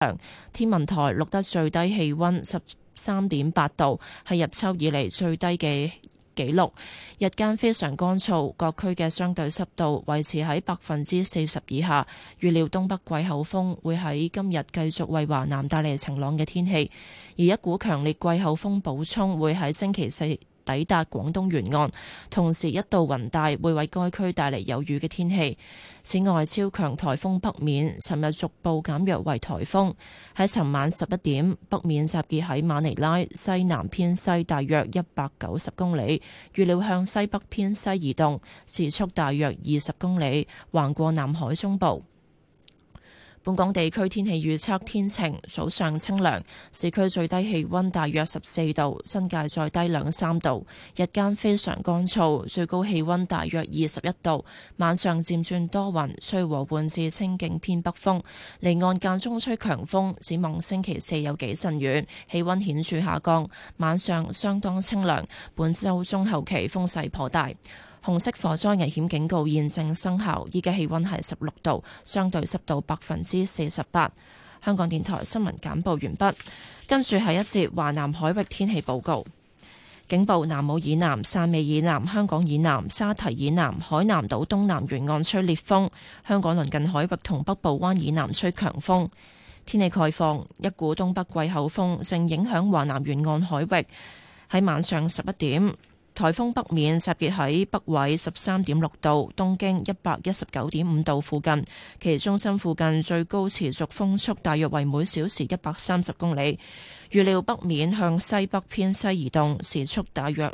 天文台錄得最低氣溫13.8度，係入秋以嚟最低嘅紀錄。日間非常乾燥，各區嘅相對濕度維持喺40%以下。預料東北季候風會喺今日繼續為華南帶嚟晴朗嘅天氣，而一股強烈季候風補充會喺星期四抵達廣東沿岸，同時一道雲帶會為該區帶嚟有雨嘅天氣。此外，超強颱風北面尋日逐步減弱為颱風，喺尋晚11點，北面集結喺馬尼拉西南偏西大約190公里，預料向西北偏西移動，時速大約20公里，橫過南海中部。本港地區天氣預測天晴，早上清涼，市區最低氣溫大約14度，新界再低2-3度。日間非常乾燥，最高氣溫大約21度。晚上漸轉多雲，吹和緩至清勁偏北風，離岸間中吹強風。展望星期四有幾陣雨，氣溫顯著下降，晚上相當清涼。本週中後期風勢頗大。紅色火災危險警告現正生效，依家氣溫係16度，相對濕度48%。香港電台新聞簡報完畢，跟住係一節華南海域天氣報告。警報：南澳以南、汕尾以南、香港以南、沙堤以南、海南島東南沿岸吹烈風，香港鄰近海域同北部灣以南吹強風。天氣概況：一股東北季候風正影響華南沿岸海域，喺晚上11點。颱風北面集結喺北緯13.6度、東經119.5度附近，其中心附近最高持續風速大約為每小時130公里。預料北面向西北偏西移動，時速大約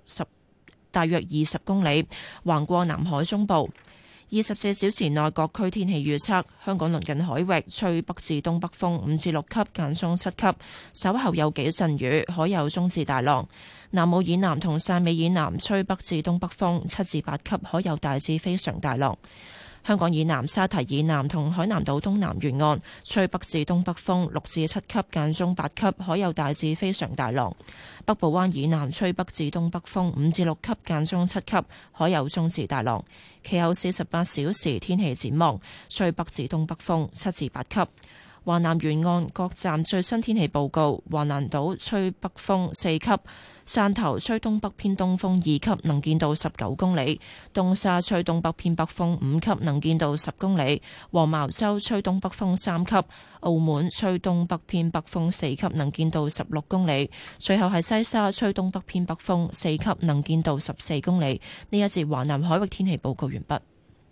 20公里，橫過南海中部。24小時內各區天氣預測：香港鄰近海域吹北至東北風5至6級，間中7級，稍後有幾陣雨，海有中至大浪。南澳以南同汕尾以南吹北至東北風7至8級，海有大至非常大浪。香港以南、沙堤以南同海南島東南沿岸吹北至東北風6至7級，間中8級，海有大至非常大浪。北部灣以南吹北至東北風5至6級，間中7級，海有中至大浪。其後48小時天氣展望，吹北至東北風7至8級。華南沿岸各站最新天氣報告：華南島吹北風4級，汕頭吹東北偏東風2級，能見度19公里；東沙吹東北偏北風5級，能見度10公里；黃茅洲吹東北風3級，澳門吹東北偏北風4級，能見度16公里。最後係西沙吹東北偏北風4級，能見度14公里。呢一節華南海域天氣報告完畢。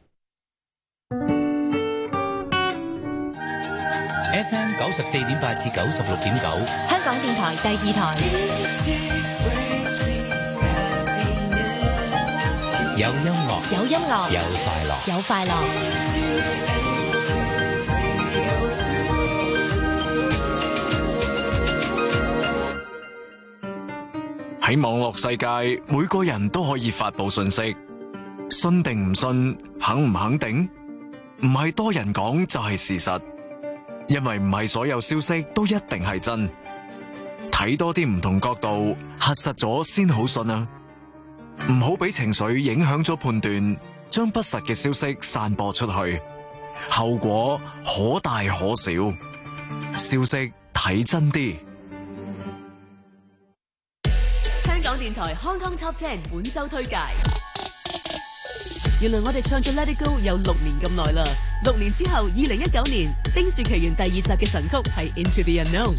FM 94.8至96.9， 香港電台第2台。 有音樂， 有音樂， 有快樂， 有快樂。 喺網絡世界，每個人都可以發佈信息，信定唔信，肯唔肯定，唔係多人講就係事實。因為唔係所有消息都一定係真，睇多啲唔同角度，核實咗先好信啊！唔好俾情緒影響咗判斷，將不實嘅消息散播出去，後果可大可小。消息睇真啲。 香港電台 Hong Kong Top 10本周推介。原來我哋唱咗 Let It Go 有6年咁耐啦，6年之後2019年《冰雪奇緣》第2集嘅神曲係 Into the Unknown。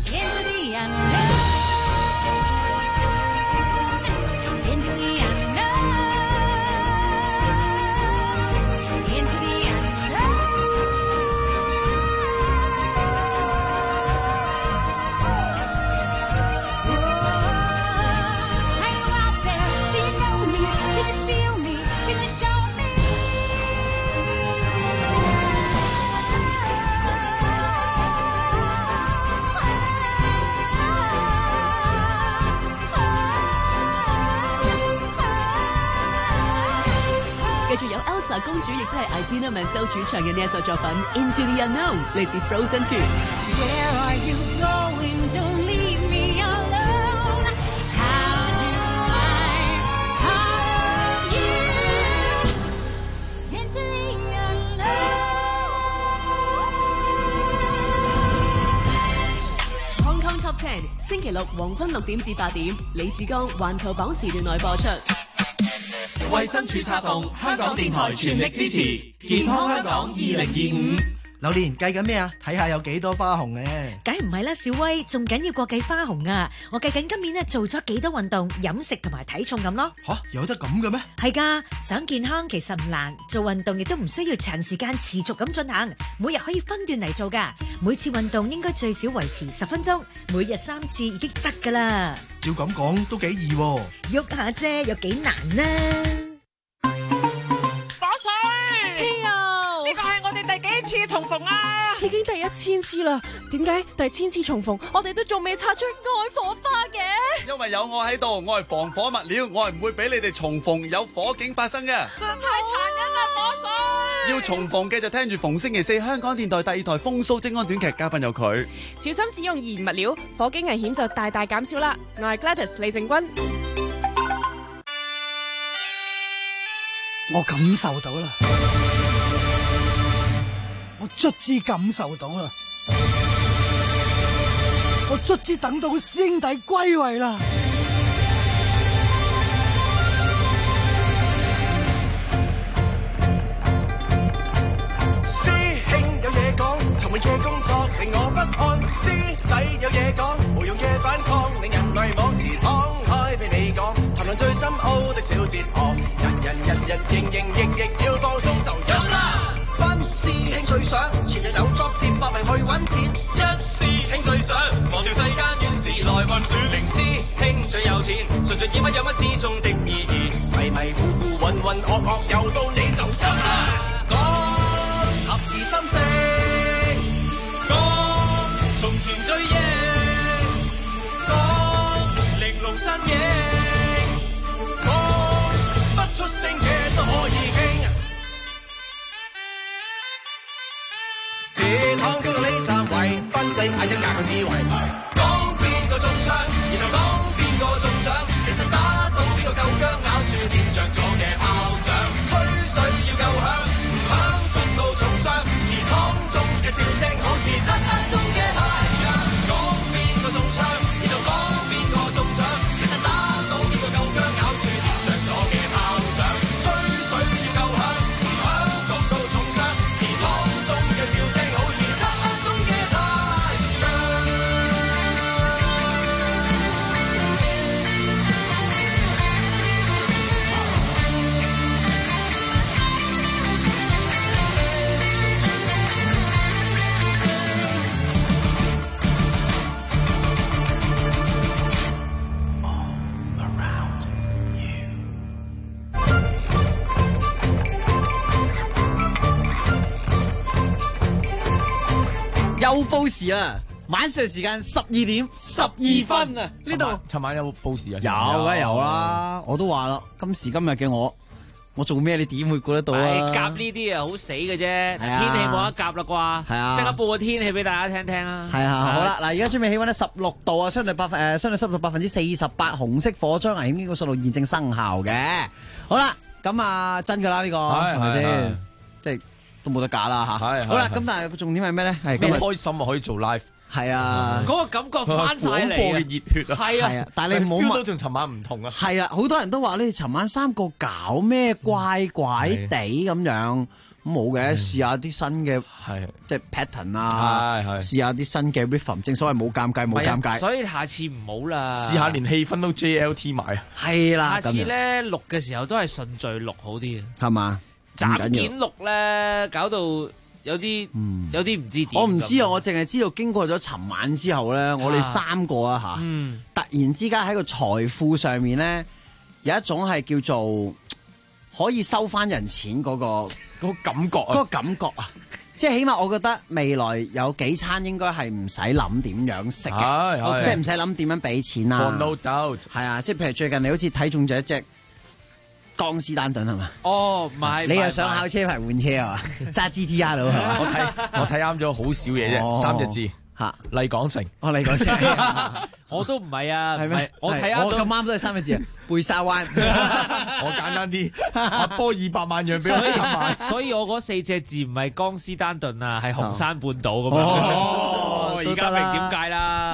仲有 Elsa 公主，亦即係 Idina Menzel 主唱嘅呢一首作品 Into the Unknown， 嚟自 Frozen 2。Where are you going to leave me alone? How do I follow you into the unknown? Top 10，星期六黃昏6點至8點，李志剛環球榜時段內播出。 衛生署策動，香港電台全力支持健康香港2025。 榴蓮計緊咩啊？睇下有幾多花紅咧？ 梗唔係啦，小威，仲緊要過計花紅啊！我計緊今年做咗幾多運動、飲食同埋體重咁咯。 吓，有得咁嘅咩？ 係噶，想健康其實唔難，做運動亦都唔需要長時間持續咁進行，每日可以分段嚟做噶。每次運動應該最少維持10分鐘，每日3次已經得噶啦。 照咁講都幾易喎， 喐下啫，有幾難呢？ 火水！呢個係我哋第幾次重逢啊？ 已經第1000次啦，點解第1000次重逢我哋都仲未擦出愛火花嘅？ 因為有我喺度，我係防火物料，我係唔會俾你哋重逢有火警發生嘅。 實在太殘忍啦，火水！ 要重逢嘅就聽住逢星期4香港電台第2台風騷精安短劇，嘉賓有佢。 小心使用易燃物料，火警危險就大大減少啦。我係 Gladys 李靜君。 我感受到啦，我卒之感受到啦，我卒之等到師兄弟歸位啦。 師兄有嘢講，尋日嘅工作令我不安，師弟有嘢講，無用嘅反抗令人迷惘，自敞開俾你講，談論最深奧的小哲學，人營營役要放鬆就有啦。分師兄最想，前日有作戰搏命去揾錢，一師兄最想忘掉世間亂事來運轉，零師兄最有錢，順盡以乜有乜之中的意義，迷迷糊糊渾渾噩噩又到你就有啦。講合意心聲，講從前追憶，講玲瓏身影，講不出聲嘅都可以傾。自躺中到呢3位，分正嗌一架嘅智慧，講邊個中槍，然後講邊個中獎，其實打到邊個夠薑，咬住掂着咗嘅炮仗，吹水要夠響，唔響焗到重傷，自躺中嘅笑聲好似漆黑中嘅太陽，講邊個中槍，然後講邊個中獎，其實打到邊個夠薑，咬住掂着咗嘅炮仗，吹水要夠響，唔響焗到重傷，自躺中嘅笑聲好似漆黑中嘅太陽。 又報時啦！晚上時間12點12分啊！呢度尋晚有報時啊？ 有梗係有啦！我都話啦，今時今日嘅我做咩？你點會估得到啊？ 夾呢啲啊，好死嘅啫。天氣冇得夾啦啩？係啊，即刻報個天氣俾大家聽聽啊！ 係啊，好啦，嗱，而家出面氣溫咧16度啊，相對濕度48%，紅色火災危險警告信號現正生效嘅。好啦，咁啊真噶啦呢個係咪先？即係都冇得假啦吓。好啦，咁但係個重點係咩咧？係咁開心啊，可以做 live。 係啊， 嗰個感覺翻晒嚟， 廣播嘅熱血啊！ 係啊，但係你唔好都仲尋晚唔同啊！ 係啊，好多人都話你尋晚3個搞咩怪怪地咁樣，冇嘅，試下啲新嘅即係 pattern 啊，試下啲新嘅 rhythm， 正所謂冇尷尬冇尷尬， 所以下次唔好啦， 試下連氣氛都 JLT 埋啊！ 係啦， 下次咧錄嘅時候都係順序錄好啲嘅， 係嘛？ 斬件錄咧搞到。有啲唔知點， 我唔知啊！我淨係知道經過咗尋晚之後咧，我哋3個啊突然之間喺個財富上面咧，有一種係叫做可以收翻人錢嗰個感覺啊！ 嗰個感覺啊！即係起碼我覺得未來有幾餐應該係唔使諗點樣食嘅，即係唔使諗點樣俾錢啊 ！No doubt， 係啊！即係譬如最近你好似睇中咗一隻江詩丹頓係嘛？ 哦，唔係， 你又想考車牌換車係嘛？揸 GTR 佬係嘛？ 我睇啱咗好少嘢啫，3隻字嚇，麗港城。 哦，麗港城， 我都唔係啊， 係咩？ 我睇啱我咁啱都係3隻字啊，貝沙灣。 我簡單啲，阿波200萬讓俾我買。 所以我嗰4隻字唔係江詩丹頓啊，係紅山半島咁樣。而家明點解啦？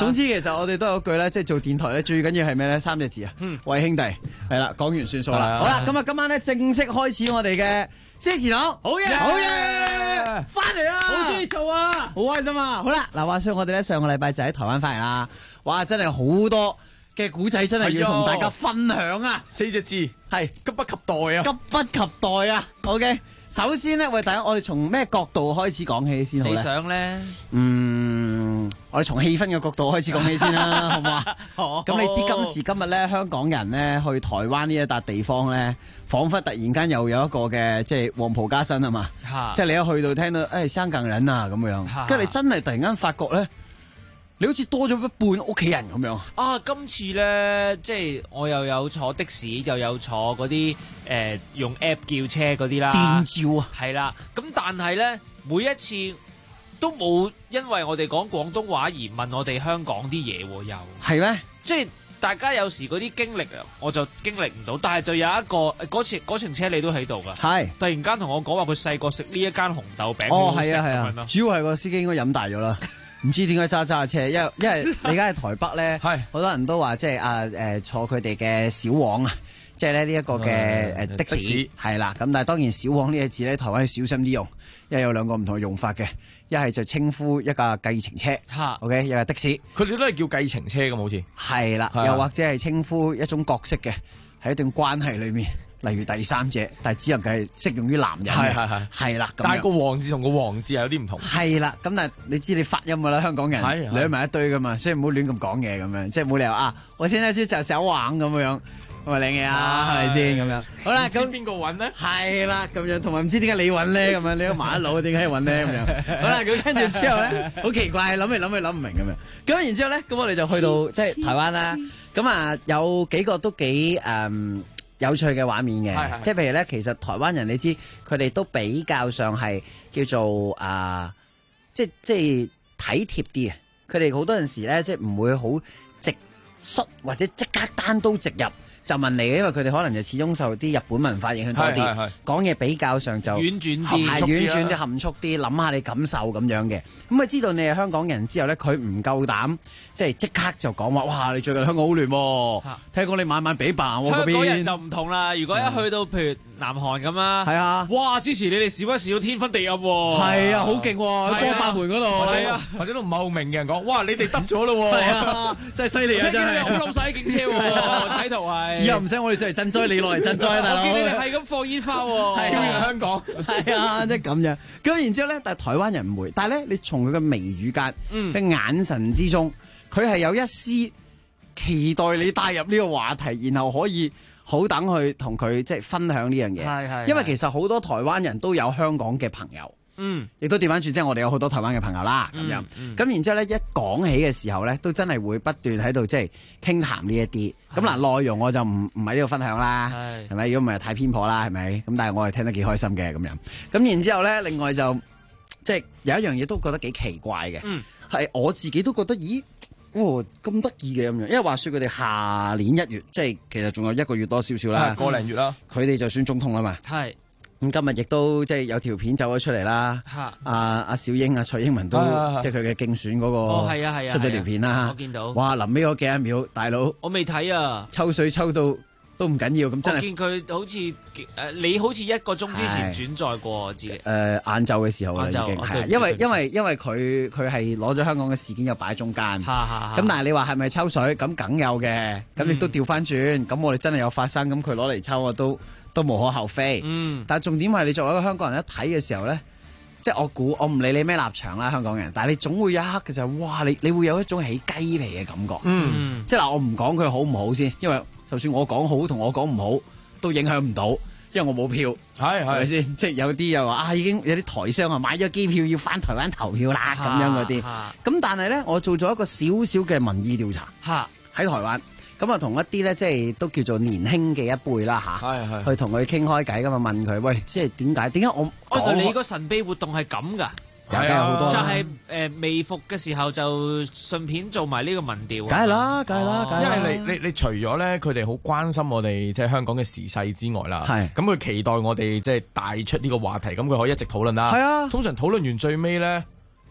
總之其實我哋都有句咧，即係做電台咧最緊要係咩咧？3隻字啊，為兄弟係啦，講完算數啦。好啦，咁啊今晚咧正式開始我哋嘅詩詞堂， 好嘢， 好嘢，翻嚟啦， 好中意做啊， 好開心啊！好啦，嗱，話說我哋咧上個禮拜就喺台灣翻嚟啦，哇，真係好多嘅古仔真係要同大家分享啊！4隻字係急不及待啊！急不及待啊 ！OK， 首先咧，喂，大家我哋從咩角度開始講起先好咧？ 你想咧？ 我哋從氣氛嘅角度開始講起先啦，好唔好啊？好。咁你知今時今日咧，香港人咧去台灣呢一笪地方咧，彷彿突然間又有一個嘅即係黃袍加身啊嘛！即係你一去到聽到香港人啊咁樣，跟住你真係突然間發覺咧。你好似多咗一半屋企人咁樣啊！今次咧，即係我又有坐的士，又有坐嗰啲用 app 叫車嗰啲啦， 電召啊， 係啦。咁但係咧，每一次都冇因為我哋講廣東話而問我哋香港啲嘢喎，又係咩？ 即係大家有時嗰啲經歷啊，我就經歷唔到。但係就有一個嗰程車你都喺度㗎，係突然間同我講話佢細個食呢一間紅豆餅， 哦係啊係啊，主要係個司機應該飲大咗啦。唔知點解揸車，因為你而家喺台北咧，好多人都話即係坐佢哋嘅小黃啊，即係咧呢一個嘅的士係啦。咁但係當然小黃呢個字咧，台灣要小心啲用，因為有兩個唔同嘅用法嘅。一係就稱呼一架計程車 ，OK， 一係的士， 佢哋都係叫計程車咁好似。係啦，又或者係稱呼一種角色嘅，喺一段關係裏面。例如第三者，但係只能係適用於男人嘅，係啦。 但係個黃字同個黃字係有啲唔同。 係啦，咁但係你知你發音㗎啦，香港人兩埋一堆㗎嘛，所以唔好亂咁講嘢咁樣，即係冇理由啊！我先睇書就小黃咁樣，咁咪靚嘢啊，係咪先咁樣？好啦，咁邊個揾咧？ 係啦，咁樣同埋唔知點解你揾咧咁樣，你個麻甩佬點解要揾咧咁樣？好啦，咁跟住之後咧，好奇怪，諗嚟諗去諗唔明咁樣。咁然之後咧，咁我哋就去到即係台灣啦。咁啊，有幾個都幾有趣嘅畫面嘅，即係譬如咧，其實台灣人你知佢哋都比較上係叫做即係體貼啲啊！佢哋好多陣時咧，即係唔會好直率或者即刻單刀直入就問你嘅，因為佢哋可能就始終受啲日本文化影響多啲，講嘢比較上就婉轉啲、含蓄啲，諗下你感受咁樣嘅。咁佢知道你係香港人之後咧，佢唔夠膽即係即刻就講話，哇！你最近香港好亂喎，聽講你晚晚比霸喎嗰邊。香港人就唔同啦，如果一去到譬如南韓咁啦，係啊，哇！支持你哋少一少天昏地暗喎，係啊，好勁喎，喺光化門嗰度，係啊，或者都唔係好明嘅人講，哇！你哋得咗咯喎，係啊，真係犀利啊！真係好冧曬警車喎，睇圖係。以後唔使我哋上嚟賑災，你落嚟賑災啊，大佬！我見你哋係咁放煙花喎，超越香港。係啊，即係咁樣。咁然之後咧，但係台灣人唔會。但係咧，你從佢嘅眉宇間嘅眼神之中，佢係有一絲期待你帶入呢個話題，然後可以好等去同佢即係分享呢樣嘢。係因為其實好多台灣人都有香港嘅朋友。亦都調翻轉，即係我哋有好多台灣嘅朋友啦，咁樣，咁然之後咧，一講起嘅時候咧，都真係會不斷喺度即係傾談呢一啲，咁嗱內容我就唔喺呢度分享啦，係咪？如果唔係太偏頗啦，係咪？咁但係我係聽得幾開心嘅咁樣，咁然之後咧，另外就即係有一樣嘢都覺得幾奇怪嘅，係我自己都覺得，咦，咁得意嘅咁樣，因為話說佢哋下年1月，即係其實仲有1個月多少少啦， 個零月啦， 佢哋就選總統啦嘛，係。咁今日亦都即係有條片走咗出嚟啦，阿小英蔡英文都即係佢嘅競選嗰個出咗條片啦，我見到，哇！臨尾嗰幾秒，大佬我未睇啊，抽水抽到都唔緊要，咁真係。我見佢好似你好似1個鐘之前轉載過，我知晏晝嘅時候啦已經係，因為佢係攞咗香港嘅事件又擺喺中間，咁但係你話係咪抽水咁梗有嘅，咁亦都調翻轉，咁我哋真係有發生，咁佢攞嚟抽啊都無可厚非，但係重點係你作為一個香港人一睇嘅時候咧，即係我唔理你咩立場啦，香港人，但係你總會有一刻嘅就係，哇！你會有一種起雞皮嘅感覺，即係嗱，我唔講佢好唔好先，因為就算我講好同我講唔好都影響唔到，因為我冇票，係咪先？即係有啲又話已經有啲台商啊買咗機票要返台灣投票啦咁樣嗰啲，咁但係咧我做咗一個少少嘅民意調查，喺台灣。咁啊，同一啲咧，即係都叫做年輕嘅一輩啦嚇，去同佢傾開偈咁啊，問佢喂，即係點解我講你個神秘活動係咁㗎？係啊，好多就係未復嘅時候就順便做埋呢個民調。梗係啦， 因為你除咗咧，佢哋好關心我哋即係香港嘅時勢之外啦，咁佢期待我哋即係帶出呢個話題，咁佢可以一直討論啦。係啊，通常討論完最尾咧。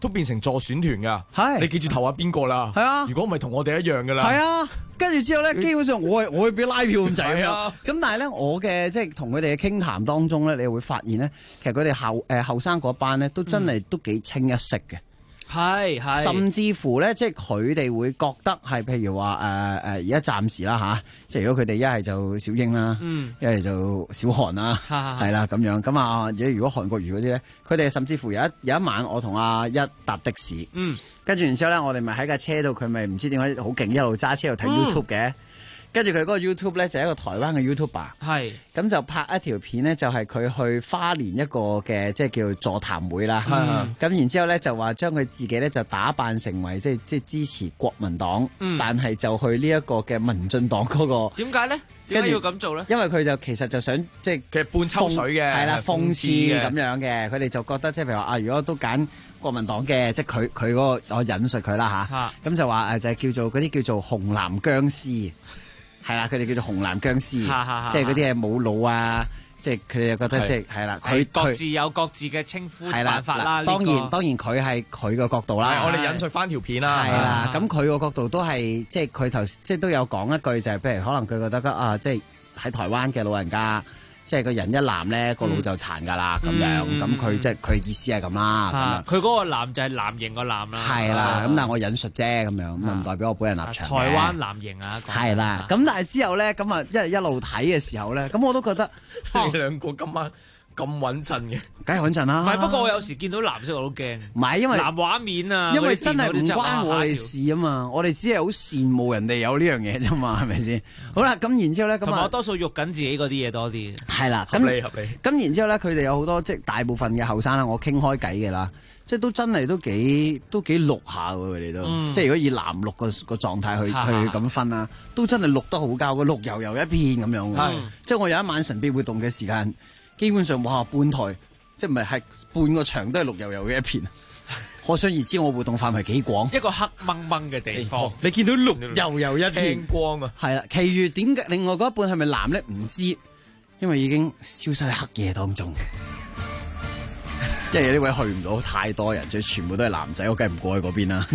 都變成助選團㗎。 係， 你記住投下邊個啦。 係啊， 如果唔係同我哋一樣㗎啦。 係啊，跟住之後咧，基本上我會俾拉票咁滯啊。咁但係咧，我嘅即係同佢哋嘅傾談當中咧，你會發現咧，其實佢哋後生嗰班咧，都真係都幾清一色嘅。 係， 甚至乎咧，即係佢哋會覺得係，譬如話而家暫時啦嚇，即係如果佢哋一係就小英啦，一係就小韓啦，係啦咁樣。咁啊，如果韓國瑜嗰啲咧，佢哋甚至乎有一晚，我同阿一搭的士，跟住然之後咧，我哋咪喺架車度，佢咪唔知點解好勁，一路揸車度睇 YouTube 嘅。跟住佢嗰個 YouTube 咧就係一個台灣嘅 YouTuber， 係咁就拍一條片咧，就係佢去花蓮一個嘅即係叫座談會啦。咁然之後咧就話將佢自己咧就打扮成為即係支持國民黨，但係就去呢一個嘅民進黨嗰個。 點解咧？點解要咁做咧？ 因為佢就其實就想即係其實半抽水嘅， 係啦，諷刺咁樣嘅。佢哋就覺得即係譬如話啊，如果都揀國民黨嘅，即係佢嗰個我引述佢啦嚇，咁就話就係叫做嗰啲叫做紅藍僵屍。係啦，佢哋叫做紅藍僵屍，即係嗰啲係冇腦啊！即係佢哋又覺得即係啦，佢各自有各自嘅稱呼辦法啦。 當然佢係佢個角度啦。 我哋引述翻條片啦。 係啦，咁佢個角度都係即係佢頭即係都有講一句就係，譬如可能佢覺得啊，即係喺台灣嘅老人家。即係個人一藍咧，個腦就殘㗎啦，咁樣咁佢即係佢意思係咁啦。 佢嗰個藍就係藍營個藍啦。係啦，咁但係我引述啫，咁樣咁唔代表我本人立場。 台灣藍營啊， 係啦。咁但係之後咧，咁啊一路睇嘅時候咧，咁我都覺得你兩個今晚咁穩陣嘅， 梗係穩陣啦。 唔係，不過我有時見到藍色我都驚。 唔係因為藍畫面啊， 因為真係唔關我哋事啊嘛，我哋只係好羨慕人哋有呢樣嘢啫嘛，係咪先？好啦，咁然之後咧，咁啊， 我多數喐緊自己嗰啲嘢多啲。 係啦， 合理。 咁然之後咧，佢哋有好多即係大部分嘅後生啦，我傾開偈嘅啦，即係都真係都幾綠下喎，佢哋都。即係如果以藍綠個狀態去咁分啦，都真係綠得好交，個綠油油一片咁樣。即係我有一晚神秘活動嘅時間。基本上哇，半台即係唔係半個場都係綠油油嘅一片，可想而知我活動範圍幾廣。 一個黑掹掹嘅地方， 你見到綠油油一片光啊！ 係啦，其餘點解另外嗰一半係咪藍咧？唔知，因為已經消失喺黑夜當中。因為呢位去唔到，太多人，所以全部都係男仔，我梗係唔過去嗰邊啦。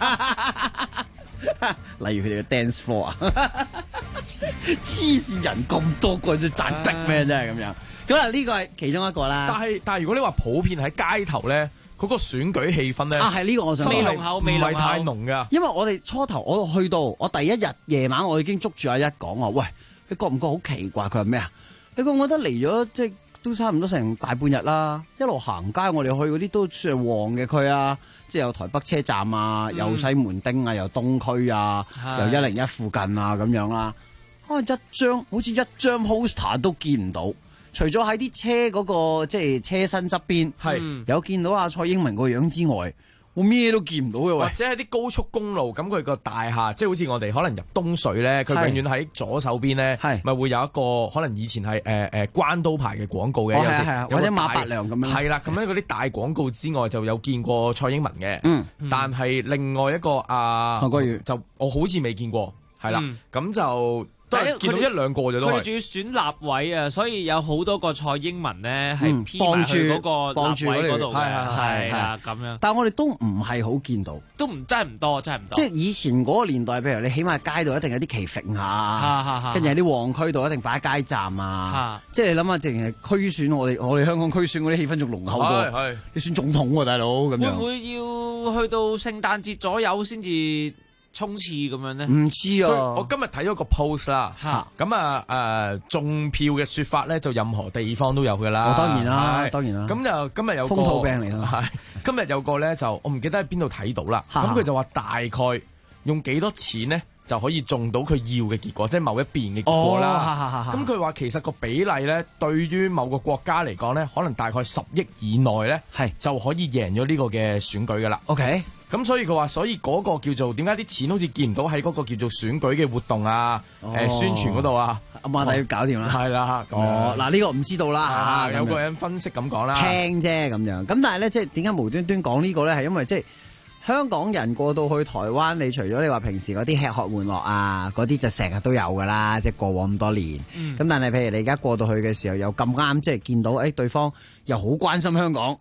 例如佢哋嘅 dance floor 啊，黐線人咁多個，真係值得咩？真係咁樣。咁啊，呢個係其中一個啦。 但係如果你話普遍喺街頭咧，嗰個選舉氣氛咧， 係呢個我想未濃厚， 唔係太濃噶。 因為我哋初頭我去到，我第一日夜晚我已經捉住阿一講話，喂，你覺唔覺好奇怪？佢話咩啊？你覺唔覺得嚟咗即係都差唔多成大半日啦？一路行街，我哋去嗰啲都算係旺嘅區啊，即係有台北車站啊，有西門町啊，有東區啊，有101附近啊咁樣啦。好似一張 poster 都見唔到。除咗喺啲車嗰個即係車身側邊，有見到阿蔡英文個樣之外，我咩都見唔到嘅。 或者係啲高速公路，咁佢個大廈，即係好似我哋可能入東水咧，佢永遠喺左手邊咧，咪會有一個可能以前係關刀牌嘅廣告嘅， 或者馬伯良咁樣。 係啦，咁樣嗰啲大廣告之外，就有見過蔡英文嘅。但係另外一個韓國瑜就我好似未見過，係啦，咁就。都係見到一兩個啫，都係。 佢哋仲要選立委啊，所以有好多個蔡英文咧係偏埋去嗰個立委嗰度嘅，係啦咁樣。 但係我哋都唔係好見到， 都唔真係唔多，真係唔多。 即係以前嗰個年代，譬如你起碼街度一定有啲旗揈下，跟住喺啲旺區度一定擺街站啊。即係你諗下，淨係區選，我哋香港區選嗰啲氣氛仲濃厚過你選總統喎，大佬咁樣。 會唔會要去到聖誕節左右先至衝刺咁樣咧？ 唔知啊！ 我今日睇咗個 post 啦，咁中票嘅說法咧，就任何地方都有噶啦。 當然啦，當然啦。 咁就今日有個風土病嚟啦。 今日有個咧就我唔記得喺邊度睇到啦。咁佢就話大概用幾多錢咧就可以中到佢要嘅結果，即係某一邊嘅結果啦。咁佢話其實個比例咧，對於某個國家嚟講咧，可能大概10億以內咧，就可以贏咗呢個嘅選舉噶啦。 OK。 咁所以佢話，所以嗰個叫做點解啲錢好似見唔到喺嗰個叫做選舉嘅活動啊、宣傳嗰度啊？ 阿媽仔要搞掂啦。 係啦。 嗱呢個唔知道啦。 有個人分析咁講啦。 聽啫咁樣。咁但係咧，即係點解無端端講呢個咧？係因為即係香港人過到去台灣，你除咗你話平時嗰啲吃喝玩樂啊，嗰啲就成日都有噶啦，即係過往咁多年。咁但係譬如你而家過到去嘅時候，又咁啱即係見到對方又好關心香港。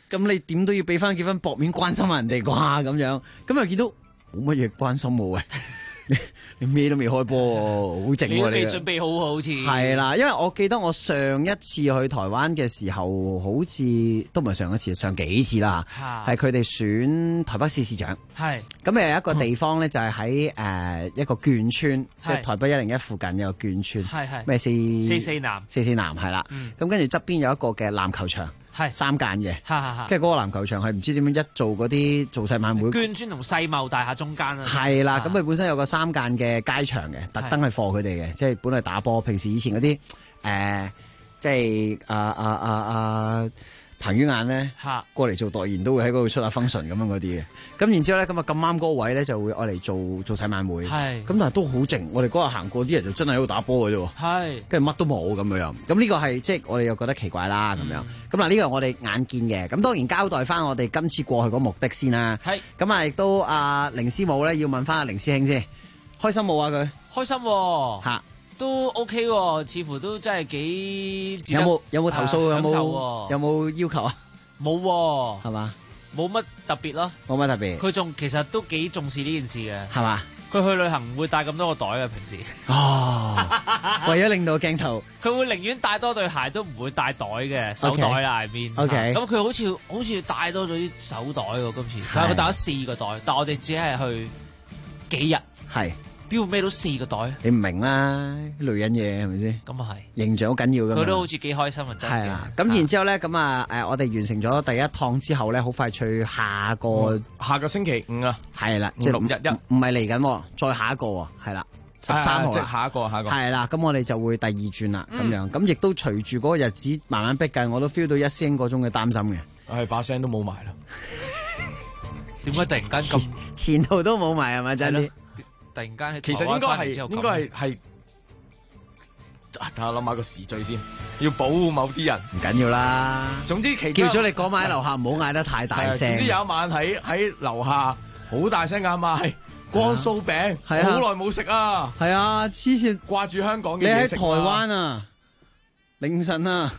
咁你點都要俾翻幾分薄面關心下人哋啩咁樣，咁又見到冇乜嘢關心我喂。你咩都未開波喎，好靜喎！ 你都未準備好好似係啦，因為我記得我上一次去台灣嘅時候，好似都唔係上一次，上幾次啦，係佢哋選台北市市長。係咁有一個地方咧，就係喺一個眷村，即係台北101附近有個眷村。係咩四四南係啦。咁跟住側邊有一個嘅籃球場。係3間嘅，跟住嗰個籃球場係唔知點樣一做嗰啲造勢晚會，眷村同世貿大廈中間啦。係啦，咁佢本身有個3間嘅街場嘅，特登係放佢哋嘅，即係本來打波。平時以前嗰啲即係彭于晏咧過嚟做代言都會喺嗰度出下 function 咁樣嗰啲嘅。咁然之後咧，咁啱嗰個位咧就會愛嚟做世晚會。係咁，但係都好靜。我哋嗰日行過啲人就真係喺度打波嘅啫。係跟住乜都冇咁樣。咁呢個係即係我哋又覺得奇怪啦咁樣。咁嗱呢個我哋眼見嘅。咁當然交代翻我哋今次過去嗰目的先啦。係咁啊，亦都凌師母咧要問翻阿凌師兄先，開心冇啊佢？開心嚇。都 OK 喎，似乎都真係幾有冇投訴？有冇要求啊？冇喎，係嘛？冇乜特別咯，冇乜特別。佢仲其實都幾重視呢件事嘅，係嘛？佢去旅行唔會帶咁多個袋嘅，平時哦，為咗令到鏡頭，佢會寧願帶多對鞋都唔會帶袋嘅手袋啦，I mean。OK，咁佢好似帶多咗啲手袋喎，今次，但係佢帶咗4個袋，但係我哋只係去幾日，係。邊會孭到4個袋？你唔明啦，女人嘢係咪先？咁啊係，形象好緊要㗎嘛。佢都好似幾開心啊，真係。係啦，咁然之後咧，咁我哋完成咗第一趟之後咧，好快去下個星期5啊，係啦，即係6日唔係嚟緊，再下一個係啦，13號即係下一個。係啦，咁我哋就會第2轉啦，咁樣，咁亦都隨住嗰個日子慢慢逼近，我都 feel 到一聲嗰種嘅擔心嘅。係把聲都冇埋啦，點解突然間咁前途都冇埋係咪真啲？突然間，其實應該係，等我諗下個時序先，要保護某啲人，唔緊要啦。總之，叫咗你嗰晚喺樓下唔好嗌得太大聲。總之有一晚喺樓下好大聲嗌賣光酥餅，好耐冇食啊！係啊，黐線掛住香港嘅嘢食。你喺台灣啊，凌晨啊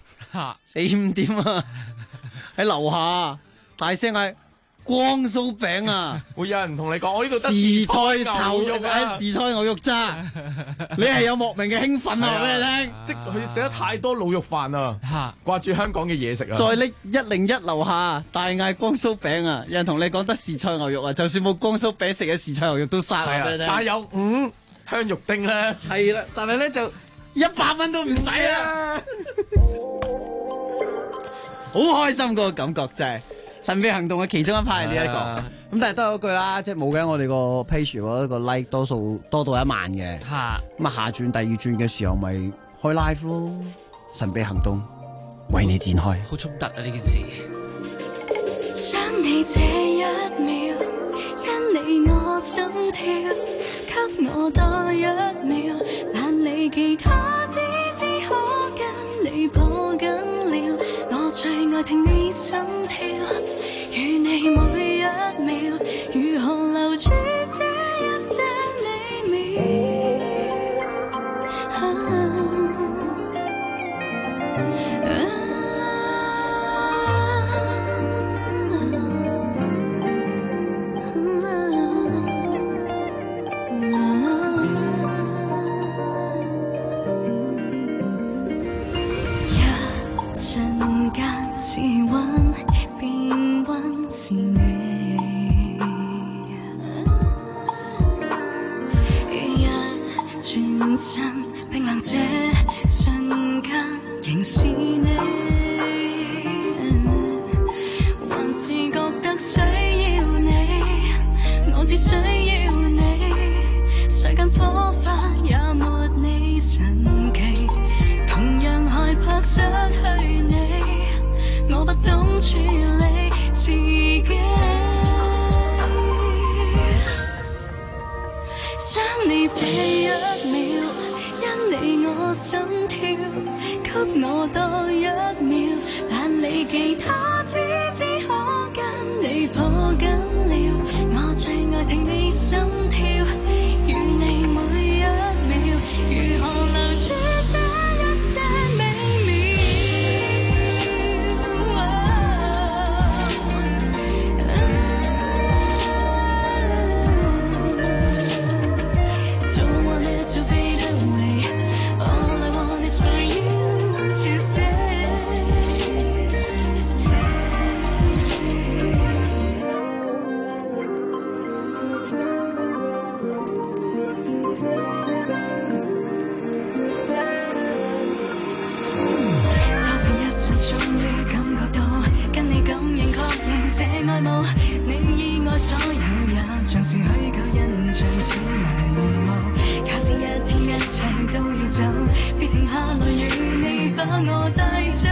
，4、5點啊，喺樓下大聲嗌。光酥餅啊！會有人同你講，我呢度得時菜牛肉啊，時菜牛肉渣。你係有莫名嘅興奮啊！俾你聽，即係佢食得太多滷肉飯啊，掛住香港嘅嘢食啊！再拎101樓下大嗌光酥餅啊！有人同你講得時菜牛肉啊，就算冇光酥餅食嘅時菜牛肉都殺啊！俾你聽，但係有5香肉丁咧，係啦，但係咧就100蚊都唔使啊！好開心嗰個感覺真係。神秘行動嘅其中一 part 係呢一個，咁但係都係嗰句啦，即係冇嘅。我哋個 page 嗰個 like 多數多到1萬嘅，咁啊下轉第2轉嘅時候咪開 live 咯。神秘行動為你展開，好衝突啊呢件事。想你這1秒，因你我心跳，給我多1秒，懶理其他，只可跟你抱緊了。我最愛聽你心跳。與你每1秒，如何留住這一些美妙？一陣間是溫變溫是你，一轉身冰冷這瞬間仍是你，還是覺得需要你，我只需要你，世間火花也沒你神奇，同樣害怕失去你，我不懂處理自己，想你這1秒，因你我心跳，給我多1秒，懶理其他，只可跟你抱緊了，我最愛聽你心跳，與你每1秒，如何留住這一些美妙。 像此迷霧，假使一天一切都要走，必停下來與你把我帶走。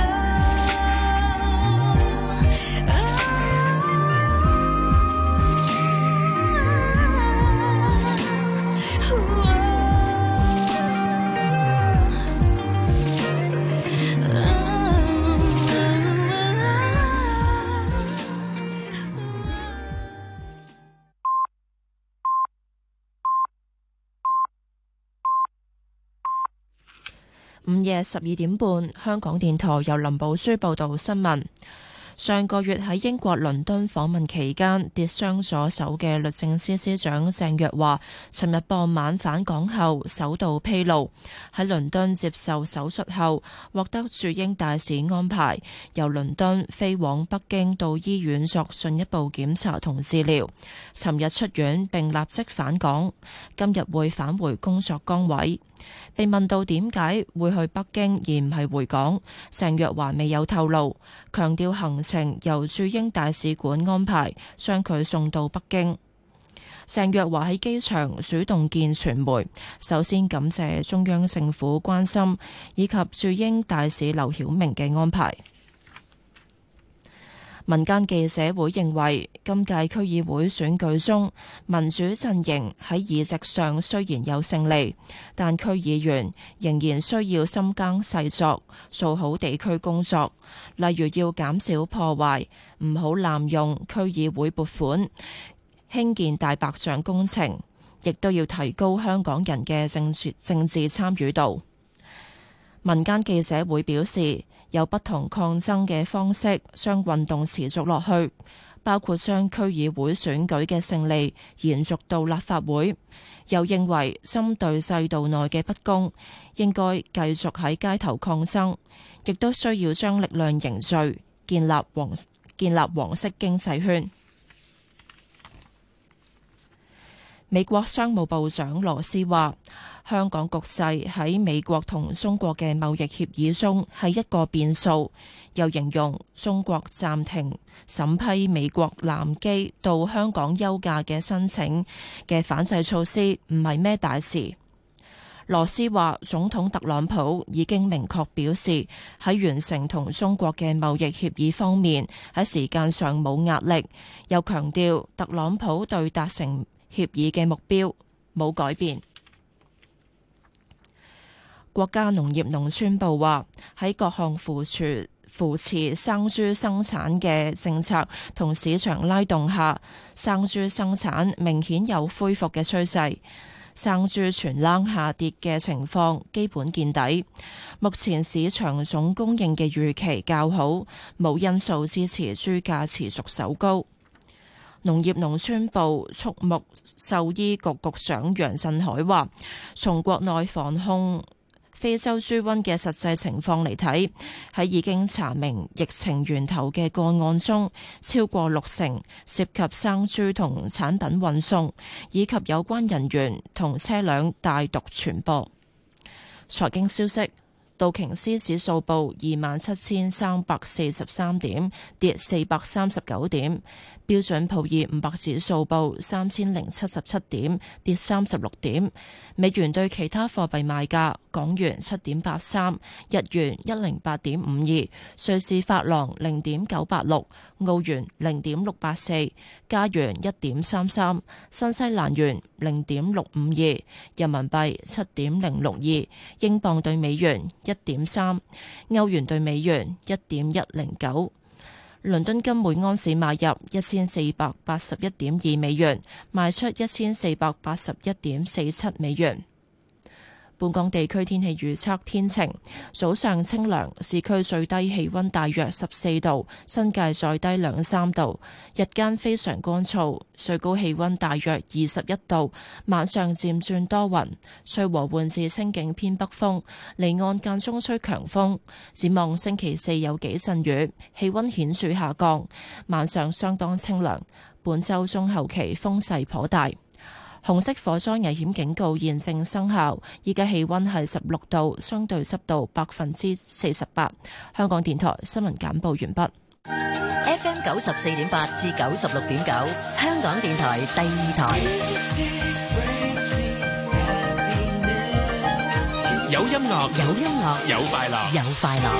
午夜12點半，香港電台由林寶書報道新聞。上個月喺英國倫敦訪問期間跌傷咗手嘅律政司司長鄭若驊，尋日傍晚返港後首度披露，喺倫敦接受手術後獲得駐英大使安排，由倫敦飛往北京到醫院作進一步檢查同治療。尋日出院並立即返港，今日會返回工作崗位。被問到點解會去北京而唔係回港，鄭若驊未有透露，強調行程由駐英大使館安排，將佢送到北京。鄭若驊喺機場主動見傳媒，首先感謝中央政府關心以及駐英大使劉曉明嘅安排。民間記者會認為，今屆區議會選舉中，民主陣營喺議席上雖然有勝利，但區議員仍然需要深耕細作，做好地區工作，例如要減少破壞，唔好濫用區議會撥款，興建大白象工程，亦都要提高香港人嘅政治參與度。民間記者會表示，有不同抗爭嘅方式，將運動持續落去，包括將區議會選舉嘅勝利延續到立法會。又認為針對制度內嘅不公，應該繼續喺街頭抗爭，亦都需要將力量凝聚，建立黃色經濟圈。美國商務部長羅斯話，香港局勢喺美國同中國嘅貿易協議中係一個變數，又形容中國暫停審批美國南機到香港休假嘅申請嘅反制措施唔係咩大事。羅斯話，總統特朗普已經明確表示喺完成同中國嘅貿易協議方面喺時間上冇壓力，又強調特朗普對達成協議嘅目標冇改變。國家農業農村部話，喺各項扶持生豬生產嘅政策同市場拉動下，生豬生產明顯有恢復嘅趨勢，生豬存欄下跌嘅情況基本見底。目前市場總供應嘅預期較好，冇因素支持豬價持續走高。農業農村部畜牧獸醫局局長楊振海話，從國內防控非洲豬瘟嘅實際情況嚟睇，喺已經查明疫情源頭嘅個案中，超過60%涉及生豬同產品運送，以及有關人員同車輛帶毒傳播。財經消息，道瓊斯指數報27,343點，跌439點。標準普爾500指數報3077點，跌36點。美元對其他貨幣賣價：港元7.83，日元108.52，瑞士法郎0.986，澳元0.684，加元1.33，新西蘭元0.652，人民幣7.062，英鎊對美元1.3，歐元對美元1.109。倫敦金每安士買入1481.2美元，賣出1481.47美元。本港地區天氣預測天晴，早上清涼，市區最低氣溫大約14度，新界再低2-3度。日間非常乾燥，最高氣溫大約21度。晚上漸轉多雲，吹和緩至清勁偏北風，離岸間中吹強風。展望星期4有幾陣雨，氣溫顯著下降，晚上相當清涼。本週中後期風勢頗大。紅色火災危險警告現正生效，依家氣溫係16度，相對濕度48%。香港電台新聞簡報完畢。 FM 94.8至96.9，香港電台第2台。 樂，有音樂， 有快樂， 有快樂。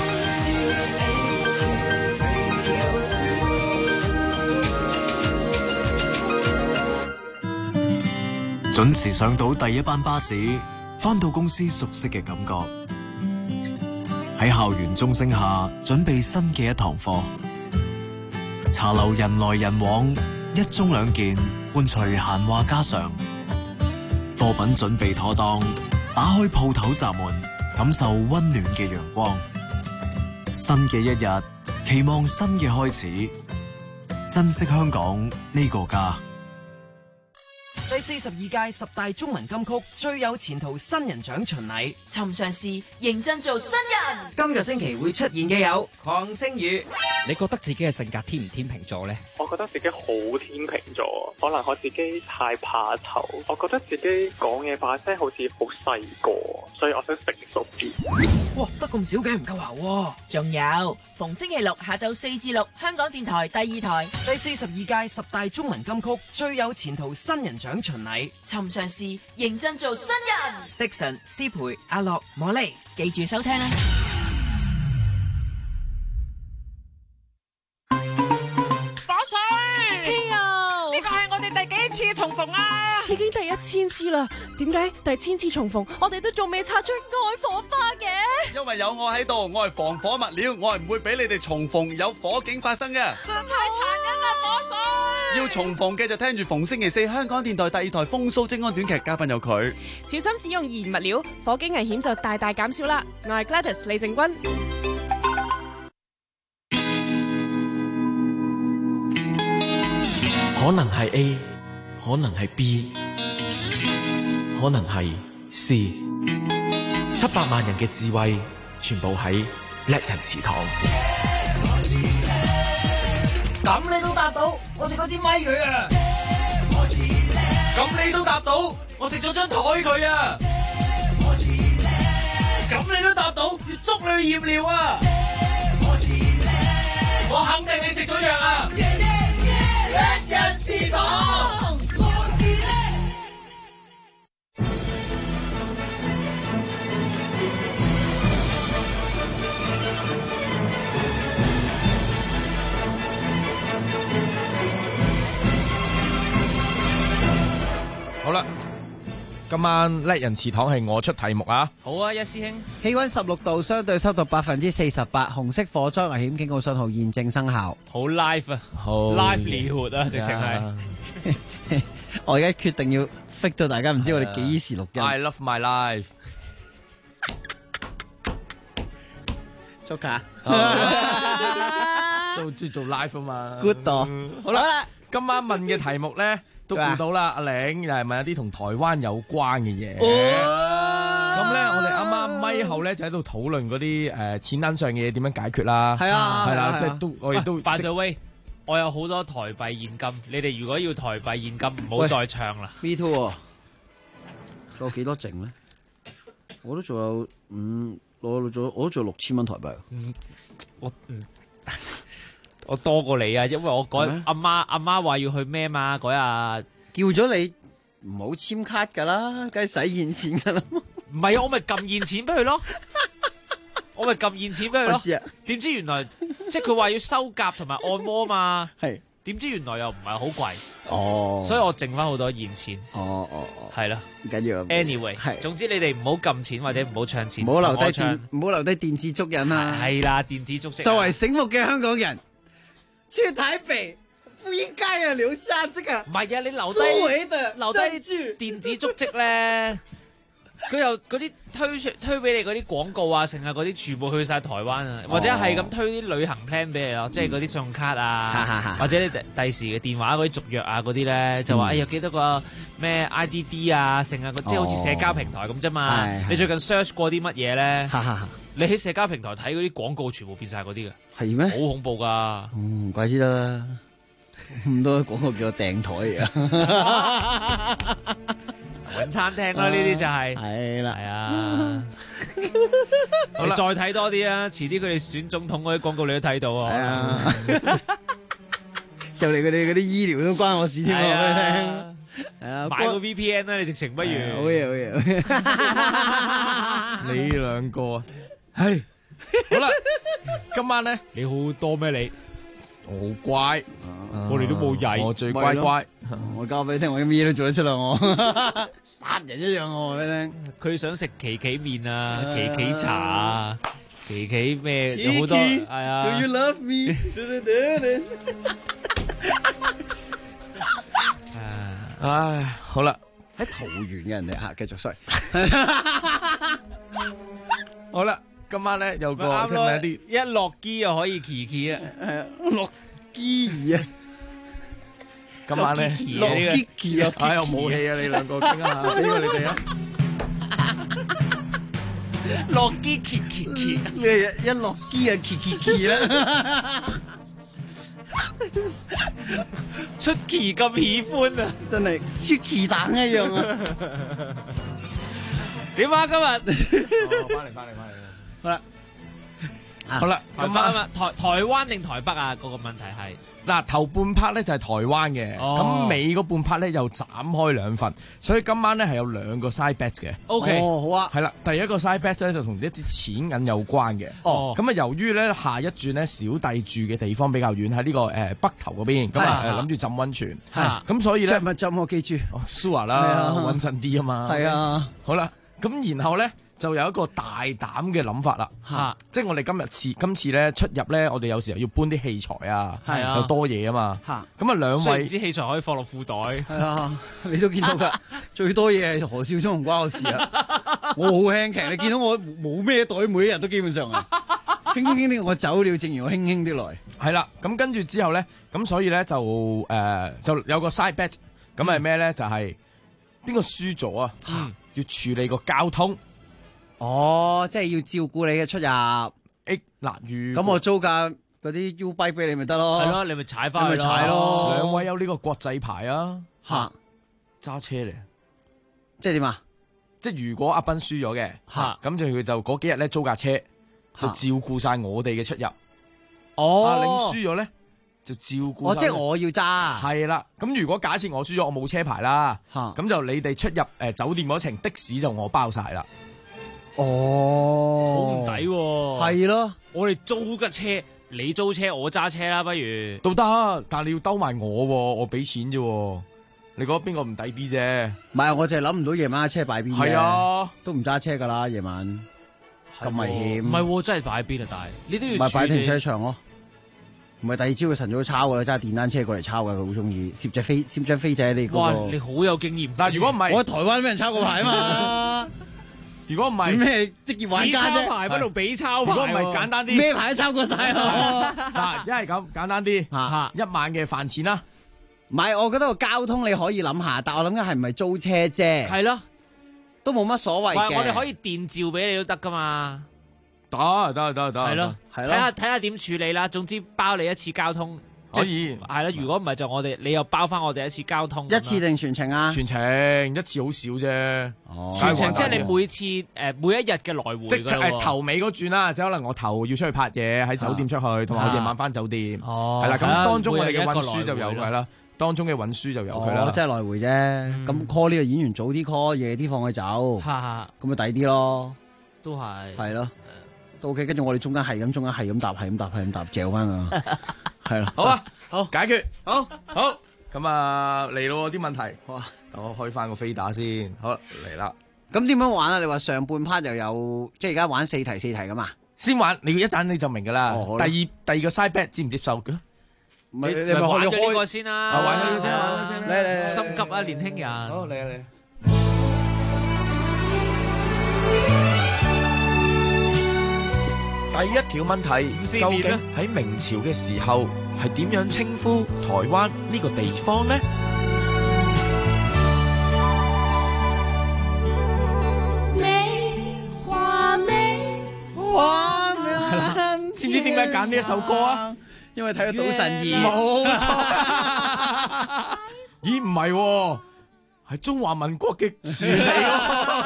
準時上到第一班巴士，返到公司熟悉嘅感覺。喺校園鐘聲下，準備新嘅一堂課。茶樓人來人往，一盅兩件，伴隨閒話家常。貨品準備妥當，打開鋪頭閘門，感受溫暖嘅陽光。新嘅一日，期望新嘅開始，珍惜香港呢個家。 第42屆十大中文金曲最有前途新人獎巡禮， 尋常事認真做新人。 今個星期會出現嘅有鄺星宇。 你覺得自己嘅性格天唔天秤座呢？ 我覺得自己好天秤座，可能我自己太怕醜，我覺得自己講嘢把聲好似好細個，所以我想成熟啲。 哇，得咁少嘅唔夠喉。 仲有逢星期六下晝4至6，香港電台第2台第42屆十大中文金曲最有前途新人獎巡禮， 尋常事認真做新人。 Dixon、思培、阿樂、莫莉， 記住收聽啦。 火水！ 哎呀， 呢個係我哋第幾次重逢啊？ 已經第1000次啦，點解第1000次重逢我哋都仲未擦出愛火花嘅？ 因為有我喺度，我係防火物料，我係唔會俾你哋重逢有火警發生嘅。 真係殘忍啊！火水！ 要重逢嘅就聽住逢星期四香港電台第2台風騷精安短劇，嘉賓有佢。 小心使用易燃物料，火警危險就大大減少啦。我係 Gladys 李靜君。 可能係 A， 可能係 B， 可能係 C。700萬人嘅智慧，全部喺叻人祠堂。 咁你都答到，我食咗支咪佢啊！ 咁你都答到，我食咗張台佢啊！咁你都答到，要捉你去驗尿啊！我肯定你食咗藥啊！叻人祠堂。 好啦，今晚叻人祠堂係我出題目啊！ 好啊，一師兄。 氣溫16度，相對濕度48%，紅色火災危險警告信號現正生效。 好 live 啊， 好 live 活啊，直情係。 我而家決定要 fake 到大家唔知我哋幾時錄音。 I love my life。 捉卡都中意做 live 啊嘛。 Good 好啦， 今晚問嘅題目咧。都估到啦，阿玲又係問一啲同台灣有關嘅嘢。咁咧，我哋啱啱咪後咧就喺度討論嗰啲錢銀上嘅嘢點樣解決啦。係啊，係啦，即係都我哋都。 By the way，我有好多台幣現金，你哋如果要台幣現金，唔好再唱啦。 Me too，仲有幾多剩咧？我都仲有我都仲有6000蚊台幣。 我多過你啊，因為我嗰阿媽話要去咩嘛，嗰日叫咗你唔好簽卡噶啦，梗係使現錢噶啦。 唔係啊，我咪撳現錢俾佢咯，我咪撳現錢俾佢咯。點知原來即係佢話要修甲同埋按摩嘛，係點知原來又唔係好貴哦，所以我剩翻好多現錢。哦，係啦， 唔緊要。 Anyway， 係總之你哋唔好撳錢或者唔好唱錢， 唔好留低電子足印啊。 係啦，電子足跡。 作為醒目嘅香港人。去台北不應該啊，留下這個唔係啊，你留低電子足跡咧，佢又嗰啲推俾你嗰啲廣告啊，成日嗰啲全部去晒台灣啊，或者係咁推啲旅行 plan 俾你咯，即係嗰啲信用卡啊，或者你第時嘅電話嗰啲續約啊嗰啲咧，就話有幾多個咩 IDD 啊，成日即係好似社交平台咁啫嘛。你最近 search 過啲乜嘢咧？你喺社交平台睇嗰啲廣告，全部變晒嗰啲嘅，係咩？好恐怖噶！ 唔怪之啦，咁多廣告叫我訂台啊！ 搵餐廳啦，呢啲就係啦， 係啊！你再睇多啲啊！遲啲佢哋選總統嗰啲廣告，你都睇到啊！ 就嚟佢哋嗰啲醫療都關我事添啊！ 買個 VPN 啦，你直情不如。 好嘢，好嘢。 你兩個啊，係好啦，今晚咧你好多咩你？ 我好乖， 我哋都冇曳， 我最乖乖。 我交俾你聽，我咩都做得出啦，我殺人一樣我話俾你聽。 佢想食琪琪麵啊，琪琪茶啊，琪琪咩有好多係啊。 Do you love me？ 唉，好啦， 喺桃園嘅人哋繼續衰。 好啦，今晚咧有個即係一啲一落機又可以琪琪啊， 落機兒啊！ 今晚咧落機兒啊！ 哎呀，冇氣啊！你兩個傾下，俾個你哋啊！ 落機琪琪， 你一落機啊，琪琪啦！ 出奇咁喜歡啊！ 真係出奇蛋一樣啊！ 點啊？今日翻嚟， 好啦， 好啦， 台灣定台北啊？個問題係嗱，頭半 part 咧就係台灣嘅，咁尾嗰半 part 咧又斬開兩份，所以今晚咧係有兩個 side bet 嘅。 OK， 好啊， 係啦，第一個 side bet 咧就同一啲錢銀有關嘅。咁啊，由於咧下一轉咧小弟住嘅地方比較遠，喺呢個北投嗰邊，咁啊諗住浸溫泉，咁所以咧浸我記住 ，Sure 啦，穩陣啲啊嘛。 係啊， 好啦，咁然後咧。就有一個大膽嘅諗法啦，即係我哋今次咧出入咧，我哋有時候要搬啲器材啊，又多嘢啊嘛，咁啊兩位啲器材可以放落褲袋， 係啊，你都見到噶，最多嘢係何少聰唔關我事啊，我好輕騎，你見到我冇咩袋，每一日都基本上啊，輕輕啲我走了，正如我輕輕啲來， 係啦，咁跟住之後咧，咁所以咧就有個 side bet，咁係咩咧？就係邊個輸咗啊？要處理個交通。 哦，即係要照顧你嘅出入。嗱，咁我租架嗰啲 U bike 俾你咪得咯。 係咯，你咪踩翻去咪踩咯。 兩位有呢個國際牌啊？揸車嚟， 即係點啊？ 即係如果阿斌輸咗嘅，咁佢就嗰幾日咧租架車，就照顧晒我哋嘅出入。阿領輸咗咧，就照顧。 即係我要揸。 係啦，咁如果假設我輸咗，我冇車牌啦，咁就你哋出入酒店嗰程的士就我包晒啦。 好唔抵喎！ 係咯， 我哋租架車，你租車，我揸車啦，不如都得，但係你要兜埋我，我俾錢啫。你覺得邊個唔抵啲啫？ 唔係，我淨係諗唔到夜晚架車擺邊。 係啊， 都唔揸車噶啦，夜晚咁危險。 唔係，真係擺邊啊！但係你都要唔係擺停車場咯，唔係第二朝佢晨早抄噶啦，揸電單車過嚟抄噶，佢好中意攝張飛仔喺你嗰個。 哇，你好有經驗。 但係如果唔係， 我喺台灣俾人抄過牌啊嘛。 如果唔係咩職業玩家啫， 牌不度俾抄牌。 如果唔係簡單啲， 咩牌都抄過晒咯。 嗱，一係咁簡單啲，一晚嘅飯錢啦。 唔係，我覺得個交通你可以諗下，但我諗緊係唔係租車啫。 係咯， 都冇乜所謂嘅。 我哋可以電召俾你都得噶嘛。 得。係咯，睇下點處理啦。總之包你一次交通。 可以係啦，如果唔係就你又包翻我哋一次交通。 一次定全程啊？ 全程一次好少啫。 全程即係你每次每一日嘅來回即係頭尾嗰轉啦，即係可能我頭要出去拍嘢喺酒店出去，同埋我夜晚翻酒店。係啦，咁當中我哋嘅運輸就有佢啦，當中嘅運輸就有佢啦。 即係來回啫。咁 call 呢個演員早啲 call，夜啲放佢走，咁咪抵啲咯。 都係。 係咯，都 OK。跟住我哋中間係咁搭，嚼翻啊！係啦， 好啊，好解決，好，咁啊嚟咯啲問題， 哇， 等我開翻個飛打先，好嚟啦。 咁點樣玩啊？你話上半 part 又有，即係而家玩4題咁嘛？ 先玩，你一陣你就明噶啦。第二個 side bet 接唔接受嘅？ 你咪玩咗呢個先啦， 玩咗呢個先， 嚟，心急啊，年輕人。 好，嚟。第一條問題，究竟喺明朝嘅時候係點樣稱呼台灣呢個地方呢？ 花知唔知點解揀呢一首歌啊？ 因為睇到賭神2， 冇錯。咦，唔係喎，係中華民國嘅樹嚟喎。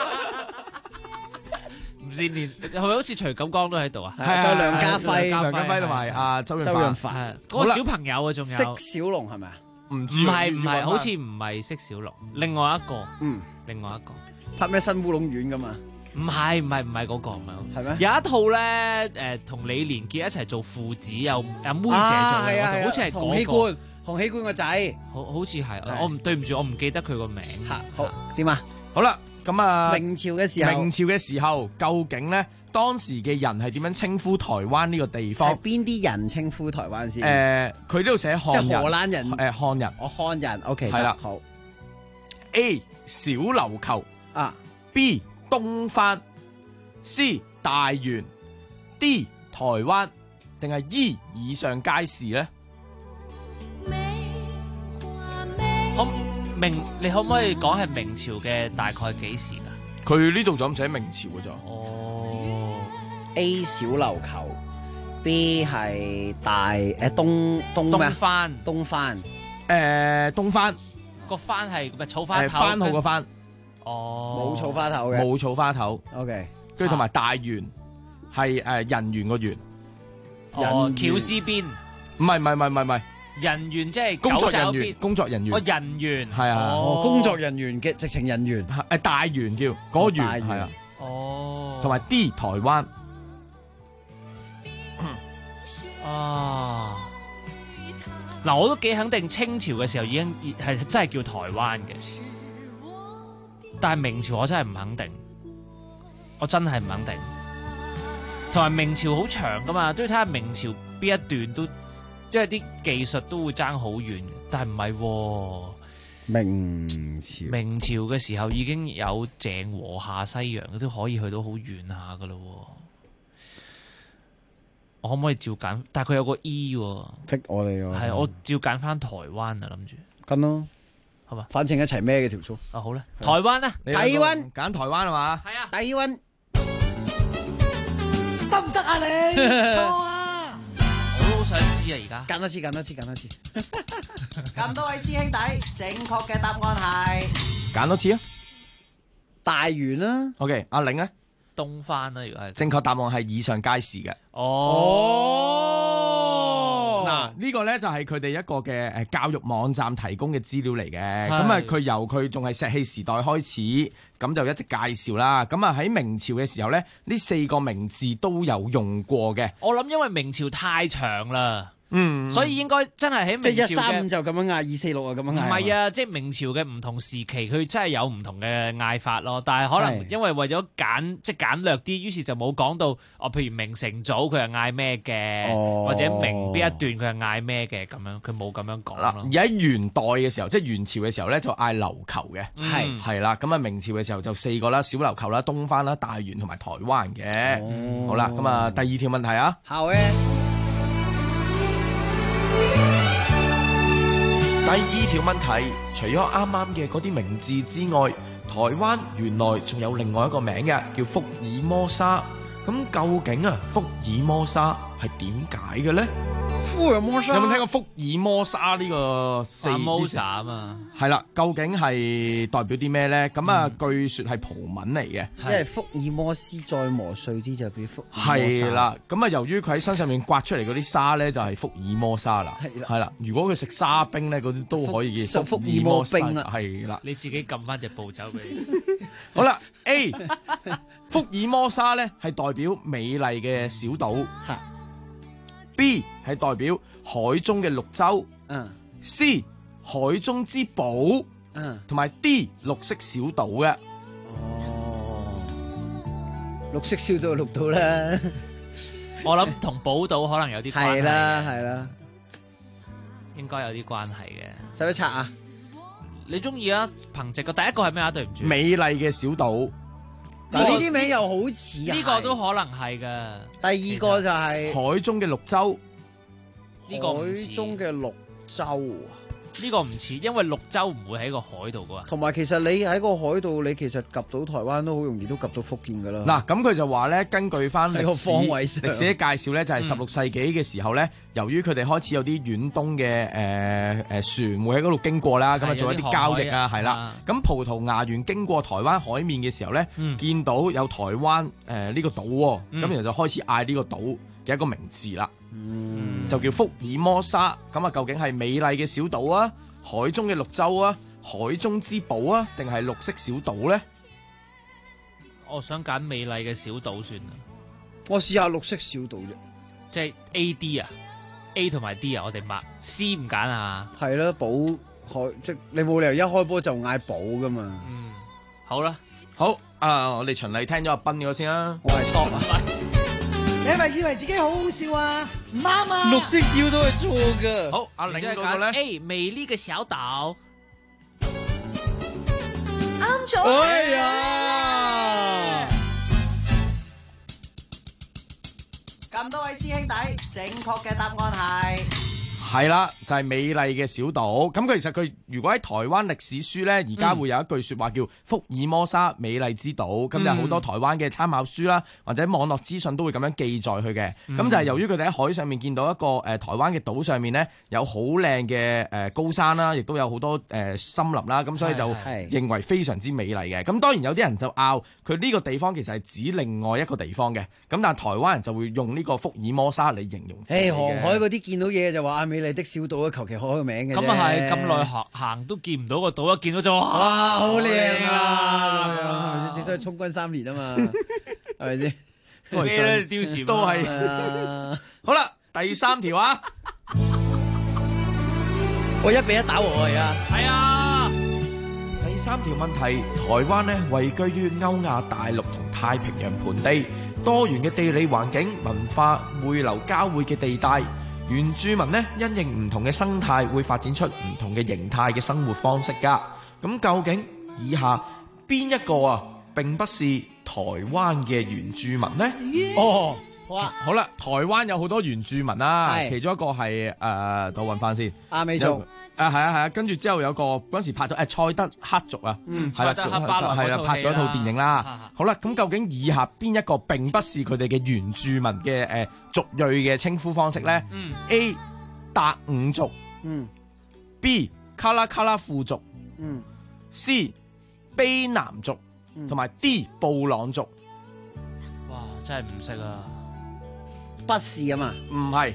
係咪好似徐錦江都喺度啊？ 係，仲有梁家輝同埋阿周潤發， 嗰個小朋友啊，仲有釋小龍係咪啊？ 唔知啊。 唔係，好似唔係釋小龍，另外一個，另外一個拍咩新烏龍院噶嘛？ 唔係嗰個，唔係係咩？ 有一套咧，同李連杰一齊做父子，有阿妹姐做嘅，好似係洪熙官，洪熙官個仔， 好似係，我唔對唔住，我唔記得佢個名。 好點啊？ 好啦，咁啊， 明朝嘅時候， 究竟咧當時嘅人係點樣稱呼台灣呢個地方？ 係邊啲人稱呼台灣先？ 佢呢度寫漢人， 即係荷蘭人。 漢人， 漢人 ，OK， 係啦， 好。 A 小琉球啊 ，B 東番 ，C 大園 ，D 台灣，定係 E 以上皆是咧？ 你可唔可以講係明朝嘅大概幾時㗎？ 佢呢度就咁寫明朝嘅咋。 哦 ，A 小琉球 ，B 係東番，東番個番係咪草花頭？ 番號個番。 冇草花頭嘅， 冇草花頭。 OK， 跟住同埋大園係人猿個猿。 喬絲邊？ 唔係。 人員即係工作人員， 人員係啊， 工作人員嘅直情人員， 大員叫嗰個員係啊，同埋 D 台灣， 嗱我都幾肯定清朝嘅時候已經係真係叫台灣嘅，但係明朝我真係唔肯定，我真係唔肯定，同埋明朝好長噶嘛，都要睇下明朝邊一段都。即係啲技術都會爭好遠，但係唔係喎。明朝嘅時候已經有鄭和下西洋，都可以去到好遠下噶咯。我可唔可以照揀？但係佢有個 E 喎， 剔我哋喎。 係我照揀翻台灣啊，諗住。 跟咯， 好嘛？ 反正一齊孭嘅條數。 好啦，台灣啊， 低溫揀台灣係嘛？ 係啊， 低溫得唔得啊你？錯啊！ 我好想知啊，而家揀多次。 咁多位師兄弟，正確嘅答案係揀多次啊！ 大園啦。 OK， 阿玲咧， 東番啦，如果係正確答案係以上皆是嘅。嗱，呢個咧就係佢哋一個嘅教育網站提供嘅資料嚟嘅。咁啊，佢由佢仲係石器時代開始，咁就一直介紹啦。咁啊喺明朝嘅時候咧，呢4個名字都有用過嘅。 我諗因為明朝太長啦。所以應該真係喺明朝嘅即係135就咁樣嗌，246啊咁樣嗌。 唔係啊，即係明朝嘅唔同時期，佢真係有唔同嘅嗌法咯。但係可能因為為咗即係簡略啲，於是就冇講到譬如明成祖佢係嗌咩嘅，或者明邊一段佢係嗌咩嘅咁樣，佢冇咁樣講咯。 而喺元代嘅時候，即係元朝嘅時候咧，就嗌琉球嘅，係啦。咁啊，明朝嘅時候就4個啦，小琉球啦、東番啦、大園同埋台灣嘅。好啦，咁啊，第二條問題啊。 好嘅。 第二條問題，除咗啱啱嘅嗰啲名字之外，台灣原來仲有另外一個名嘅，叫福爾摩沙。咁究竟啊，福爾摩沙係點解嘅咧？ 福爾摩沙有冇聽過福爾摩沙呢個 4字啊嘛？ 係啦，究竟係代表啲咩咧？咁啊，據說係葡文嚟嘅， 因為福爾摩斯再磨碎啲就變福爾摩沙。 係啦，咁啊，由於佢喺身上面刮出嚟嗰啲沙咧，就係福爾摩沙啦。係啦，如果佢食沙冰咧，嗰啲都可以叫福爾摩冰啦。係啦， 你自己撳翻隻步走俾你。 好啦 ，A 福爾摩沙咧係代表美麗嘅小島。B 係代表海中嘅綠洲，C 海中之寶，同埋 D 綠色小島嘅。 綠色小島綠島啦， 我諗同寶島可能有啲關係。 係啦， 應該有啲關係嘅。 使唔使拆啊？ 你中意啊？憑藉個第一個係咩啊？對唔住， 美麗嘅小島。 呢啲名又好似啊， 呢個都可能係噶。 第二個就係海中嘅綠洲， 呢個唔似。 海中嘅綠洲， 呢個唔似，因為綠洲唔會喺個海度噶。 同埋其實你喺個海度，你其實及到台灣都好容易都及到福建噶啦。 嗱，咁佢就話咧，根據翻歷史嘅介紹咧，就係16世紀嘅時候咧，由於佢哋開始有啲遠東嘅船會喺嗰度經過啦，咁啊做一啲交易啊，係啦。咁葡萄牙員經過台灣海面嘅時候咧，見到有台灣呢個島喎，咁然後就開始嗌呢個島嘅一個名字啦。就叫福爾摩沙。咁啊，究竟係美麗嘅小島啊， 海中嘅綠洲啊，海中之寶啊，定係綠色小島咧？ 我想揀美麗嘅小島算啦。 我試下綠色小島啫， 即係 A D 啊 ，A 同埋 D 啊，我哋抹 C 唔揀啊。 係咯，寶海即你冇理由一開波就嗌寶噶嘛。 嗯，好啦， 好我哋循例聽咗阿斌嗰個先啦。 我係錯啊！ 你係咪以為自己好好笑啊？唔啱啊！ 綠色小島係錯嘅。 好，阿玲嗰個咧 A 美麗嘅小島。 啱咗。 哎呀！ 咁多位師兄弟，正確嘅答案係係啦，就係美麗嘅小島。咁其實佢如果喺台灣歷史書咧，而家會有一句說話叫福爾摩沙美麗之島。咁就好多台灣嘅參考書啦，或者網絡資訊都會咁樣記載佢嘅。咁就係由於佢哋喺海上面見到一個台灣嘅島上面咧，有好靚嘅高山啦，亦都有好多森林啦，咁所以就認為非常之美麗嘅。咁當然有啲人就拗佢呢個地方其實係指另外一個地方嘅。咁但係台灣人就會用呢個福爾摩沙嚟形容自己嘅。 航海嗰啲見到嘢就話美麗的小島啊，求其開個名嘅啫。 咁啊係，咁耐行都見唔到個島，一見到就哇好靚啊！係咪先？正所謂充軍3年啊嘛，係咪先？ 都係丟時都係。好啦，第3條啊， 我1-1打和啊而家。 係啊。 第3條問題，台灣呢位居於歐亞大陸同太平洋盆地，多元嘅地理環境、文化匯流交匯嘅地帶。原住民呢，因應唔同嘅生態，會發展出唔同嘅形態嘅生活方式㗎。咁究竟以下邊一個啊，並不是台灣嘅原住民呢？ 哦，好啊， 好啦，台灣有好多原住民啦， 係其中一個係等我搵翻先。 阿美族。 係啊，跟住之後有個嗰時拍咗蔡德克族啊，係啦，係啦，拍咗一套電影啦。好啦，咁究竟以下邊一個並不是佢哋嘅原住民嘅族裔嘅稱呼方式咧？A 達悟族，B 卡拉卡拉富族，C 卑南族，同埋 D 布朗族。 哇，真係唔識啊！ 不是啊嘛， 唔係。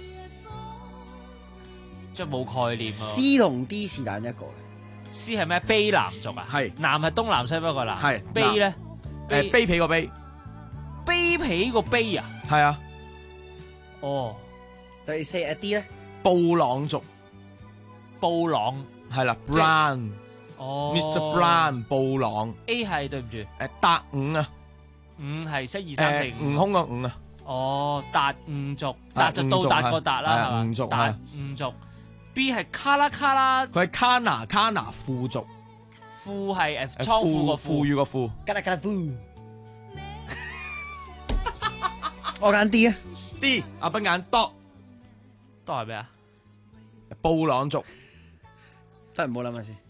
即係冇概念啊 C 同 D 是但一個 C 係咩？卑南族啊？ 係南係東南西北個南。 係卑咧？ 卑鄙個卑。 卑鄙個卑啊？ 係啊。 哦。 第4 D 咧？ 布朗族。 布朗係啦 ，Brown。 哦。 Mr. Brown 布朗。 A 係對唔住。 達悟啊。 悟係1、2、3、4、5。 悟空個悟啊。 哦，達悟族，達就到達個達啦，係嘛？ 悟族。 達悟族。B 係卡拉卡拉， 佢係卡拿富族， 富係倉庫個富裕個富， 卡拉卡拉富。我揀 D 啊 ，D 阿斌揀多係咩啊？ 布朗族， 真係唔好諗下先。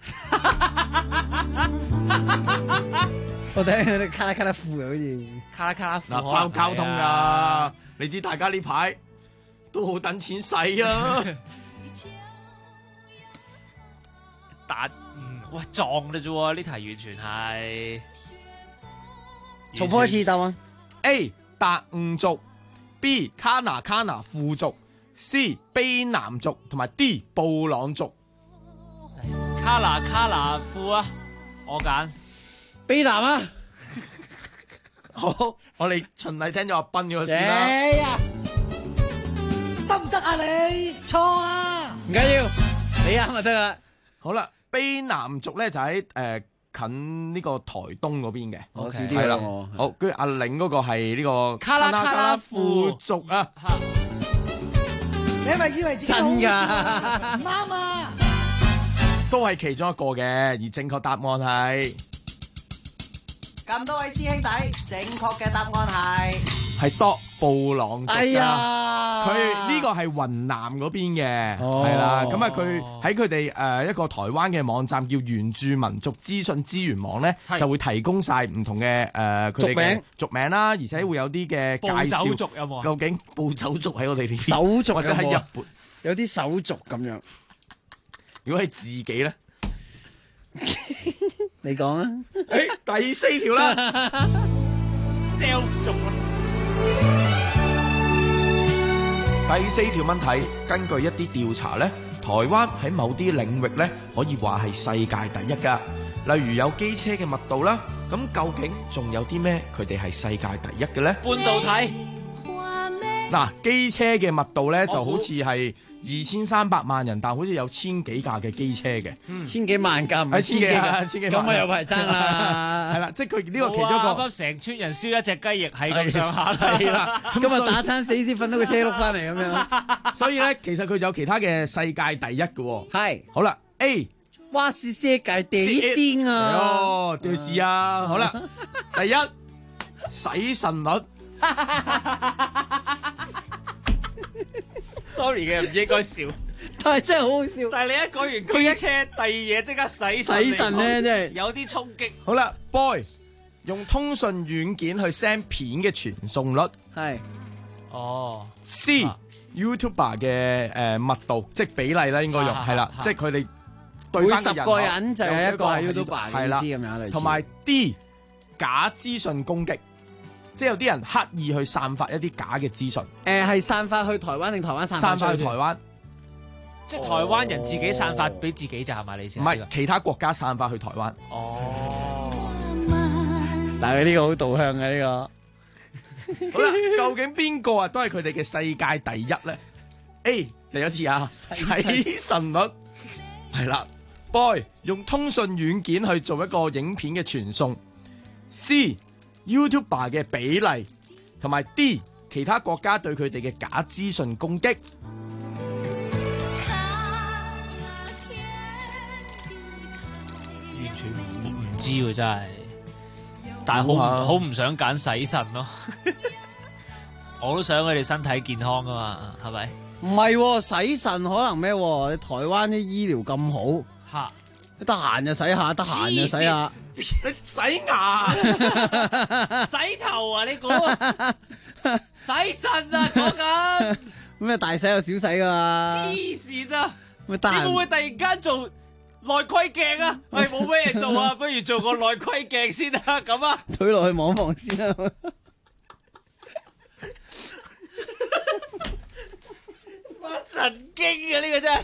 我睇佢哋卡拉卡拉富啊，好似卡拉卡拉富嗱，交通㗎，你知大家呢排都好等錢使啊。 喂撞嘅啫喎，呢題完全係。 重複一次答案 ：A 達悟族，B 卡拿富族，C 卑南族，同埋 D 布朗族。 卡拿富啊，我揀卑南啊。 好，我哋循例聽咗阿斌嗰個先啦。 得唔得啊你？錯啊！ 唔緊要，你啱就得啦。 好啦，卑南族咧就喺近呢個台東嗰邊嘅， 我少啲啦。 好，跟住阿嶺嗰個係呢個卡拉富族啊。 你係咪以為自己好真㗎？ 唔啱啊！ 都係其中一個嘅，而正確答案係咁多位師兄弟，正確嘅答案係多布朗族。 哎呀， 佢呢個係雲南嗰邊嘅，係啦。咁啊，佢喺佢哋一個台灣嘅網站叫原住民族資訊資源網咧，就會提供晒唔同嘅佢哋嘅族名啦，而且會有啲嘅介紹。 暴走族有冇？ 究竟暴走族喺我哋呢邊手族或者喺日本有啲手族咁樣？ 如果係自己咧， 你講啊！ 第4條啦 ，self 族啊。 第4條問題，根據一啲調查咧， 台灣喺某啲領域咧可以話係世界第一㗎，例如有機車嘅密度啦。咁究竟仲有啲咩佢哋係世界第一嘅咧？ 半導體。 嗱，機車嘅密度咧就好似係2300萬人，但好似有1000幾架嘅機車嘅 ，1000幾萬架唔係1000幾架，咁啊有排爭啦。 係啦，即係佢呢個其中一個。 啱啱成村人燒一隻雞翼係咁上下係啦， 今日打餐死先瞓到個車轆翻嚟咁樣。 所以咧，其實佢有其他嘅世界第一嘅喎。 係。好啦 ，A。 哇！是世界第一啊！ 哦，屌事啊！好啦，第一洗腎率。 sorry 嘅，唔應該笑， 但係真係好好笑。 但係你一講完機車，第二嘢即刻洗腎咧，真係有啲衝擊。 好啦 ，boy 用通訊軟件去 send 片嘅傳送率係。 哦。 C YouTuber 嘅密度，即係比例啦，應該用係啦，即係佢哋對翻每10個人就有一個係 YouTuber 嘅意思咁樣類似。 同埋 D 假資訊攻擊。即係有啲人刻意去散發一啲假嘅資訊。 係散發去台灣定台灣散發去台灣？ 即係台灣人自己散發俾自己咋係嘛？你先唔係其他國家散發去台灣。 哦。 但係呢個好導向嘅呢個。 好啦，究竟邊個啊都係佢哋嘅世界第一咧 ？A 嚟一次啊，洗腎率係啦。Boy 用通訊軟件去做一個影片嘅傳送。C YouTuber 嘅比例，同埋 D 其他國家對佢哋嘅假資訊攻擊。 完全唔知喎，真係，但係好唔想揀洗腎咯。我都想佢哋身體健康噶嘛，係咪？ 唔係洗腎可能咩？你台灣啲醫療咁好嚇， 得閒就洗下，得閒就洗下。 你洗牙、洗頭啊？你估洗腎啊？講緊咩大洗有小洗噶嘛？ 黐線啊！ 你會唔會突然間做內窺鏡啊？喂，冇咩嘢做啊，不如做個內窺鏡先啦，咁啊？ 推落去望望先啦。 發神經啊！呢個真係。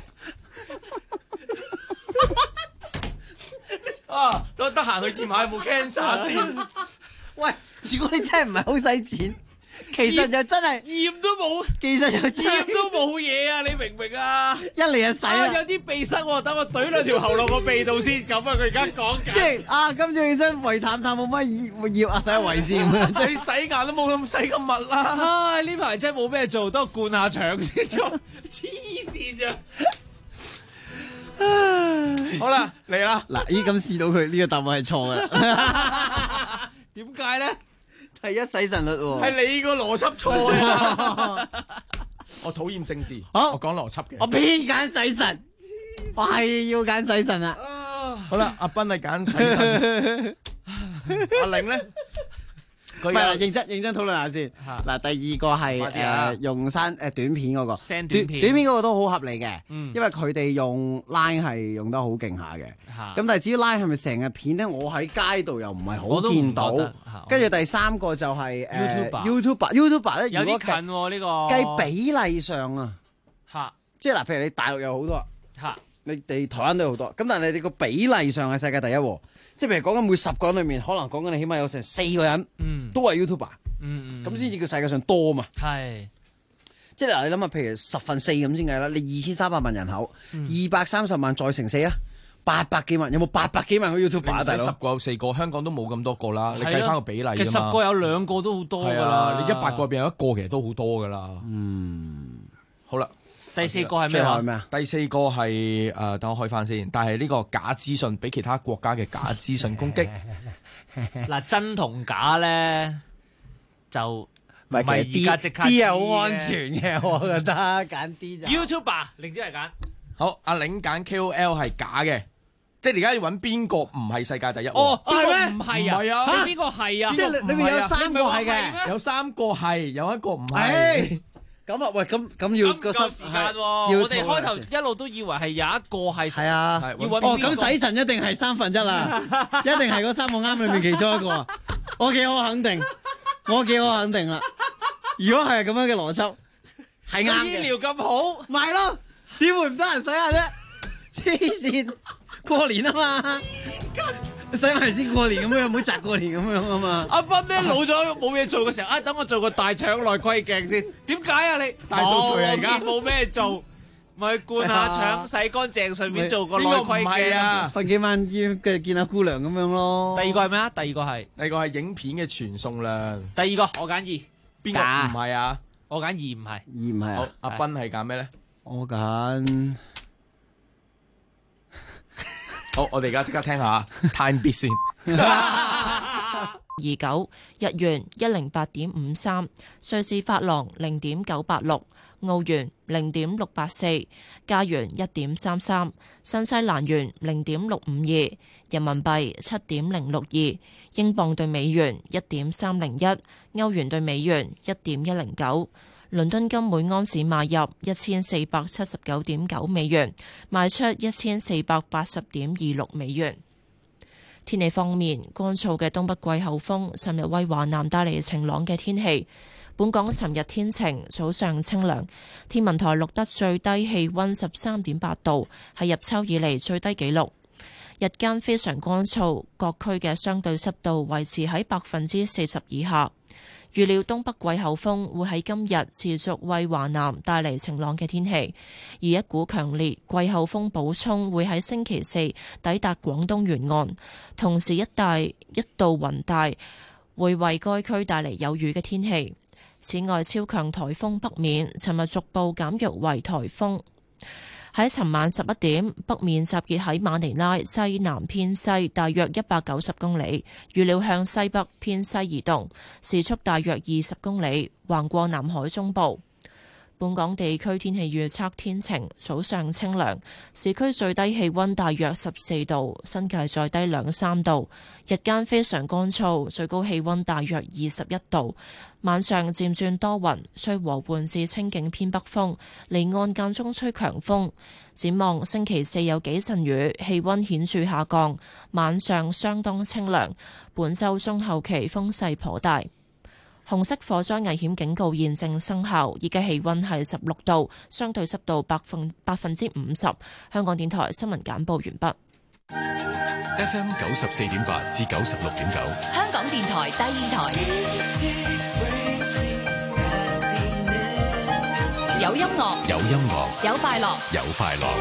啊！我得閒去驗下有冇 cancer 先。 喂，如果你真係唔係好使錢，其實就真係驗都冇， 其實又真係驗都冇嘢啊！你明唔明啊？ 一嚟就洗啦， 有啲鼻塞喎，等我懟兩條喉落個鼻度先。咁啊，佢而家講緊。 即係啊，今朝起身胃淡淡冇乜要啊，洗下胃先。 你洗牙都冇咁洗咁密啦。 唉，呢排真係冇咩做，都灌下腸先咗。黐線啊！ 好啦，嚟啦！ 嗱，咁試到佢呢個答案係錯嘅。 點解咧？ 第一洗腎率喎， 係你個邏輯錯啊！我討厭政治，我講邏輯嘅。 我偏揀洗腎，我係要揀洗腎啦。 好啦，阿斌係揀洗腎，阿玲咧？ 唔係啦，認真討論下先。嗱，第二個係用短片嗰個 ，send 短片嗰個都好合理嘅， 因為佢哋用 Line 係用得好勁下嘅。咁但係至於 Line 係咪成日片咧？我喺街度又唔係好見到。跟住第三個就係YouTuber 咧， 有啲近喎呢個。 計比例上啊，即係嗱，譬如你大陸有好多，你哋台灣都有好多。咁但係你哋個比例上係世界第一喎。即係譬如講緊每10個人裏面，可能講緊你起碼有成4個人，都係 YouTuber，咁先至叫世界上多嘛。 係， 即係嗱，你諗下，譬如4/10咁先計啦，你2300萬人口，230萬再乘4啊，800幾萬，有冇800幾萬個 YouTuber 啊？大佬，10 個有4個，香港都冇咁多個啦。你計翻個比例， 其實10個有2個都好多㗎啦。 你100個入邊有1個，其實都好多㗎啦。好啦。 第4個係咩話？ 第4個係等我開翻先。但係呢個假資訊俾其他國家嘅假資訊攻擊。 嗱，真同假咧就唔係而家即刻。 D 係好安全嘅，我覺得揀 D 就。 YouTuber 另之嚟揀。 好，阿玲揀 KOL 係假嘅，即係你而家要揾邊個唔係世界第一？ 哦，係咩？唔係啊？ 邊個係啊？ 即係裏面有3個係嘅， 有3個係，有一個唔係。 咁啊，喂，咁要個時間喎。我哋開頭一路都以為係有一個係。 係啊。 要揾邊個？ 咁洗腎一定係1/3啦，一定係嗰3個啱裏面其中一個。我幾可肯定啦。如果係咁樣嘅邏輯，係啱嘅。 醫療咁好， 咪咯。 點會唔得閒洗下啫？黐線，過年啊嘛，洗埋先過年咁樣，唔好窒過年咁樣啊嘛。 阿斌咧老咗冇嘢做嘅時候，等我做個大腸內窺鏡先。點解啊你？ 大掃除啊而家冇咩做。咪灌下腸，洗乾淨，順便做個內窺鏡啊！ 瞓幾晚醫跟住見下姑娘咁樣咯。 第二個係咩啊？第二個係影片嘅傳送量。 第二個我揀二， 邊個唔係啊？ 我揀二唔係。 二唔係啊？ 好，阿斌係揀咩咧？ 我揀。 好，我哋而家即刻聽下 Time Beat 先。 29日元108.53，瑞士法郎0.986，澳元0.684，加元1.33，新西蘭元0.652，人民幣7.062，英鎊對美元1.301，歐元對美元1.109。倫敦金每安士買入1479.9美元，賣出1480.26美元。天氣方面，乾燥嘅東北季候風尋日為華南帶嚟晴朗嘅天氣。本港尋日天晴，早上清涼。天文台錄得最低氣溫13.8度，係入秋以嚟最低紀錄。日間非常乾燥，各區嘅相對濕度維持喺40%以下。預料東北季候風會喺今日持續為華南帶嚟晴朗嘅天氣，而一股強烈季候風補充會喺星期四抵達廣東沿岸，同時一道雲帶會為該區帶嚟有雨嘅天氣。此外，超強颱風北面尋日逐步減弱為颱風。喺尋晚11點，北面集結喺馬尼拉西南偏西大約190公里，預料向西北偏西移動，時速大約20公里，橫過南海中部。本港地區天氣預測天晴，早上清涼，市區最低氣溫大約14度，新界再低2-3度。日間非常乾燥，最高氣溫大約21度。晚上漸轉多雲，吹和緩至清勁偏北風，離岸間中吹強風。展望星期四有幾陣雨，氣溫顯著下降，晚上相當清涼。本週中後期風勢頗大。紅色火災危險警告現正生效，依家氣溫係16度，相對濕度50%。香港電台新聞簡報完畢。 FM 94.8至96.9， 香港電台第二台，有音樂， 有音樂， 有快樂， 有快樂。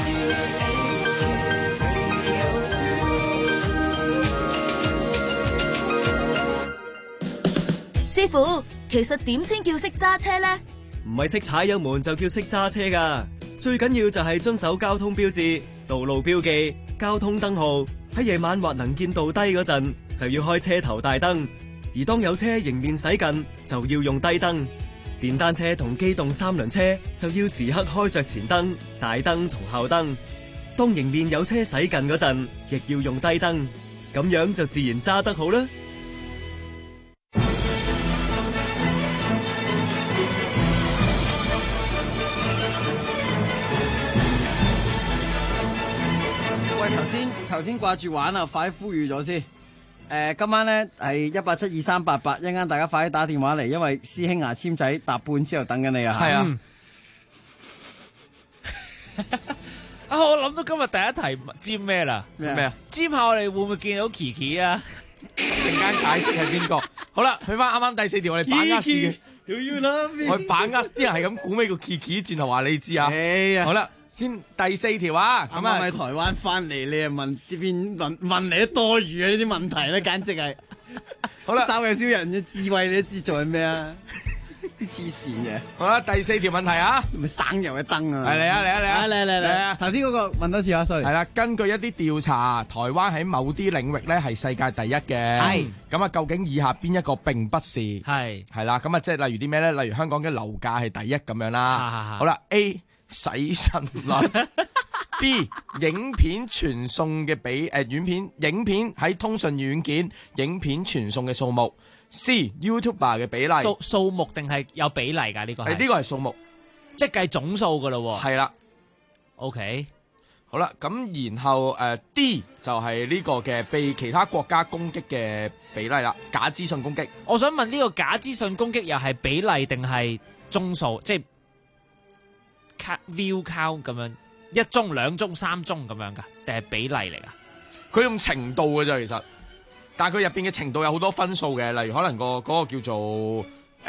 師傅，其實點先叫識揸車呢？ 唔係識踩油門就叫識揸車㗎，最緊要就係遵守交通標誌、道路標記、交通燈號。喺夜晚或能見度低嗰陣，就要開車頭大燈；而當有車迎面駛近，就要用低燈。電單車同機動三輪車就要時刻開着前燈、大燈同後燈。當迎面有車駛近嗰陣，亦要用低燈，咁樣就自然揸得好啦。 頭先掛住玩啊，快啲呼籲咗先。今晚咧係1872388，一陣間大家快啲打電話嚟，因為師兄牙籤仔搭半之後等緊你啊。係啊。 我諗到今日第一題尖咩啦？ 咩啊？ 尖下我哋會唔會見到 Kiki 啊？ 陣間解釋係邊個？好啦，去翻啱啱第4條，我哋把握時嘅。我把握啲人係咁估咩個 Kiki，轉頭話你知啊。好啦。先第4條啊， 咁啊，喺台灣翻嚟，你又問呢邊問你都多餘啊！呢啲問題咧，簡直係好啦， 稍有少人嘅智慧，你都知做緊咩啊？黐線嘅。 好啦，第4條問題啊， 咪省油嘅燈啊！ 係嚟啊！ 頭先嗰個問多次啊 ，sorry。 係啦，根據一啲調查，台灣喺某啲領域咧係世界第一嘅。係。咁啊，究竟以下邊一個並不是？係啦，咁啊，即係例如啲咩咧？例如香港嘅樓價係第一咁樣啦。好啦 ，A。洗腎率B 影片傳送嘅影片喺通訊軟件影片傳送嘅數目 C YouTuber 嘅比例數目定係有比例㗎？呢個係呢個係數目， 即係計總數㗎咯喎。係啦 ，OK 好啦，咁然後D 就係呢個嘅被其他國家攻擊嘅比例啦，假資訊攻擊。 我想問呢個假資訊攻擊又係比例定係宗數？即係 view count 咁樣，1宗、2宗、3宗咁樣㗎，定係比例嚟㗎？ 佢用程度嘅啫，其實，但係佢入邊嘅程度有好多分數嘅，例如可能嗰個叫做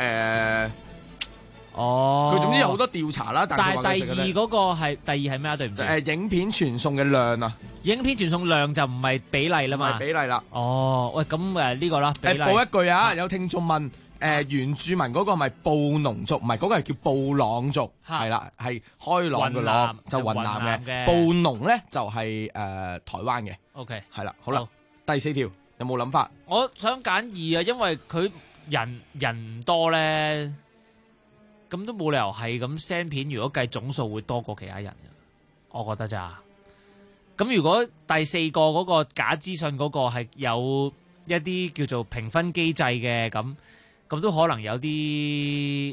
佢總之有好多調查啦。但係第二嗰個係咩啊？對唔對？影片傳送嘅量啊， 影片傳送量就唔係比例啦嘛， 唔係比例啦。 哦，喂，咁呢個啦，比例。 報一句啊，有聽眾問。原住民嗰個咪布農族，唔係嗰個係叫布朗族，係啦，係開朗嘅朗，就雲南嘅。布農咧就係台灣嘅。OK， 係啦，好啦，第4條有冇諗法？ 我想揀2啊，因為佢人多咧，咁都冇理由係咁 send 片。如果計總數會多過其他人嘅，我覺得咋。咁如果第4個嗰個假資訊嗰個係有一啲叫做評分機制嘅咁都可能有啲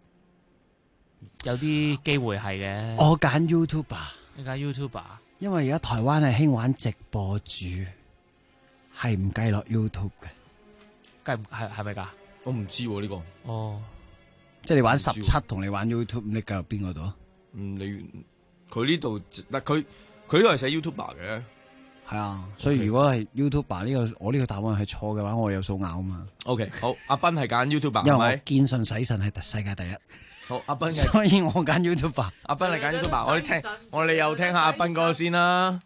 機會係嘅。 我揀 YouTuber， 你揀 YouTuber， 因為而家台灣係興玩直播主，係唔計落 YouTube 嘅。 計係咪㗎？ 我唔知喎呢個。 哦， 即係你玩17同你玩 YouTube， 你計落邊個度？ 佢呢度嗱佢都係寫 YouTuber 嘅。 係啊，所以如果係 YouTuber 我呢個答案係錯嘅話，我有數拗啊嘛。 OK， 好，阿斌係揀 YouTuber， 因為我堅信洗腎係世界第一。 好，阿斌， 所以我揀 YouTuber。 阿斌係揀 YouTuber， 我哋又聽下阿斌嗰個先啦。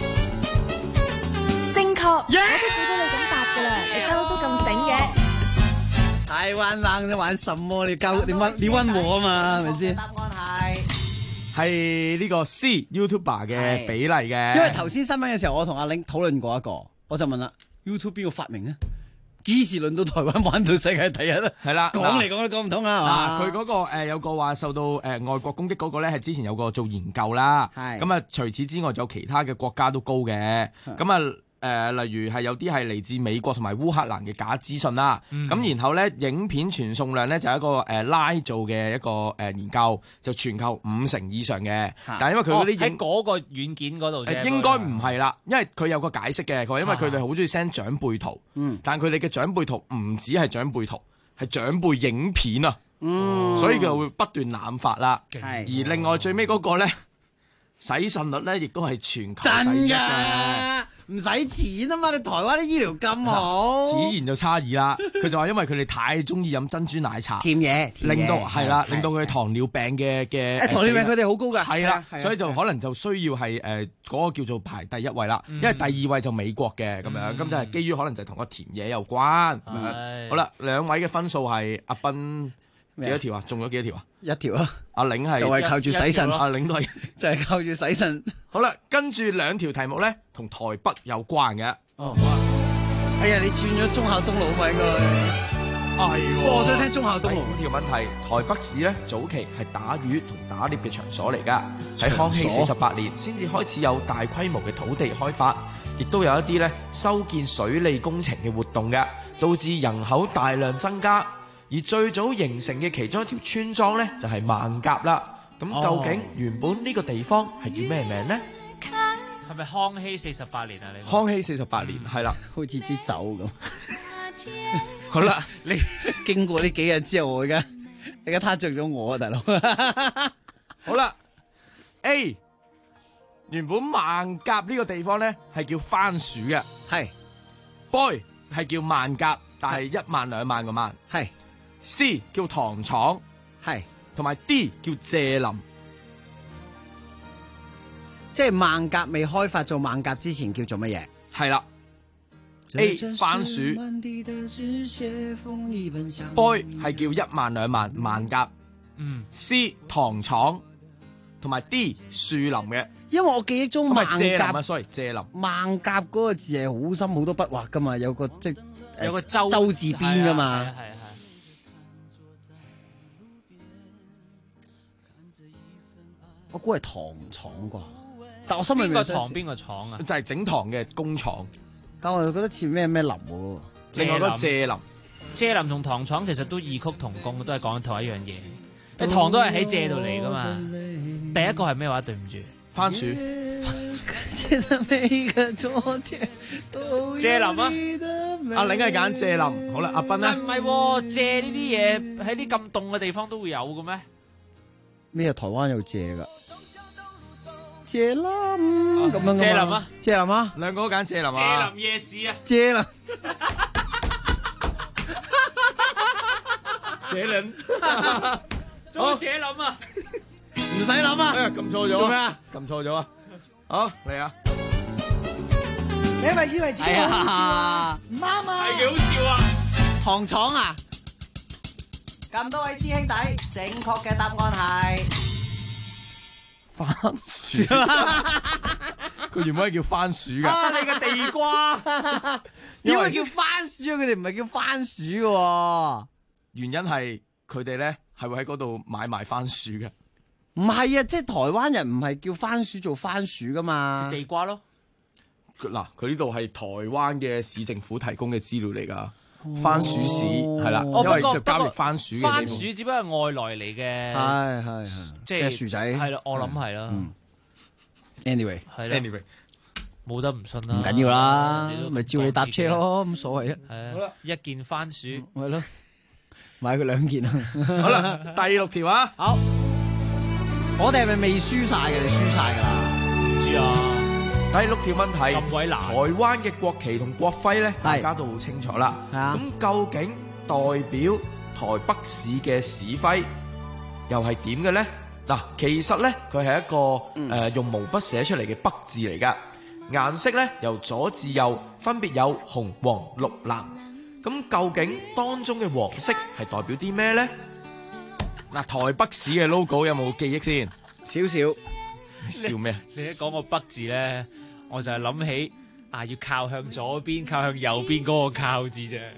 正確，我都估到你咁答噶啦，你不嬲都咁醒嘅。 台灣玩玩什麼？你溫和啊嘛，係咪先？答案係呢個 C YouTuber 嘅比例嘅。 因為頭先新聞嘅時候，我同阿玲討論過一個，我就問啦 ：YouTube 邊個發明呢？幾時輪到台灣玩到世界第一咧？ 係啦， 講嚟講都講唔通啦，係嘛？ 佢嗰個有個話受到外國攻擊嗰個咧，係之前有個做研究啦。係咁啊，除此之外，仲有其他嘅國家都高嘅。咁啊。例如係有啲係嚟自美國同埋烏克蘭嘅假資訊啦，咁然後咧影片傳送量咧就係一個拉做嘅一個研究，就全球50%以上嘅。但係因為佢嗰啲喺嗰個軟件嗰度啫， 應該唔係啦，因為佢有個解釋嘅，佢話因為佢哋好中意 send 長輩圖，但係佢哋嘅長輩圖唔止係長輩圖，係長輩影片啊，所以佢就會不斷濫發啦。而另外最尾嗰個咧洗腎率咧，亦都係全球第一嘅。 唔使錢啊嘛！你台灣啲醫療咁好， 此言就差異啦。佢就話因為佢哋太中意飲珍珠奶茶， 甜嘢， 令到係啦，令到佢糖尿病嘅糖尿病佢哋好高㗎， 係啦，所以就可能就需要係嗰個叫做排第一位啦。因為第2位就美國嘅咁樣，咁就係基於可能就係同個甜嘢有關。好啦，2位嘅分數係阿斌幾多條啊？中咗幾多條啊 ？1條啊！ 阿玲係就係靠住洗腎， 阿玲都係就係靠住洗腎。 好啦，跟住2條題目咧，同台北有關嘅。 哦，哎呀，你轉咗忠孝東路咪應該？ 係喎。 我想聽忠孝東路。 5條問題，台北市咧早期係打魚同打獵嘅場所嚟㗎，喺康熙48年先至開始有大規模嘅土地開發，亦都有一啲咧修建水利工程嘅活動嘅，導致人口大量增加。而最早形成嘅其中一條村莊咧，就係艋舺啦。咁究竟原本呢個地方係叫咩名咧？ 係咪康熙48年啊？你康熙48年係啦， 好似支酒咁。 好啦， 你經過呢幾日之後，我而家他着咗我啊，大佬。 好啦 ，A 原本艋舺呢個地方咧係叫番薯嘅， 係 boy 係叫艋舺，但係1萬2萬個萬係。 C 叫糖廠， 係，同埋 D 叫蔗林， 即係艋舺未開發做艋舺之前叫做乜嘢？ 係啦 ，A 番薯 ，boy 係叫1萬2萬艋舺，C 糖廠，同埋 D 樹林嘅。 因為我記憶中蔗林啊 ，sorry 蔗林， 艋舺嗰個字係好深好多筆畫噶嘛，有個即有個州字邊噶嘛。 係。 我估係糖廠啩，但我心裏面邊個廠啊？ 就係整糖嘅工廠。 但我又覺得似咩林喎。 另外嗰個蔗林同糖廠其實都異曲同工，都係講同一樣嘢。啲糖都係喺蔗度嚟噶嘛。第一個係咩話？對唔住， 番薯。 蔗林啊！ 阿玲係揀蔗林。好啦，阿斌咧。 唔係蔗呢啲嘢喺啲咁凍嘅地方都會有嘅咩？ 咩台灣有謝噶？謝林咁樣噶嘛？ 謝林啊， 謝林啊， 兩個都揀謝林啊。 謝林夜市啊， 謝林。 謝林， 做謝林啊， 唔使諗啊！ 撳錯咗， 做咩啊？ 撳錯咗啊！好嚟啊！ 你係咪以為自己好好笑啊？唔啱啊！ 係幾好笑啊！ 糖廠啊！ 咁多位師兄弟，正確嘅答案係番薯，佢原本係叫番薯㗎。 你個地瓜點解叫番薯啊？佢哋唔係叫番薯嘅。 原因係佢哋咧係會喺嗰度買賣番薯嘅。 唔係啊，即係台灣人唔係叫番薯做番薯噶嘛？ 地瓜咯。 嗱，佢呢度係台灣嘅市政府提供嘅資料嚟㗎。番薯市係啦，因為就交易番薯嘅地方。 番薯只不過係外來嚟嘅， 係即係薯仔。 係啦，我諗係啦。 Anyway， 係啦 ，anyway， 冇得唔信啦。 唔緊要啦，咪照你搭車咯，冇所謂啊。 係啊，一件番薯係咯，買佢2件啊。 好啦，第6條啊， 好，我哋係咪未輸晒嘅？你輸晒㗎啦？ 唔知啊。 第6條問題， 咁鬼難。 台灣嘅國旗同國徽咧，大家都好清楚啦。咁究竟代表台北市嘅市徽又係點嘅咧？嗱，其實咧佢係一個用毛筆寫出嚟嘅北字嚟噶，顏色咧由左至右分別有紅、黃、綠、藍。咁究竟當中嘅黃色係代表啲咩咧？嗱，台北市嘅 logo 有冇記憶先？ 少少。 笑咩？ 你一講個北字咧，我就係諗起要靠向左邊、靠向右邊嗰個靠字啫，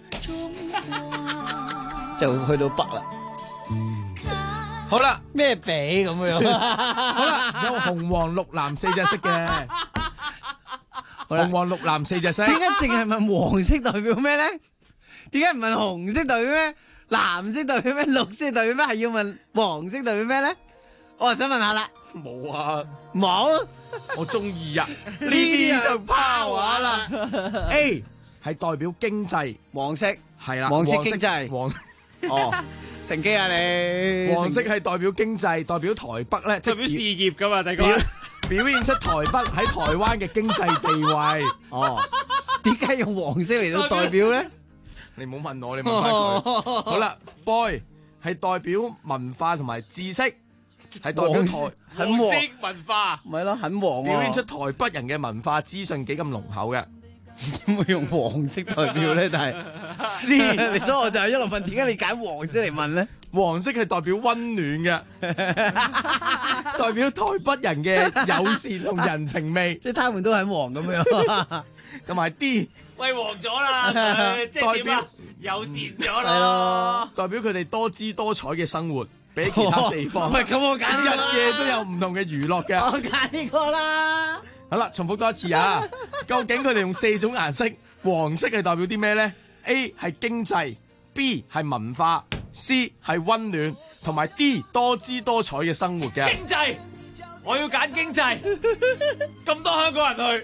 就去到北啦。 好啦， 咩比咁樣？ 好啦，有紅黃綠藍4隻色嘅，紅黃綠藍4隻色。 點解淨係問黃色代表咩咧？點解唔問紅色代表咩？藍色代表咩？綠色代表咩？係要問黃色代表咩咧？我想問下啦。 冇啊， 冇， 我中意啊，呢啲就拋話啦。A 係代表經濟， 黃色係啦， 黃色經濟，哦，乘機啊你， 黃色係代表經濟，代表台北咧， 代表事業噶嘛，大哥， 表現出台北喺台灣嘅經濟地位。 哦，點解用黃色嚟到代表咧？ 你唔好問我，你問翻佢。好啦 ，Boy 係代表文化同埋知識。係代表台黃色文化， 咪咯，很黃， 表現出台北人嘅文化資訊幾咁濃厚嘅。 點會用黃色代表咧？但係你所以我就係一路問，點解你揀黃色嚟問咧？ 黃色係代表溫暖嘅，代表台北人嘅友善同人情味， 即係他們都很黃咁樣。 同埋 D， 喂黃咗啦，即係點啊？友善咗啦， 代表佢哋多姿多彩嘅生活。比其他地方， 唔係咁我揀日夜都有唔同嘅娛樂嘅。 我揀呢個啦。 好啦，重複多一次啊！究竟佢哋用4種顏色，黃色係代表啲咩咧 ？A 係經濟 ，B 係文化 ，C 係溫暖，同埋 D 多姿多彩嘅生活嘅。 經濟，我要揀經濟。咁多香港人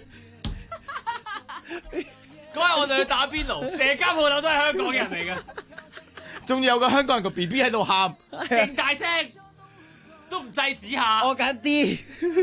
去，嗰日我哋去打邊爐，成間鋪頭都係香港人嚟嘅。 仲有個香港人個 BB 喺度喊， 勁大聲，都唔制止下。 我揀 D，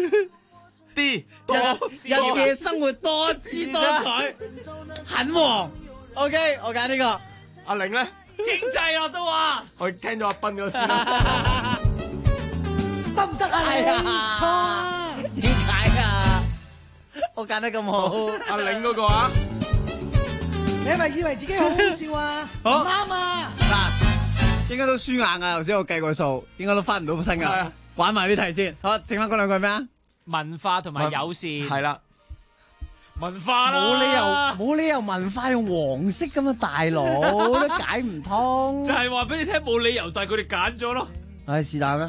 日夜生活多姿多彩，很黃。OK， 我揀呢個。 阿玲咧， 經濟我都話。 我聽咗阿斌嗰先啦， 得唔得啊？你錯啊？ 點解啊？我揀得咁好， 阿玲嗰個啊？ 你係咪以為自己好好笑啊？唔啱啊！ 嗱，應該都輸硬啊！頭先我計過數，應該都翻唔到身噶。玩埋呢題先，好，剩翻嗰2句咩啊？ 文化同埋友善。 係啦， 文化啦。 冇理由文化用黃色咁啊，大佬都解唔通。 就係話俾你聽冇理由，但係佢哋揀咗咯。 係是但啦。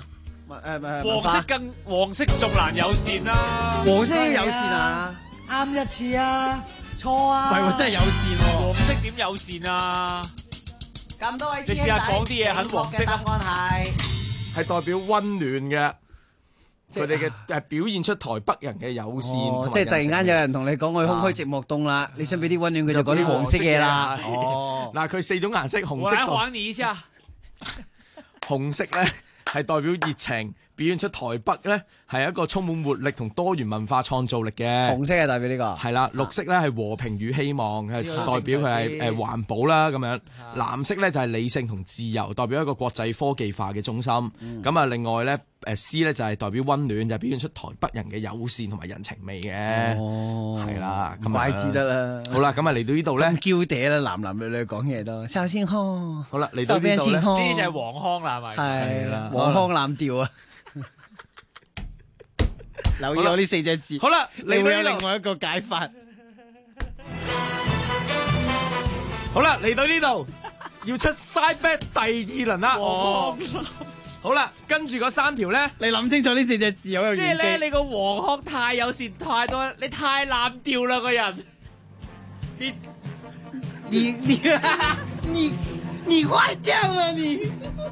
黃色仲難友善啦。 黃色友善啊？ 啱一次啊！錯啊！ 唔係喎，真係友善喎。 黃色點友善啊？ 咁多位師兄弟， 你試下講啲嘢很黃色啊！ 答案係代表溫暖嘅，佢哋嘅表現出台北人嘅友善。 即係突然間有人同你講我空虛寂寞凍啦，你想俾啲溫暖，佢就講啲黃色嘢啦。 哦，嗱，佢4種顏色，紅色。 我來還你一下。 紅色咧係代表熱情， 表現出台北咧係一個充滿活力同多元文化創造力嘅。 紅色係代表呢個。 係啦，綠色咧係和平與希望，係代表佢係環保啦咁樣。藍色咧就係理性同自由，代表一個國際科技化嘅中心。咁啊，另外咧C 咧就係代表溫暖，就係表現出台北人嘅友善同埋人情味嘅。係啦，咁怪之得啦。 好啦，咁啊嚟到呢度咧， 咁嬌嗲啦，男女講嘢都。首先康。好啦，嚟到呢度咧， 呢啲就係黃腔啦，係咪？ 係啦，黃腔濫調啊！留意我呢4隻字。 好啦， 你會有另外一個解法。 好啦，嚟到呢度要出 side bet 第2輪啦。好啦，跟住嗰3條咧， 你諗清楚呢4隻字好有玄機。 即係咧，你個黃腔太友善太多，你太濫調啦個人。 你壞掉啦你！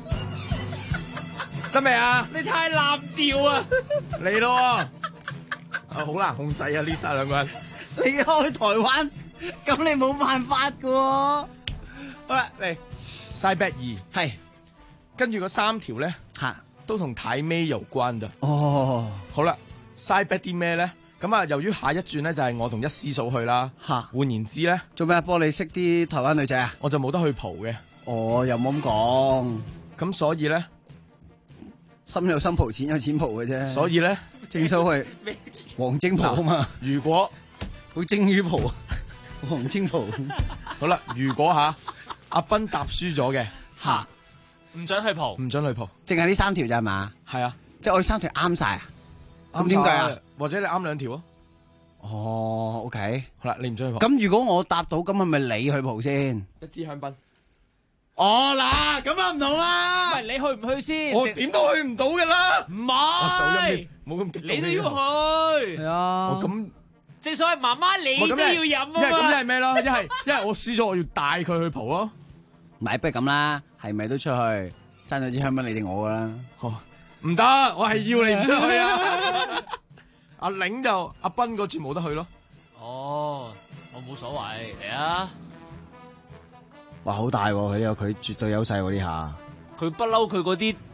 得未啊？ 你太濫調啊！ 嚟咯！啊，好難控制啊！Lisa 兩個人， 你開台灣，咁你冇辦法噶喎。好啦，嚟 side bet 2 係， 跟住嗰3條咧都同睇尾有關嘅。 哦， 好啦 ，side bet 啲咩咧？咁啊，由於下一轉咧就係我同一師嫂去啦。換言之咧， 做咩幫你識啲台灣女仔啊？ 我就冇得去蒲嘅。 哦，又冇咁講。 咁所以咧， 心有心蒲，錢有錢蒲嘅啫。 所以咧， 正所謂黃精蒲啊嘛。 如果好精於蒲，黃精蒲。 好啦，如果阿斌答輸咗嘅唔准去蒲， 唔准去蒲， 淨係呢3條咋係嘛？ 係啊， 即係我哋3條啱晒啊？咁點解啊？ 或者你啱2條啊？ 哦 ，OK， 好啦，你唔准去蒲。 咁如果我答到，咁係咪你去蒲先？ 一支香檳。 哦嗱，咁啊唔同啦。 喂，你去唔去先？ 我點都去唔到嘅啦。 唔係， 冇咁激動。 你都要去。 係啊。 我咁正所謂媽媽你都要飲啊嘛。 咁一係咩咯？一係我輸咗，我要帶佢去蒲咯。 唔係，不如咁啦，係咪都出去爭咗支香檳你定我噶啦？ 唔得，我係要你唔出去啊！阿玲就阿斌嗰次冇得去咯。 哦，我冇所謂，嚟啊！ 哇，好大喎！佢有佢絕對優勢喎呢下。 佢不嬲，佢嗰啲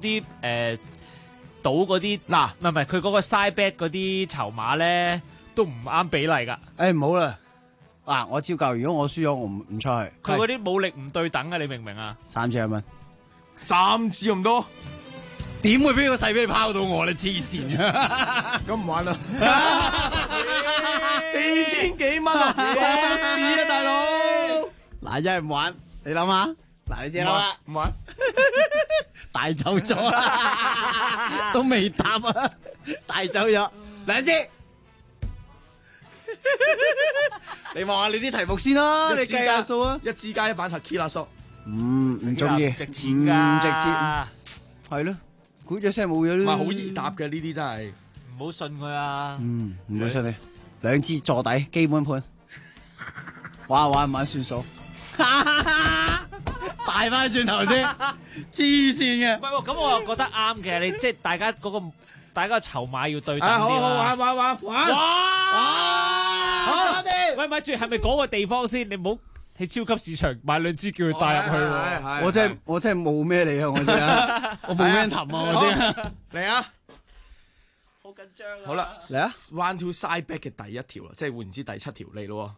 賭嗰啲嗱，唔係佢嗰個 side bet 嗰啲籌碼咧，都唔啱比例噶。 唔好啦，嗱，我照舊，如果我輸咗，我唔出去。 佢嗰啲武力唔對等嘅，你明唔明啊 ？3支香檳 ，3支咁多， 點會俾個細俾你拋到我？你黐線啊！ 咁唔玩啦，4000幾蚊啊，支啊大佬！ 嗱，一係唔玩，你諗下，嗱，你知啦， 唔玩， 大走咗啦，都未答啊，大走咗2支。你望下你啲題目先啦，你計下數啊！ 一支加一版 Tequila Shot， 唔中意， 值錢噶， 唔值錢，係咯，估咗聲冇嘢咯。 唔係好易答嘅呢啲真係， 唔好信佢啊！ 唔好信你，2支坐底基本盤，玩唔玩算數。大翻轉頭先，黐線嘅。 唔係喎，咁我又覺得啱嘅。你即係大家嗰個籌碼要對等啲好玩！ 好啲。喂，咪住，係咪嗰個地方先？你唔好喺超級市場買2支叫佢帶入去。 我真係冇咩嚟啊！我真係，我冇咩氹啊！我真嚟啊！ 好緊張啊！ 好啦， 嚟啊 ！One to side back 嘅第1條啦，即係換言之第7條嚟咯。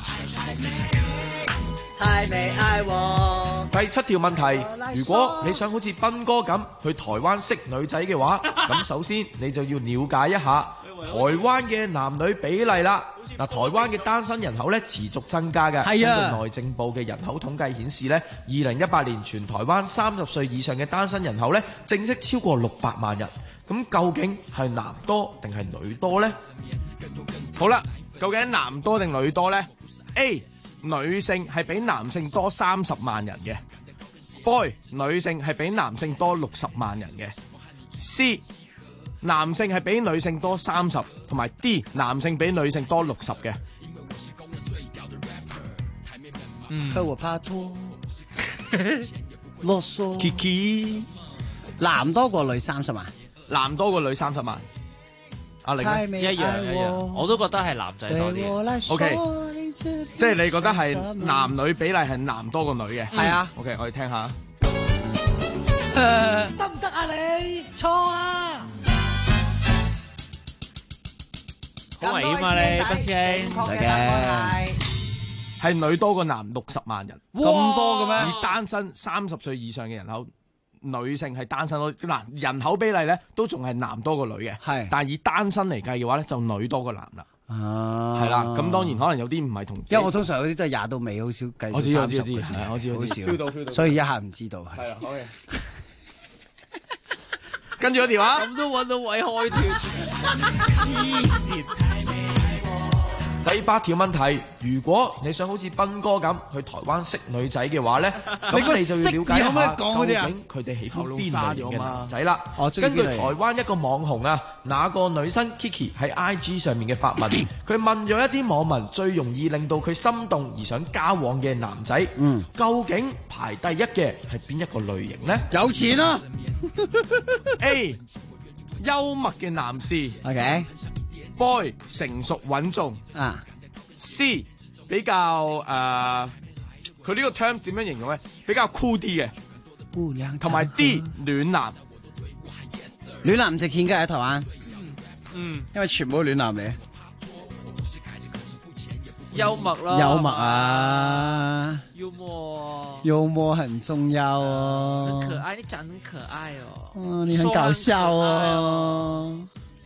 太未愛我。 第7條問題，如果你想好似斌哥咁去台灣識女仔嘅話，咁首先你就要了解一下台灣嘅男女比例啦。嗱，台灣嘅單身人口咧持續增加嘅。 係啊。 根據內政部嘅人口統計顯示咧，2018年全台灣30歲以上嘅單身人口咧正式超過600萬人。咁究竟係男多定係女多呢？好啦，究竟男多定女多呢？ A 女性係比男性多30萬人嘅。 B 女性係比男性多60萬人嘅。 C 男性係比女性多30，同埋 D 男性比女性多60嘅。 我拍拖囉嗦 Kiki 男多過女30萬， 男多過女30萬。阿玲一樣，我都覺得係男仔多啲。 OK， 即係你覺得係男女比例係男多過女嘅？ 係啊。 OK， 我哋聽下。 得唔得啊你？錯啊！ 好危險啊你，不師兄。 唔使嘅， 係女多過男60萬人， 咁多嘅咩？ 而單身30歲以上嘅人口，女性係單身多嗱，人口比例咧都仲係男多過女嘅， 係， 但係以單身嚟計嘅話咧，就女多過男啦。 係啦，咁當然可能有啲唔係同， 因為我通常嗰啲都係廿到尾，好少計。我知， 我知， 好少 feel 到， 所以一下唔知道。 係啊，好嘅。跟住個電話， 咁都揾到位開脱，黐線。 第8條問題，如果你想好似斌哥咁去台灣識女仔嘅話咧，咁你就要了解下究竟佢哋喜歡邊類型嘅男仔啦。根據台灣一個網紅啊，那個女生 Kiki 喺 IG 上面嘅發問，佢問咗一啲網民最容易令到佢心動而想交往嘅男仔，究竟排第一嘅係邊一個類型呢？ 有錢啊 ！A 幽默嘅男士 ，OK。 Boy 成熟穩重啊 ，C 比較佢呢個 term 點樣形容咧？比較酷啲嘅，同埋 D 暖男。 暖男唔值錢㗎喺台灣，因為全部都暖男嚟。 幽默咯， 幽默啊，幽默很重要哦。 很可愛，你長得很可愛哦。 你很搞笑哦。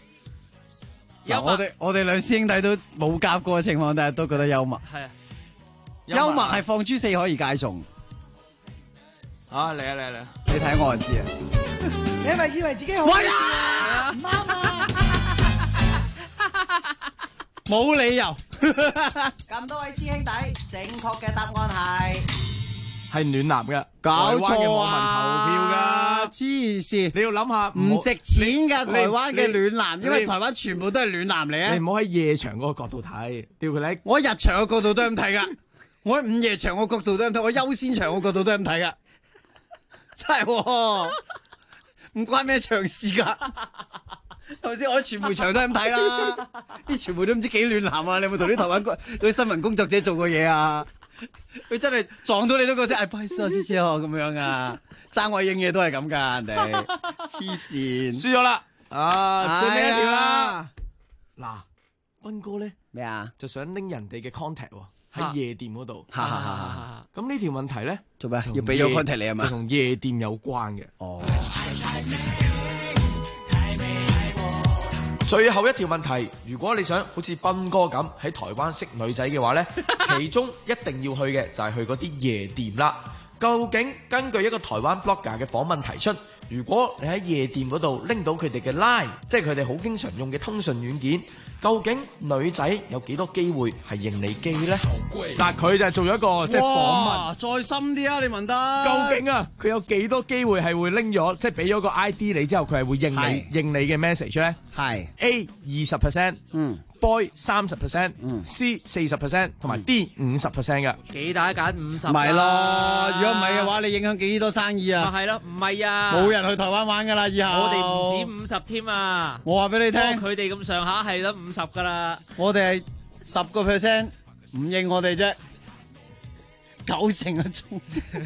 我哋兩師兄弟都冇夾過嘅情況，但係都覺得幽默。 係啊， 幽默係放諸四海而皆中。 啊嚟啊！ 你睇我就知啊！你係咪以為自己好？喂啊！唔啱啊！冇理由。 咁多位師兄弟，正確嘅答案係暖男嘅， 搞錯啊！ 台灣嘅網民投票㗎， 黐線！ 你要諗下， 唔值錢㗎台灣嘅暖男，因為台灣全部都係暖男嚟啊！ 你唔好喺夜場嗰個角度睇，吊佢咧。 我喺日場嘅角度都係咁睇㗎，我喺午夜場嘅角度都係咁睇，我優先場嘅角度都係咁睇㗎，真係唔關咩場事㗎。係咪先？我喺傳媒場都係咁睇啦，啲傳媒都唔知幾暖男啊！你有冇同啲台灣嗰啲新聞工作者做過嘢啊？佢真係撞到你都覺得，不好意思啊，思思咁樣啊，爭我應嘢都係咁噶，人哋黐線， 輸咗啦，最尾一條啦。嗱，斌哥咧咩啊？ 就想拎人哋嘅 contact 喺夜店嗰度，咁呢條問題咧做咩？要俾咗 contact 你啊嘛？ 就同夜店有關嘅。哦。最後一條問題，如果你想好似斌哥咁喺台灣識女仔嘅話呢，其中一定要去嘅就係去嗰啲夜店啦。究竟根據一個台灣 blogger 嘅訪問提出，如果你喺夜店嗰度拎到佢哋嘅 Line， 即係佢哋好經常用嘅通訊軟件，究竟女仔有幾多機會係認你機呢？嗱，佢就係做咗一個即係訪問， 再深啲啊！你問得究竟啊，佢有幾多機會係會拎咗，即係俾咗個 ID 你之後，佢係會認你嘅 message 咧？係 A 20%，Boy 30%，C 40%，同埋 D 50%嘅。 幾大揀50？ 唔係咯，如果唔係嘅話，你影響幾多生意啊？ 係咯，唔係啊， 冇人去台灣玩噶啦，以後我哋唔止50添啊！ 我話俾你聽， 佢哋咁上下係得50噶啦。 我哋係10%唔認我哋啫，90%啊中。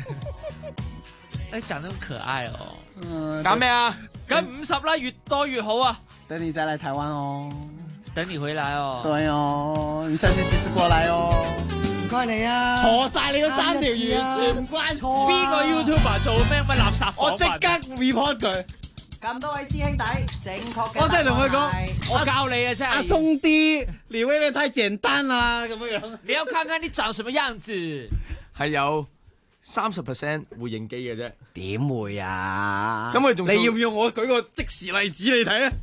你長得咁可愛哦！ 揀咩啊？ 揀50啦，越多越好啊！ 等你再來台灣哦， 等你回來哦。 對哦，你下次幾時過來哦？唔該你啊！錯晒你嗰3條完全唔關錯。 邊個 YouTuber 做咩乜垃圾？ 我即刻 report 佢。 咁多位師兄弟，正確嘅。 我真係同佢講， 我教你啊，真係。 阿松啲，你會唔會太簡單啦？咁樣樣。 你要看看你長什麼樣子。 係有30%會認機嘅啫。 點會啊？ 咁佢仲你要唔要我舉個即時例子你睇啊？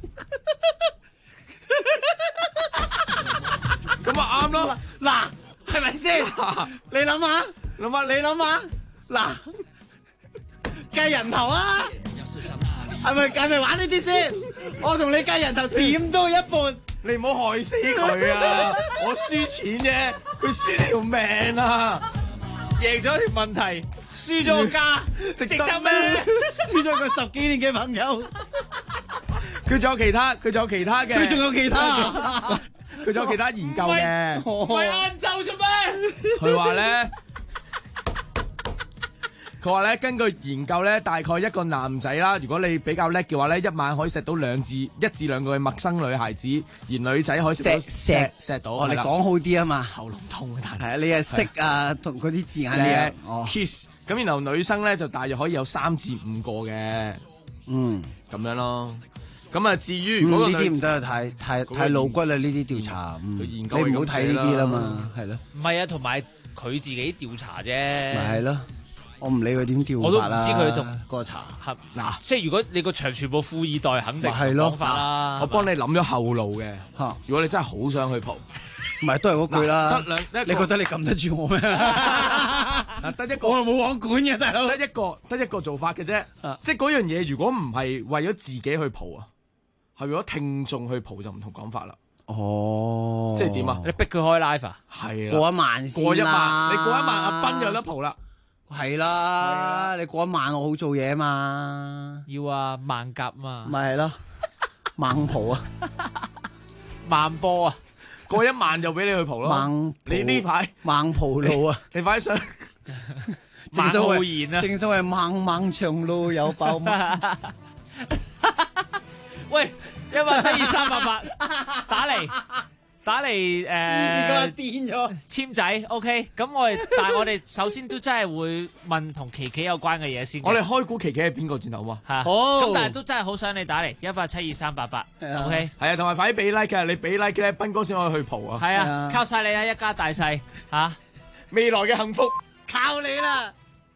咁啊啱咯。 嗱，係咪先？你諗下，你諗下，嗱，計人頭啊！係咪玩呢啲先？我同你計人頭點都一半， 你唔好害死佢啊！我輸錢啫，佢輸條命啊！ 贏咗條問題，輸咗個家，值得咩？ 輸咗個10幾年嘅朋友， 佢仲有其他嘅，佢仲有其他研究嘅。 喂晏晝做咩？ 佢話咧， 佢話咧，根據研究咧，大概一個男仔啦，如果你比較叻嘅話咧，一晚可以錫到一至兩個嘅陌生女孩子，而女仔可以錫到。 你講好啲啊嘛， 喉嚨痛啊，但係係啊，你係識啊，同嗰啲字眼嘅 kiss。咁然後女生咧就大約可以有3至5個嘅，咁樣咯。咁啊，至於如果呢啲唔得，太露骨啦！呢啲調查， 研究你唔好睇呢啲啦嘛，係咯。 唔係啊，同埋佢自己調查啫。 咪係咯，我唔理佢點調我都唔法啦。 知佢同個查嗱，即係如果你個場全部富二代，肯定係咯講法啦。 我幫你諗咗後路嘅。如果你真係好想去蒲， 唔係都係嗰句啦。 你覺得你撳得住我咩？ 得一個， 我冇網管嘅大佬。 得一個做法嘅啫。即係嗰樣嘢，如果唔係為咗自己去蒲啊，係如果聽眾去蒲就唔同講法啦。 哦， 即係點啊？ 你逼佢開 live 啊？ 係啊， 過1萬先啦。 過1萬，你過1萬，阿斌有得蒲啦。 係啦，你過1萬我好做嘢嘛。 要啊，萬甲嘛。 咪係咯，猛蒲啊， 萬波啊， 過1萬就俾你去蒲咯。你呢排猛蒲路啊， 你快啲上。 萬浩然啊， 正所謂猛猛長路有爆猛。 喂，172-388打嚟黐線，癲咗簽仔 ，OK。咁但係我哋首先都真係會問同琪琪有關嘅嘢先。 我哋開估琪琪係邊個轉頭嘛？ 係。 好。 咁但係都真係好想你打嚟172-388，OK。 係啊，同埋快啲俾 like 嘅，你俾 like 咧，斌哥先可以去蒲啊。 係啊，靠晒你啊，一家大細嚇， 未來嘅幸福靠你啦！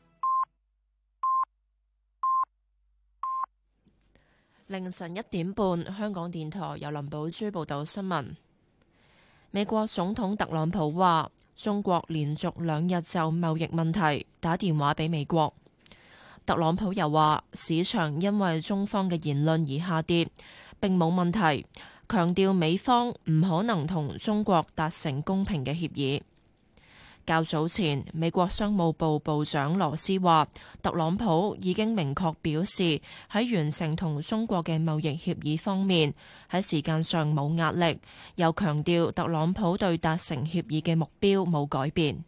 凌晨1點半，香港電台由林寶珠報道新聞。美國總統特朗普話，中國連續2日就貿易問題打電話俾美國。特朗普又話，市場因為中方嘅言論而下跌，並冇問題，強調美方唔可能同中國達成公平嘅協議。較早前，美國商務部部長羅斯話，特朗普已經明確表示喺完成同中國嘅貿易協議方面，喺時間上冇壓力，又強調特朗普對達成協議嘅目標冇改變。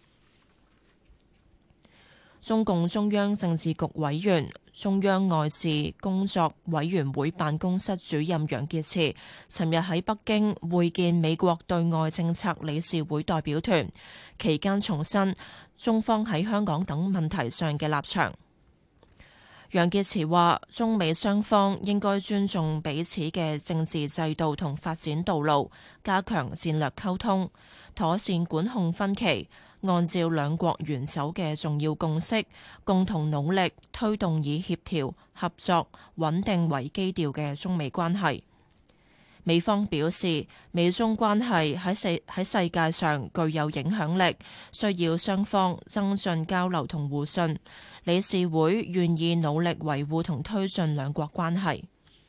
中共中央政治局委員、中央外事工作委員會辦公室主任楊潔篪尋日喺北京會見美國對外政策理事會代表團，期間重申中方喺香港等問題上嘅立場。楊潔篪話，中美雙方應該尊重彼此嘅政治制度同發展道路，加強戰略溝通，妥善管控分歧，按照兩國元首嘅重要共識，共同努力推動以協調、合作、穩定為基調嘅中美關係。美方表示，美中關係喺世界上具有影響力，需要雙方增進交流同互信。理事會願意努力維護同推進兩國關係。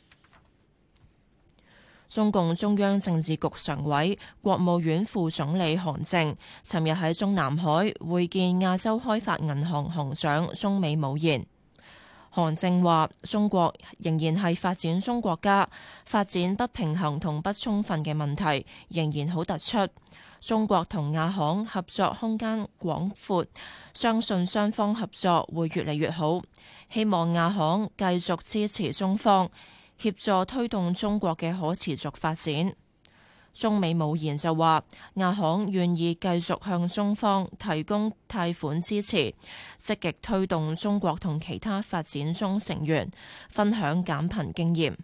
中共中央政治局常委、國務院副總理韓正尋日喺中南海會見亞洲開發銀行行長中美武賢。韓正話：中國仍然係發展中國家，發展不平衡同不充分嘅問題仍然好突出。中國同亞行合作空間廣闊，相信雙方合作會越嚟越好。希望亞行繼續支持中方，協助推動中國嘅可持續發展。中美武賢就話，亞行願意繼續向中方提供貸款支持，積極推動中國同其他發展中成員分享減貧經驗。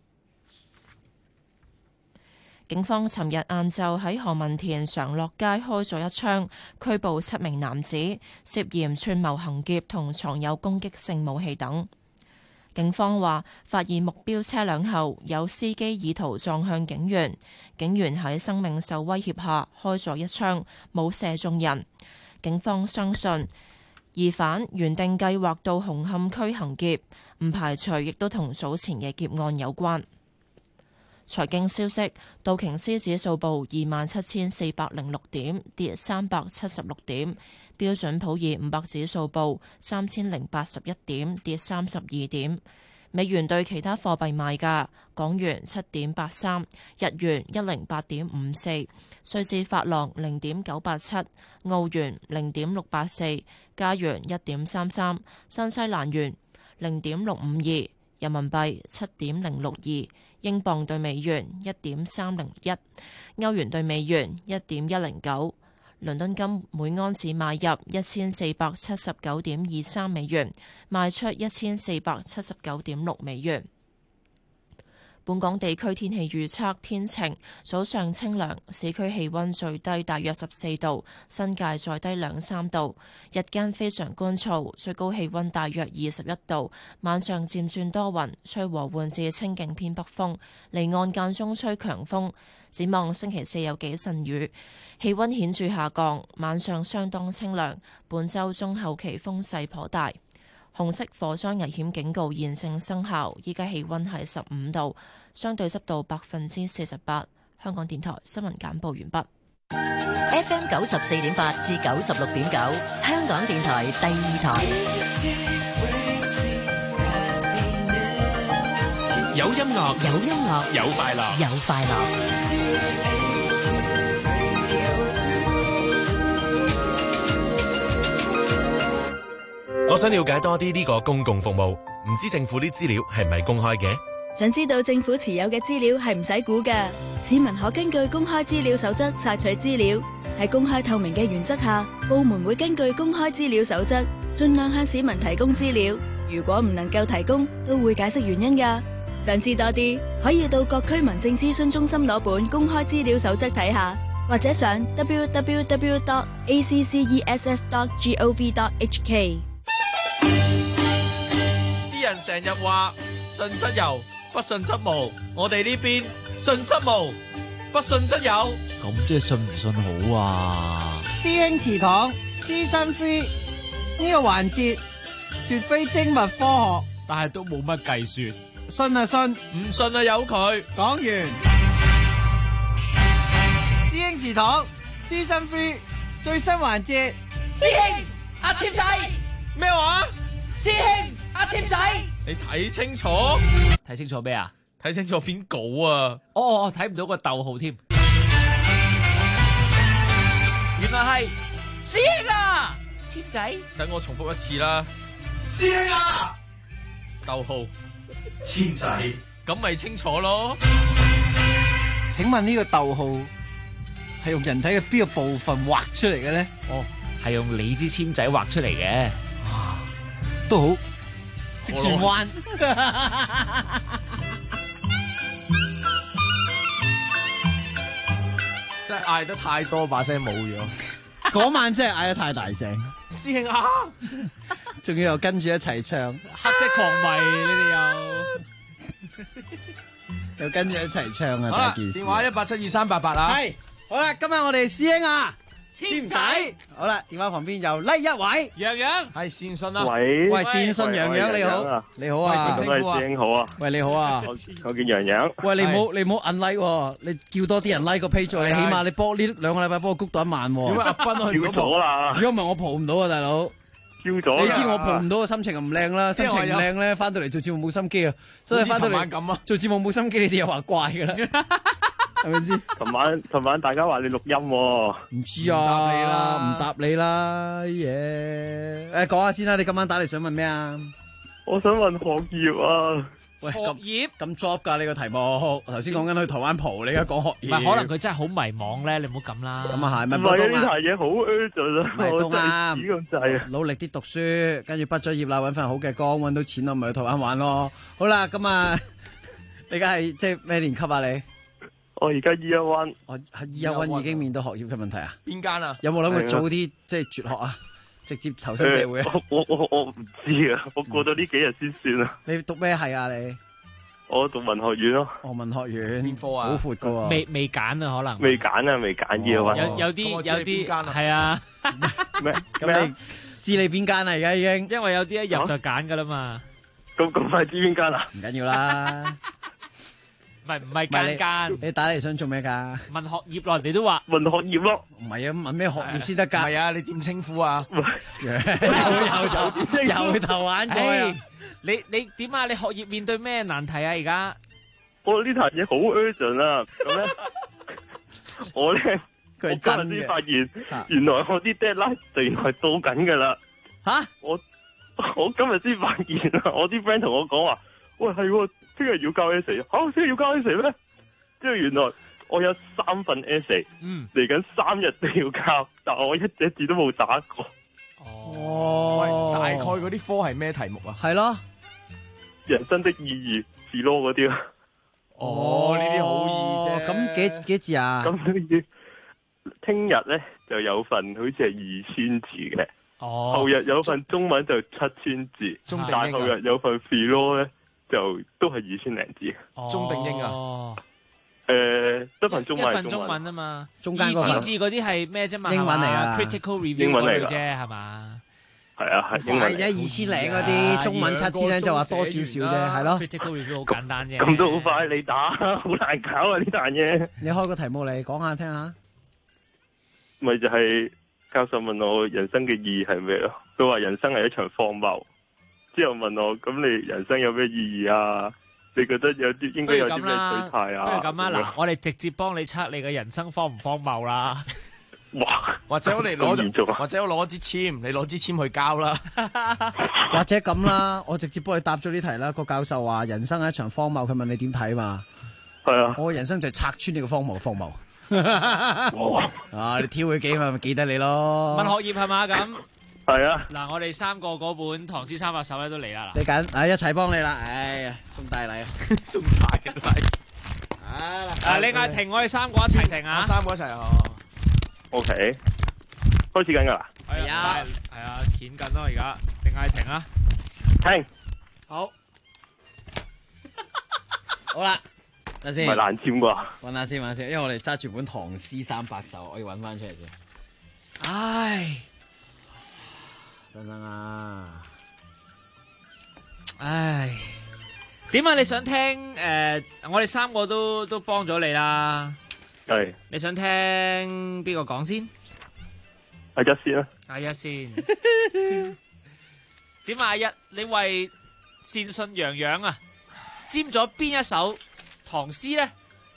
警方尋日晏晝喺何文田常樂街開咗一槍，拘捕7名男子，涉嫌串謀行劫同藏有攻擊性武器等。警方話，發現目標車輛後，有司機意圖撞向警員，警員喺生命受威脅下開咗一槍，冇射中人。警方相信疑犯原定計劃到紅磡區行劫，唔排除亦都同早前嘅劫案有關。財經消息，道瓊斯指數報27,406點，跌376點。標準普爾500指數報3081點，跌32點。 美元對其他貨幣賣價：港元7.83，日元108.54，瑞士法郎0.987，澳元0.684，加元1.33，新西蘭元0.652，人民幣7.062，英鎊對美元1.301，歐元對美元1.109。倫敦金每安士買入1479.23美元，賣出1479.6美元。本港地區天氣預測：天晴，早上清涼，市區氣溫最低大約14度，新界再低2-3度。日間非常乾燥，最高氣溫大約21度。晚上漸轉多雲，吹和緩至清勁偏北風，離岸間中吹強風。展望星期四有幾陣雨，氣溫顯著下降，晚上相當清涼。本週中後期風勢頗大。紅色火災危險警告現正生效，依家氣溫係15度，相對濕度48%。香港電台新聞簡報完畢。 FM 94.8至96.9，香港電台第二台。 有音樂， 有音樂， 有快樂， 有快樂。 我想了解多啲呢個公共服務，唔知政府啲資料係唔係公開嘅？ 想知道政府持有嘅資料係唔使估㗎，市民可根據公開資料守則索取資料。喺公開透明嘅原則下，部門會根據公開資料守則，盡量向市民提供資料。如果唔能夠提供，都會解釋原因㗎。想知多啲，可以到各區民政諮詢中心攞本公開資料守則睇下，或者上 www.access.gov.hk。 啲人成日話信則有，不信則無。我哋呢邊信則無，不信則有。咁即係信唔信好啊？ 師兄祠堂Season 3呢個環節絕非精密科學， 但係都冇乜計算。 信啊信， 唔信啊由佢。 講完。師兄祠堂Season 3最新環節， 師兄阿簽仔咩話？ 師兄阿簽仔， 你睇清楚，睇清楚咩啊？睇清楚篇稿啊！哦，睇唔到個逗號添。原來係師兄啊，簽仔。 等我重複一次啦。 師兄啊， 逗號簽仔，咁咪清楚咯。 請問呢個逗號係用人體嘅邊個部分畫出嚟嘅咧？ 哦，係用你支簽仔畫出嚟嘅。 都好，識轉彎。 真係嗌得太多，把聲冇咗。 嗰晚真係嗌得太大聲。 師兄啊， 仲要又跟住一齊唱， 黑色狂迷，你哋又跟住一齊唱啊！ 好啦， 第一件事電話1872388啊。 係，好啦，今日我哋師兄啊， 簽仔。 好啦，電話旁邊又嚟一位， 洋洋， 係善信啊。 喂， 善信洋洋你好，你好啊， 咁係師兄好啊。 喂，你好啊， 我叫洋洋。 喂，你唔好按 like 喎，你叫多啲人 like 個 page 喎，你起碼你幫呢2個禮拜幫我谷到1萬喎。 點解阿斌去叫咗啦？ 如果唔係我蒲唔到啊，大佬。 叫咗。 你知我蒲唔到嘅心情唔靚啦，心情唔靚咧，翻到嚟做節目冇心機啊，所以翻到嚟做節目冇心機，你哋又話怪噶啦，係咪先？ 琴晚大家話你錄音喎。 唔知啊，唔答你啦，嘢。誒，講下先啦，你今晚打嚟想問咩啊？ 我想問學業啊。 喂，學業咁 job 噶你個題目，頭先講緊去台灣蒲，你而家講學業。 唔係，可能佢真係好迷茫咧，你唔好咁啦。 咁啊係，咪唔係呢排嘢好 urgent 啊， 咪都啱。 咁滯啊， 努力啲讀書，跟住畢咗業啦，搵份好嘅工，搵到錢咯，咪去台灣玩咯。好啦，咁啊，你而家係即係咩年級啊？你？ 我而家 Year 1， 我喺 Year 1已經面對學業嘅問題啊？ 邊間啊？ 有冇諗過早啲即係輟學啊？直接投身社會啊？ 我唔知啊，我過咗呢幾日先算啊。 你讀咩系啊？你？ 我讀文學院咯。 哦，文學院邊科啊？ 好闊噶喎。 未揀啊，可能。 未揀 Year 1。 有啲係啊。 咩？ 咁你知你邊間啊？而家已經。 因為有啲一入就揀噶啦嘛。 咁快知邊間啊？ 唔緊要啦。 唔係間。 你打嚟想做咩㗎？ 問學業咯，人哋都話問學業咯。 唔係啊，問咩學業先得㗎？ 係啊，你點稱呼啊？ 由頭玩過啊！ 你點啊？你學業面對咩難題啊？而家我呢壇嘢好 urgent 啊！咁咧，我咧。我今日先發現，原來我啲 deadline 就原來到緊㗎啦。 嚇！我今日先發現啊！我啲 friend 同我講話，喂係喎，聽日要交 essay 嚇，聽日要交 essay 咩？即係原來我有3份 essay，嚟緊3日都要交，但我一隻字都冇打過。 哦，大概嗰啲科係咩題目啊？ 係咯， 人生的意義字咯嗰啲啊。 哦，呢啲好易啫。 咁幾字啊？ 咁聽日咧就有份好似係2000字嘅，後日有份中文就7000字，但後日有份 philo 咧就都係2000零字。 中定英啊？ 得份中文， 一份中文啊嘛， 中間 2000字嗰啲係咩啫嘛？ 英文嚟啊 ，critical review 英文嚟啫係嘛？ 係啊，係英文。 係啊，2000零嗰啲中文7000咧就話多少少啫，係咯。 critical review 好簡單啫。 咁都好快，你打好難搞啊呢壇嘢。 你開個題目嚟講下聽下。 咪就係教授問我人生嘅意義係咩咯？佢話人生係一場荒謬，之後問我咁你人生有咩意義啊？你覺得有啲應該有啲咩取態啊？ 不如咁啊！嗱，我哋直接幫你測你嘅人生荒唔荒謬啦。 哇！ 或者我哋或者我攞支籤，你攞支籤去交啦。 或者咁啦，我直接幫你答咗呢題啦。個教授話人生係一場荒謬，佢問你點睇嘛？ 係啊。 我人生就係拆穿你個荒謬。你挑佢幾咪記得你咯。 問學業係嘛咁？ 係啊。 嗱，我哋3個嗰本《唐詩三百首》咧都嚟啦。 你緊，一齊幫你啦。哎呀，送大禮， 送大禮。 你嗌停，我哋3個一齊停啊 ！3個一齊哦。 OK，開始緊噶啦。 係啊，鉗緊咯而家。你嗌停啊！ 停。 好。好啦。等先， 唔係難簽啩？ 揾下先，因為我哋揸住本《唐詩300首》，我要揾翻出嚟先。唉，等啊！ 唉，點啊？你想聽我哋3個都幫咗你啦。 係。 你想聽邊個講先？ 阿一先啦。 阿一先。點啊？阿一，你為善信洋洋啊，佔咗邊一首唐詩咧？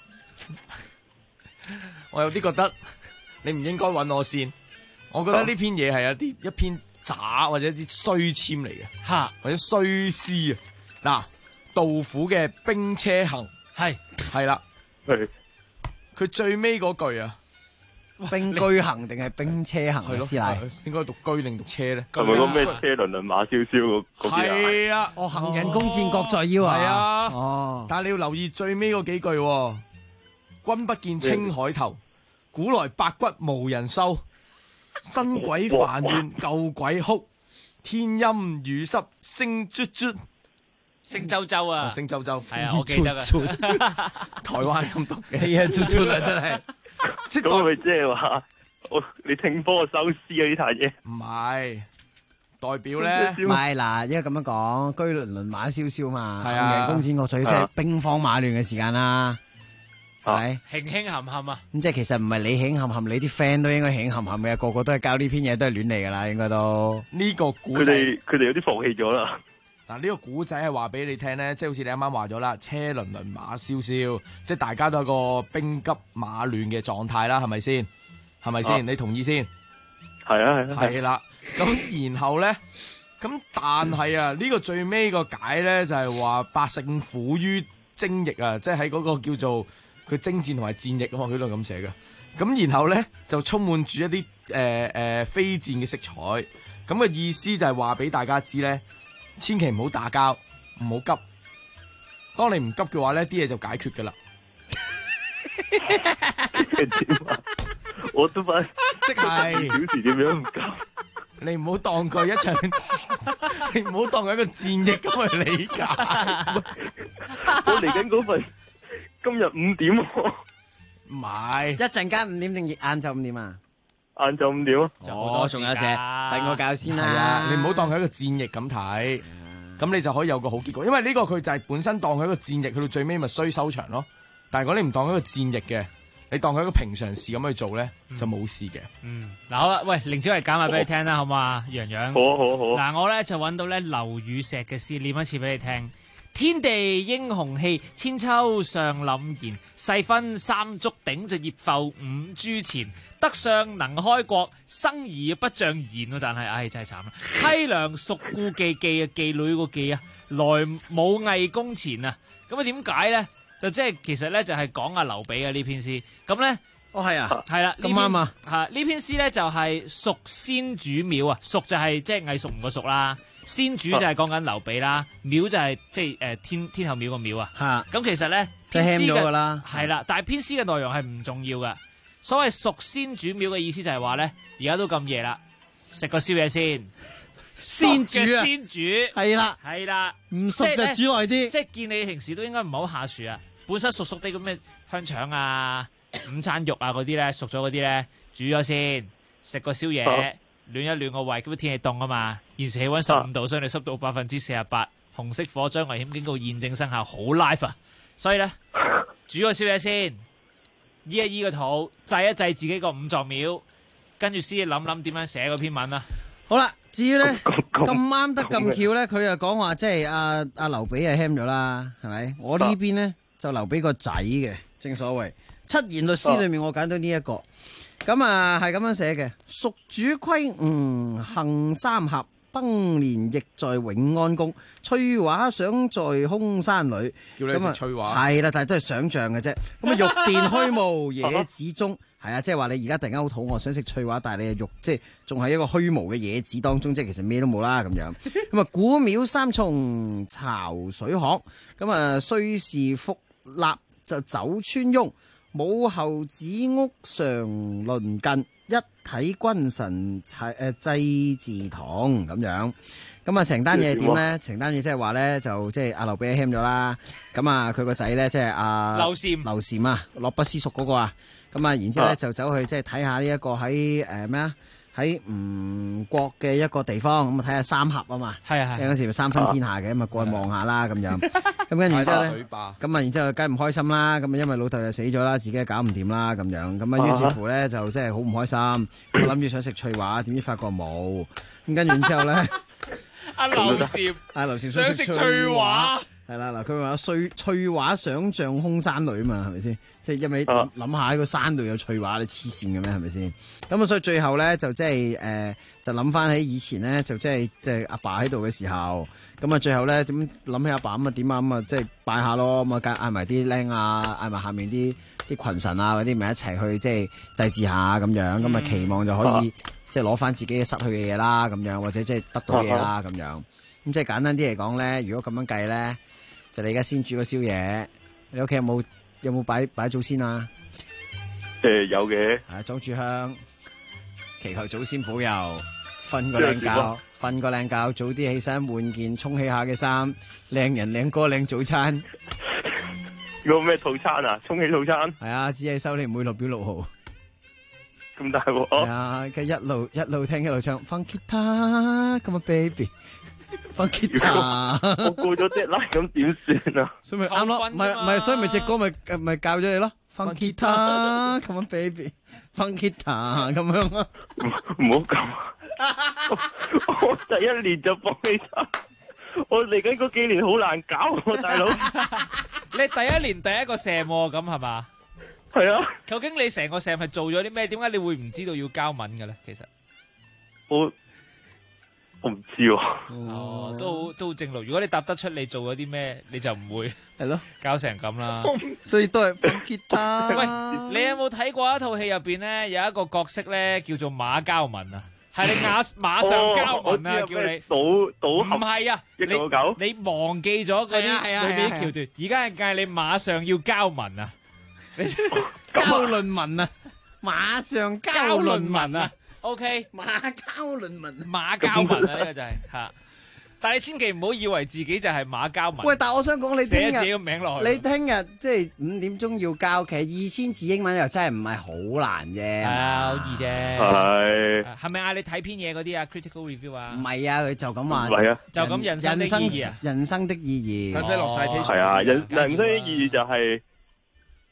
我有啲覺得你唔應該揾我先，我覺得呢篇嘢係一篇渣或者一啲衰簽嚟嘅，或者衰詩啊！嗱，杜甫嘅《兵車行》係啦，佢最尾嗰句啊， 兵居行定係兵車行啊？師奶應該讀居定讀車咧？ 係咪個咩車輪輪馬蕭蕭嗰啲啊？ 係啊， 行人弓箭各在腰啊！ 係啊， 哦， 但係你要留意最尾嗰幾句，君不見青海頭，古來白骨無人收。新鬼煩怨舊鬼哭，天陰雨濕聲卒卒。 聲周周啊！ 聲周周， 係啊，我記得啊。 台灣咁讀嘅， 係啊，卒卒啊，真係。 咁咪即係話，你聽科收詩啊呢壇嘢？ 唔係，代表咧， 唔係嗱，因為咁樣講，居輪輪馬蕭蕭嘛， 係啊， 行人弓箭各在腰，即係兵荒馬亂嘅時間啦。係輕輕冚冚啊！ 咁即係其實唔係你輕冚冚，你啲 friend 都應該輕冚冚嘅，個個都係交呢篇嘢，都係亂嚟噶啦，應該都呢個古仔， 佢哋有啲放棄咗啦。 嗱，呢個古仔係話俾你聽咧，即係好似你啱啱話咗啦，車輪輪馬蕭蕭，即係大家都係個兵急馬亂嘅狀態啦，係咪先？係咪先？你同意先？ 係啊， 係啦。咁然後咧，咁但係啊，呢個最尾個解咧就係話百姓苦於征役啊，即係喺嗰個叫做佢征戰同埋戰役啊嘛，佢都係咁寫嘅。咁然後咧就充滿住一啲非戰嘅色彩。咁嘅意思就係話俾大家知咧，千祈唔好打交，唔好急。當你唔急嘅話咧，啲嘢就解決噶啦。 我都問， 即係表示點樣唔急？ 你唔好當佢一場，你唔好當佢一個戰役咁去理解。 我嚟緊嗰份今日5點喎。 唔係， 一陣間5點定晏晝5點啊？ 晏晝5點啊？ 哦，仲有寫瞓個覺先啦。 係啊，你唔好當佢一個戰役咁睇，咁你就可以有個好結果。因為呢個佢就係本身當佢一個戰役，去到最尾咪衰收場咯。 但係如果你唔當一個戰役嘅，你當佢一個平常事咁去做咧，就冇事嘅。 嗱好啦，喂，凌小麗講埋俾你聽啦，好嘛，洋洋。 好。 嗱，我咧就揾到咧劉禹錫嘅詩，念一次俾你聽。天地英雄氣，千秋尚凜然。世分三足鼎，就葉浮五銖錢。德相能開國，生而不仗賢。但係，真係慘啦！凄涼屬故伎，妓啊，妓女個妓啊，來舞魏宮前啊。咁啊，點解咧？就即係其實咧，就係講阿劉備嘅呢篇詩。咁咧， 係啊， 係啦， 咁啱啊。 呢篇詩咧就係蜀先主廟啊，蜀就係即係魏蜀吳個蜀啦。先主就係講緊劉備啦，廟就係即係天后廟個廟啊。咁其實咧， 編詩咗噶啦， 係啦，但係編詩嘅內容係唔重要噶。所謂蜀先主廟嘅意思就係話咧，而家都咁夜啦，食個宵夜先。 先主啊， 先主係啦， 唔熟就煮耐啲。 即係見你平時都應該唔好下廚啊。本身熟啲咁咩香腸啊、午餐肉啊嗰啲咧，熟咗嗰啲咧，煮咗先，食個宵夜。暖一暖個胃，咁天氣凍啊嘛，現時氣溫15度，相對濕度48%，紅色火災危險警告現正生效，好 live 啊！所以咧，煮個宵夜先，醫一醫個肚，祭一祭自己個五臟廟，跟住先諗點樣寫嗰篇文啊！ 好啦，至於咧咁啱得咁巧咧，佢又講話即係阿劉備係 ham 咗啦，係咪？我呢邊咧就劉備個仔嘅，正所謂七言律詩裏面我揀到呢一個。咁啊，係咁樣寫嘅。蜀主歸吳行三峽，崩年亦在永安宮。翠華想在空山裏， 叫你食翠華。 係啦，但係都係想像嘅啫。咁啊，玉殿虛無野子中，係啊，即係話你而家突然間好肚餓，想食翠華，但係你嘅肉即係仲係一個虛無嘅野子當中，即係其實咩都冇啦咁樣。咁啊，古廟三重巢水巷，咁啊，雖是福立就走村翁。武侯子屋常鄰近，一體君臣祭祀堂咁樣。咁啊，成單嘢點咧？成單嘢即係話咧，就即係阿劉備 ham 咗啦。咁啊，佢個仔咧即係阿劉禪啊，樂不思蜀嗰個啊。咁啊，然之後咧就走去即係睇下呢一個喺咩啊？喺吳國嘅一個地方，咁啊睇下三峽啊嘛。係啊係。嗰時咪三分天下嘅，咁啊過去望下啦咁樣。咁跟住之後咧，咁啊，然之後梗係唔開心啦。咁啊，因為老豆又死咗啦，自己又搞唔掂啦，咁樣。咁啊，於是乎咧就即係好唔開心。我諗住想食翠華，點知發覺冇。咁跟住然之後咧， 阿劉禪想食翠華。 係啦，嗱，佢話翠華想像空山裏啊嘛，係咪先？即係因為諗下喺個山度有翠華，你黐線嘅咩？係咪先？咁啊，所以最後咧就即係就諗翻起以前咧，就即係阿爸喺度嘅時候，咁啊最後咧點諗起阿爸咁啊點啊咁啊即係拜下咯，咁啊嗌埋啲僆啊，嗌埋下面啲群臣啊嗰啲，咪一齊去即係祭祀下咁樣，咁啊期望就可以即係攞翻自己失去嘅嘢啦，咁樣或者即係得到嘢啦咁樣。咁即係簡單啲嚟講咧，如果咁樣計咧。就你而家先煮個宵夜，你屋企有冇擺祖先啊？ 有嘅。 裝住香，祈求祖先保佑，瞓個靚覺，早啲起身換件沖起下嘅衫，靚人靚歌靚早餐。 嗰個咩套餐啊？沖起套餐？ 係啊，只係收你每6表6毫。 咁大鑊？ 係啊，佢一路聽一路唱，放吉他，Come on baby。放吉他， 我過咗隻啦，咁點算啊？ 所以咪啱咯，唔係，所以咪隻歌咪教咗你咯。放吉他，Come on baby，放吉他咁樣啊。 唔好咁，我第一年就放棄晒，我嚟緊嗰幾年好難搞，大佬。 你第一年第一個射咁係嘛？ 係啊。 究竟你成個射係做咗啲咩？點解你會唔知道要交文嘅咧？其實我唔知喎。 哦，都好正路。如果你答得出你做咗啲咩，你就唔會係咯，搞成咁啦。 所以都係放吉他。 喂，你有冇睇過一套戲入邊咧，有一個角色咧叫做馬交文啊？係你馬上交文啊，叫你賭唔係啊？你忘記咗嗰啲裏面啲橋段，而家係嗌你馬上要交文啊！你交論文啊，馬上交論文啊！ OK， 馬交論文啊，呢個就係吓，但係你千祈唔好以為自己就係馬交文。 喂，但係我想講你聽日自己個名落去， 你聽日即係5點鐘要交，其實2000字英文又真係唔係好難啫， 係啊，好易啫。係咪嗌你睇篇嘢嗰啲啊 ？Critical review 啊？ 唔係啊，佢就咁話， 就咁人生的意義啊， 人生的意義， 睇唔睇落晒 T？ 係啊，人生的意義就係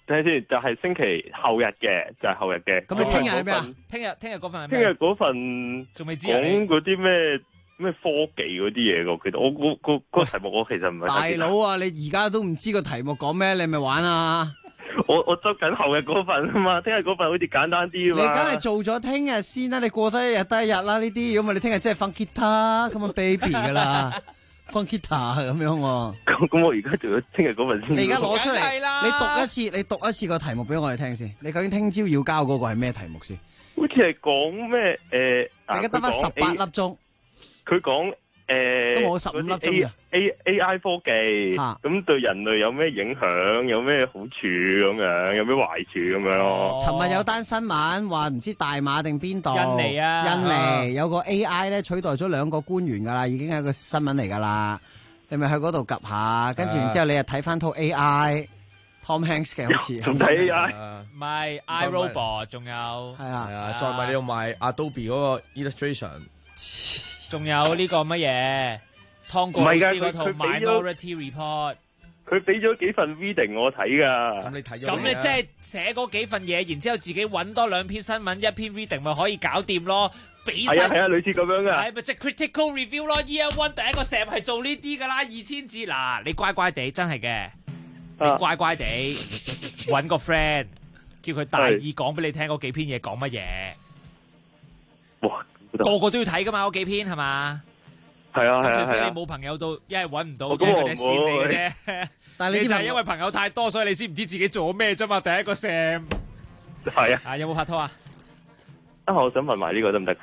等陣先，就係星期後日嘅，就係後日嘅。 咁你聽日係咩啊？ 聽日嗰份係聽咩？ 日嗰份仲未知啊？ 講嗰啲咩科技嗰啲嘢㗎，其實我個題目我其實唔係大佬啊，你而家都唔知個題目講咩，你咪玩啊！ 我執緊後日嗰份啊嘛，聽日嗰份好似簡單啲你啊嘛。 梗係做咗聽日先啦，你過得一日得一日啦呢啲，如果唔係你聽日真係放 guitar 咁啊 baby 噶啦，放 guitar 咁樣喎。 咁我而家做咗聽日嗰份先。 你而家攞出嚟，你讀一次個題目俾我哋聽先。你究竟聽朝要交嗰個係咩題目先？ 好似係講咩你而家得翻18粒鐘。 佢講都冇15粒鐘啊。 AI 科技咁對人類有咩影響？有咩好處咁樣？有咩壞處咁樣咯？ 尋日有單新聞話唔知大馬定邊度？ 印尼啊， 印尼有個 AI 咧取代咗2個官員噶啦，已經係個新聞嚟噶啦。你咪去嗰度 𥄫 下，跟住然之後你又睇翻套 AI，Tom Hanks 嘅好似。 仲睇 AI？ 唔係 iRobot， 仲有係啊， 再咪你用埋 Adobe 嗰個 Illustration， 仲有呢個乜嘢？湯告魯斯嗰套 Minority Report， 佢俾咗幾份 reading 我睇噶。 咁你睇咗？ 咁你即係寫嗰幾份嘢，然之後自己揾多2篇新聞，1篇 reading 咪可以搞掂咯。俾晒係啊，類似咁樣噶。 係咪即係 critical review 咯 ？Year One 第一個 sem 係做呢啲噶啦，2000字嗱，你乖乖地真係嘅，你乖乖地揾個 friend， 叫佢大意講俾你聽嗰幾篇嘢講乜嘢。 哇！ 個個都要睇噶嘛，嗰幾篇係嘛？ 係啊， 除非你冇朋友到，一係揾唔到，一係佢哋線你嘅啫。 但係你就係因為朋友太多，所以你先唔知自己做咗咩啫嘛。第一個 sem 係啊。 有冇拍拖啊？ 我想問埋呢個得唔得？ 呢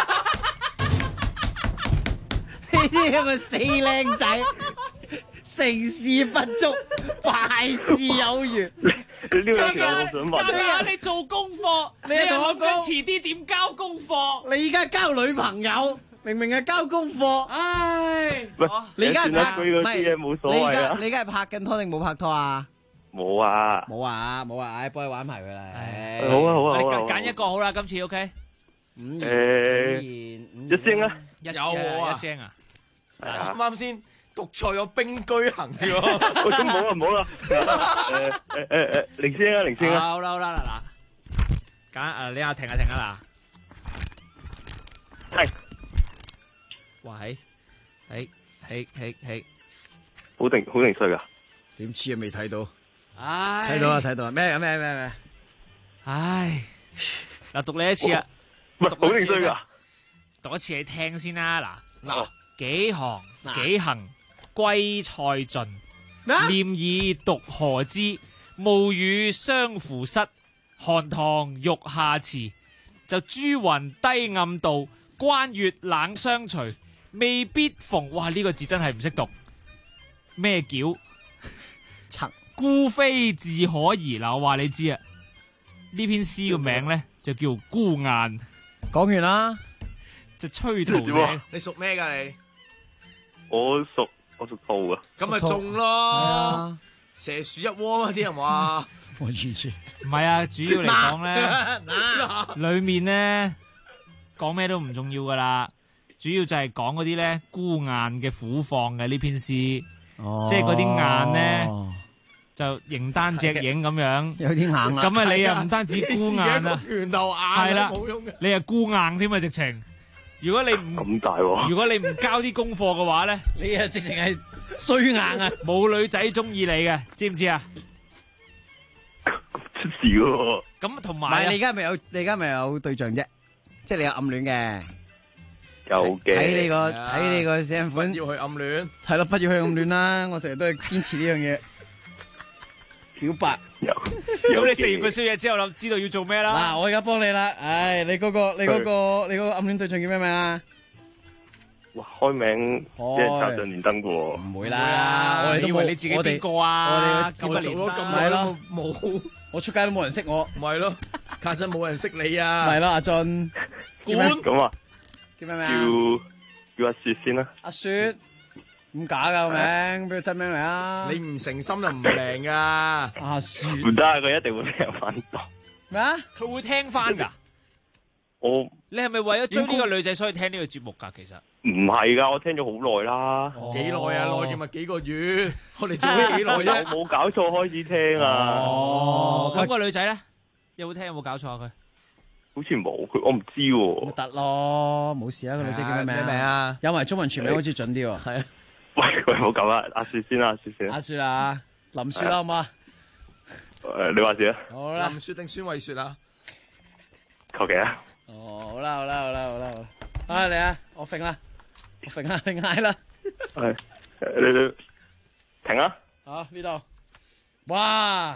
啲係咪死靚仔？成事不足，敗事有餘。 呢個其實我想問。 今日你做功課， 你同我講遲啲點交功課？ 你而家交女朋友。明明係交功課，唉！你而家係拍嗰啲嘢冇所謂啊！ 你而家係拍緊拖定冇拍拖啊？ 冇啊！ 冇啊！冇啊！唉，幫你玩埋佢啦！ 好啊好啊！ 揀一個好啦，今次 OK。 一聲啊！ 有啊！一聲啊！ 啱啱先獨裁有兵居行嘅喎。 咁冇啦冇啦！零聲啊零聲啊！ 好啦嗱，揀你停啊嗱。係。哇係好定衰噶？ 點知啊？未睇到， 唉， 睇到啦！咩？ 唉，嗱，讀你一次啊， 好定衰噶？ 讀一次你聽先啦，嗱，幾行歸塞盡，念以獨何之？暮雨相扶失，寒塘欲下遲。就珠雲低暗度，關月冷相隨。未必逢，哇！呢個字真係唔識讀，咩叫？孤飛自可疑嗱，我話你知啊，呢篇詩個名咧就叫孤雁。 講完啦， 就吹圖者。 你屬咩噶你？ 我屬兔啊。 咁咪中咯，蛇鼠一窩嘛，啲人話。 我完全唔係啊，主要嚟講咧，裏面咧講咩都唔重要噶啦。主要就係講嗰啲咧孤雁嘅苦況嘅呢篇詩，即係嗰啲雁咧就形單隻影咁樣， 有啲硬啊。 咁啊，你又唔單止孤雁啊， 拳頭硬係啦， 冇用嘅。 你係孤雁添啊，直情。如果你唔咁大喎， 如果你唔交啲功課嘅話咧， 你啊直情係衰硬啊， 冇女仔中意你嘅，知唔知啊？ 出事喎。 咁同埋， 你而家咪有對象啫，即係你有暗戀嘅。 有嘅， 睇你個寫款要去暗戀， 係咯，不要去暗戀啦！我成日都係堅持呢樣嘢，表白。 咁你食完個宵夜之後，知道要做咩啦？ 嗱，我而家幫你啦，唉，你嗰個暗戀對象叫咩名啊？ 哇，開名即係插上連登嘅喎， 唔會啦，我哋都以為你自己邊個啊？ 我哋接咗咁耐咯，冇， 我出街都冇人識我， 唔係咯，卡實冇人識你啊， 係咯，阿俊， 咁啊。 叫咩名？ 叫阿雪先啦。 阿雪，咁假噶個名，俾個真名嚟啊！ 你唔誠心就唔靈噶。 阿雪唔得，佢一定會聽翻到。 咩啊？ 佢會聽翻噶？ 你係咪為咗追呢個女仔所以聽呢個節目㗎？其實唔係㗎，我聽咗好耐啦。 幾耐啊？耐嘅咪幾個月？我哋做咗幾耐啫？ 冇搞錯開始聽啊。 咁個女仔咧有冇聽？有冇搞錯啊？佢好似冇，我唔知喎。 得咯，冇事啊。個女仔叫咩名？咩名啊？有埋中文全名好似準啲喎。係啊。 喂，唔好咁啦，阿雪先啦，阿雪先。 阿雪啊，林雪啦，好嘛？ 你話事啊？ 好啦。 林雪定孫慧雪啊？ 求其啊。 哦，好啦，啊嚟啊，我揈啦，你嗌啦。 係，你停啊！ 好呢度，哇！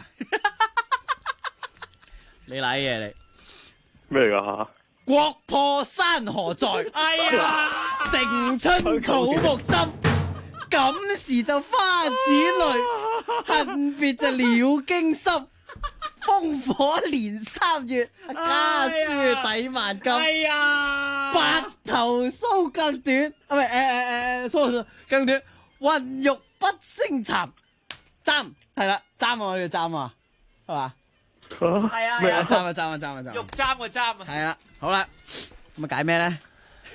你瀨嘢你咩嚟㗎？ 國破山河在， 哎呀！ 城春草木深，感時就花似淚，恨別就鳥驚心。烽火連3月，家書抵萬金。 哎呀！ 白頭搔更短，啊唔係搔更短，渾欲不勝蠶。簪係啦，簪我哋簪啊，係嘛？ 係啊， 咩啊？簪啊！ 玉簪個簪啊！ 係啦，好啦，咁啊解咩咧？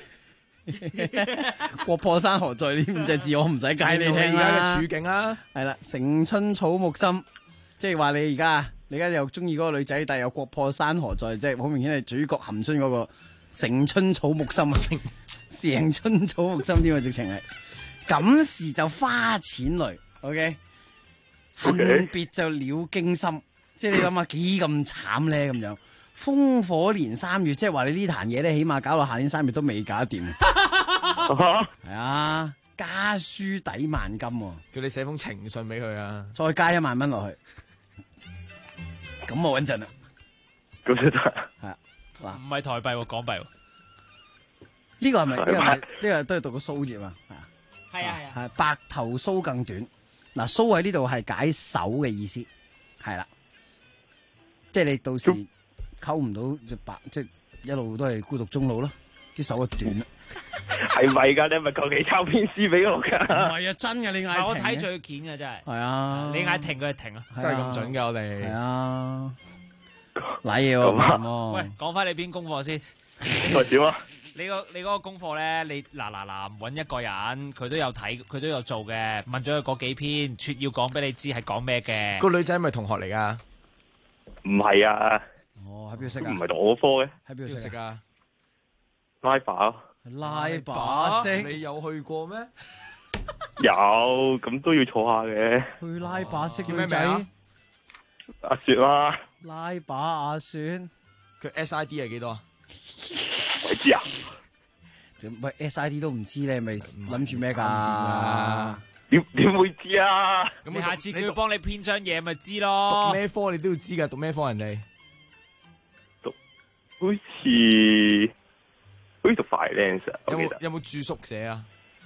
國破山河在呢5隻字，我唔使解你聽而家嘅處境啊。 係啦，城春草木深，即係話你而家又中意嗰個女仔，但係又國破山河在，即係好明顯係主角含春嗰個城春草木深啊，城春草木深添啊，直情係感時就花淺淚 ，OK， 恨別就鳥驚心，即係你諗下幾咁慘咧咁樣，烽火連3月，即係話你呢壇嘢咧，起碼搞到下年3月都未搞掂，係啊，家書抵萬金喎， 叫你寫封情信俾佢啊， 再加1萬蚊落去。咁啊穩陣啦， 咁就得係啊，嗱， 唔係台幣喎，港幣喎。 呢個係咪？呢個都係讀個蘇字嘛？ 係啊。 係白頭搔更短。嗱，搔喺呢度係解手嘅意思，係啦，即係你到時溝唔到就白，即係一路都係孤獨終老咯，啲手啊短啦。 係咪㗎？你係咪求其抄篇詩俾我㗎？ 唔係啊，真嘅你嗌。 我睇最件嘅真係。 係啊。 你嗌停佢就停啊！ 真係咁準嘅我哋。 係啊。瀨嘢喎。 喂，講翻你篇功課先。 喂，點啊？ 你嗰個功課咧，你嗱揾一個人，佢都有睇，佢都有做嘅。問咗佢嗰幾篇，撮要講俾你知係講咩嘅。 個女仔係咪同學嚟㗎？ 唔係啊。 哦，喺邊度識啊？ 唔係同我科嘅。 喺邊度識啊？ 拉把。 拉把式， 你有去過咩？ 有，咁都要坐下嘅。 去拉把式叫咩名啊？ 阿雪啦。 拉把阿雪， 佢 SID 係幾多啊？ 鬼知啊？ 喂 SID 都唔知咧，咪諗住咩㗎？ 點會知啊？ 咁你下次佢要幫你編張嘢咪知咯。 讀咩科你都要知㗎，讀咩科人哋？ 讀好似讀 finance 啊？ 有冇住宿舍啊？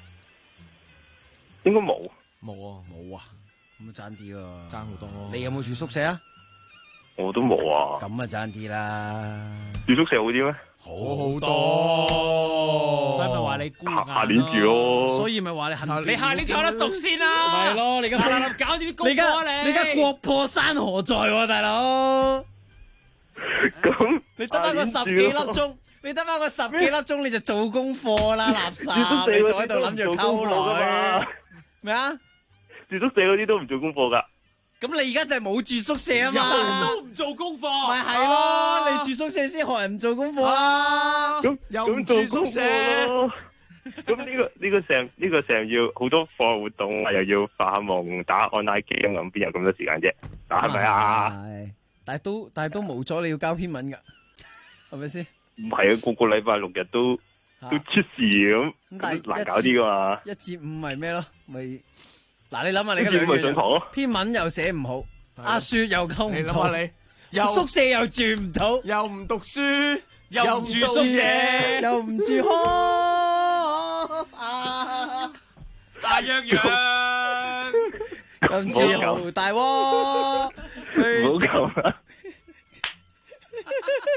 應該冇。 冇啊！ 咁啊爭啲喎， 爭好多。 你有冇住宿舍啊？ 我都冇啊。 咁啊爭啲啦。 住宿舍好啲咩？ 好多。 所以咪話你孤眼下年住咯。 所以咪話你下年坐得讀先啦。 係咯，你而家搞掂啲功課啊你。 你而家國破山河在喎，大佬。 咁你得翻個10幾粒鐘。你得翻個10幾粒鐘你就做功課啦，垃圾！你仲喺度諗住溝女咩啊？ 住宿舍嗰啲都唔做功課噶。 咁你而家就係冇住宿舍啊嘛？ 都唔做功課， 咪係咯？你住宿舍先學人唔做功課啦。 咁又住宿舍咯？咁呢個成要好多課外活動啊，又要發下夢、打 online game 咁，邊有咁多時間啫？係咪啊？ 係，但係都冇咗你要交篇文噶，係咪先？ 唔係啊，個禮拜6日都出事咁，難搞啲噶嘛。 1至5咪咩咯？咪嗱，你諗下你嘅兩樣，篇文又寫唔好，阿雪又溝唔到，你宿舍又住唔到， 又唔讀書， 又唔住宿舍， 又唔住開， 大洋洋， 咁自豪大鍋， 唔好咁啦。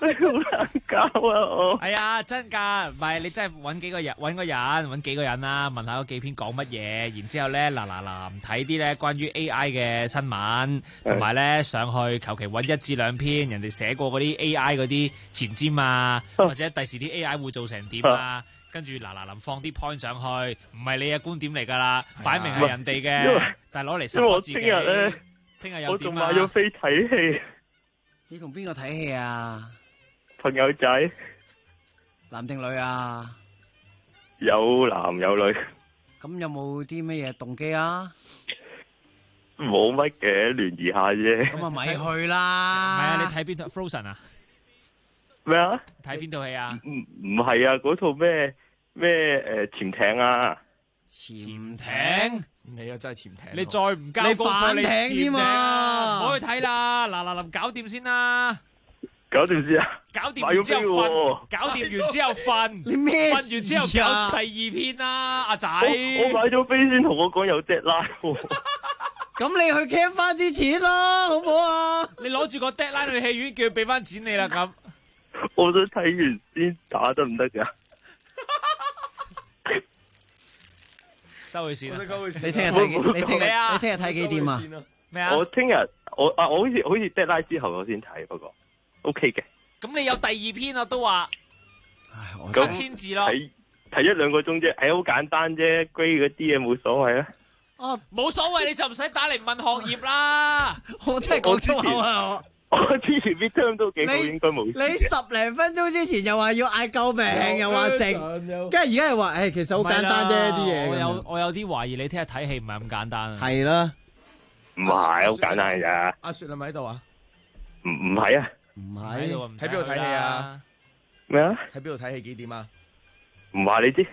好難搞啊！我係啊，真㗎，唔係你真係揾幾個人，揾幾個人啦，問下嗰幾篇講乜嘢，然之後咧嗱睇啲咧關於 AI 嘅新聞，同埋咧上去求其揾1至2篇人哋寫過嗰啲 AI 嗰啲前瞻啊，或者第時啲 AI 會做成點啊，跟住嗱放啲 point 上去，唔係你嘅觀點嚟㗎啦，擺明係人哋嘅，但係攞嚟實我自己。 因為我聽日咧， 聽日有點啊？ 我仲買咗飛睇戲。 你同邊個睇戲啊？ 朋友仔， 男定女啊？ 有男有女。 咁有冇啲乜嘢動機啊？ 冇乜嘅，聯誼下啫。 咁啊，咪去啦！ 唔係啊，你睇邊套 Frozen 啊？ 咩啊？ 睇邊套戲啊？ 唔係啊，嗰套咩潛艇啊？ 潛艇？ 你又真係潛艇？ 你再唔交功課，你潛艇啊！唔好去睇啦，嗱，搞掂先啦。 搞掂先啊！ 搞掂完之後瞓，搞掂完之後瞓。 你咩？ 瞓完之後搞第2篇啦，阿仔。 我買咗飛先同我講有 deadline。 咁你去 cap 翻啲錢咯，好唔好啊？ 你攞住個 deadline 去戲院，叫佢俾翻錢你啦咁。 我想睇完先打得唔得噶？ 收佢線。 你聽日睇幾點啊？ 咩啊？ 我聽日我好似 deadline 之後我先睇，不過 OK 嘅。 咁你有第2篇啊？都話7000字咯。 睇1-2個鐘啫，好簡單啫，grade 嗰啲嘢冇所謂啊。 哦，冇所謂，你就唔使打嚟問學業啦。 我真係講粗口啊！ 我之前 midterm 都幾好，應該冇事嘅。 你10零分鐘之前又話要嗌救命，又話成，跟住而家又話，其實好簡單啫啲嘢。 我有啲懷疑你聽日睇戲唔係咁簡單啊。 係啦， 唔係好簡單嘅咋。 阿雪係咪喺度啊？ 唔係啊。 唔喺度， 喺邊度睇戲啊？ 咩啊？ 喺邊度睇戲？幾點啊？ 唔話你知，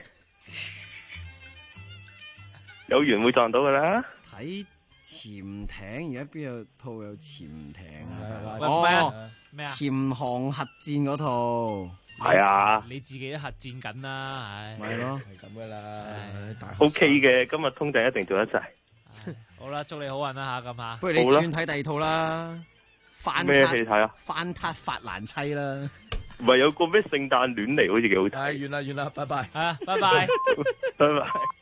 有緣會撞到噶啦。 睇潛艇，而家邊有套有潛艇啊？ 咩啊？ 潛航核戰嗰套。 係啊。 你自己都核戰緊啦，唉。 咪咯， 係咁噶啦。 OK 嘅，今日通頂一定做得晒。 好啦，祝你好運啦吓，咁吓。 不如你轉睇第2套啦。 咩戲睇啊？ 翻撻法蘭妻啦。 唔係有個咩聖誕戀嚟，好似幾好睇。 完啦，拜拜。 拜拜。 拜拜。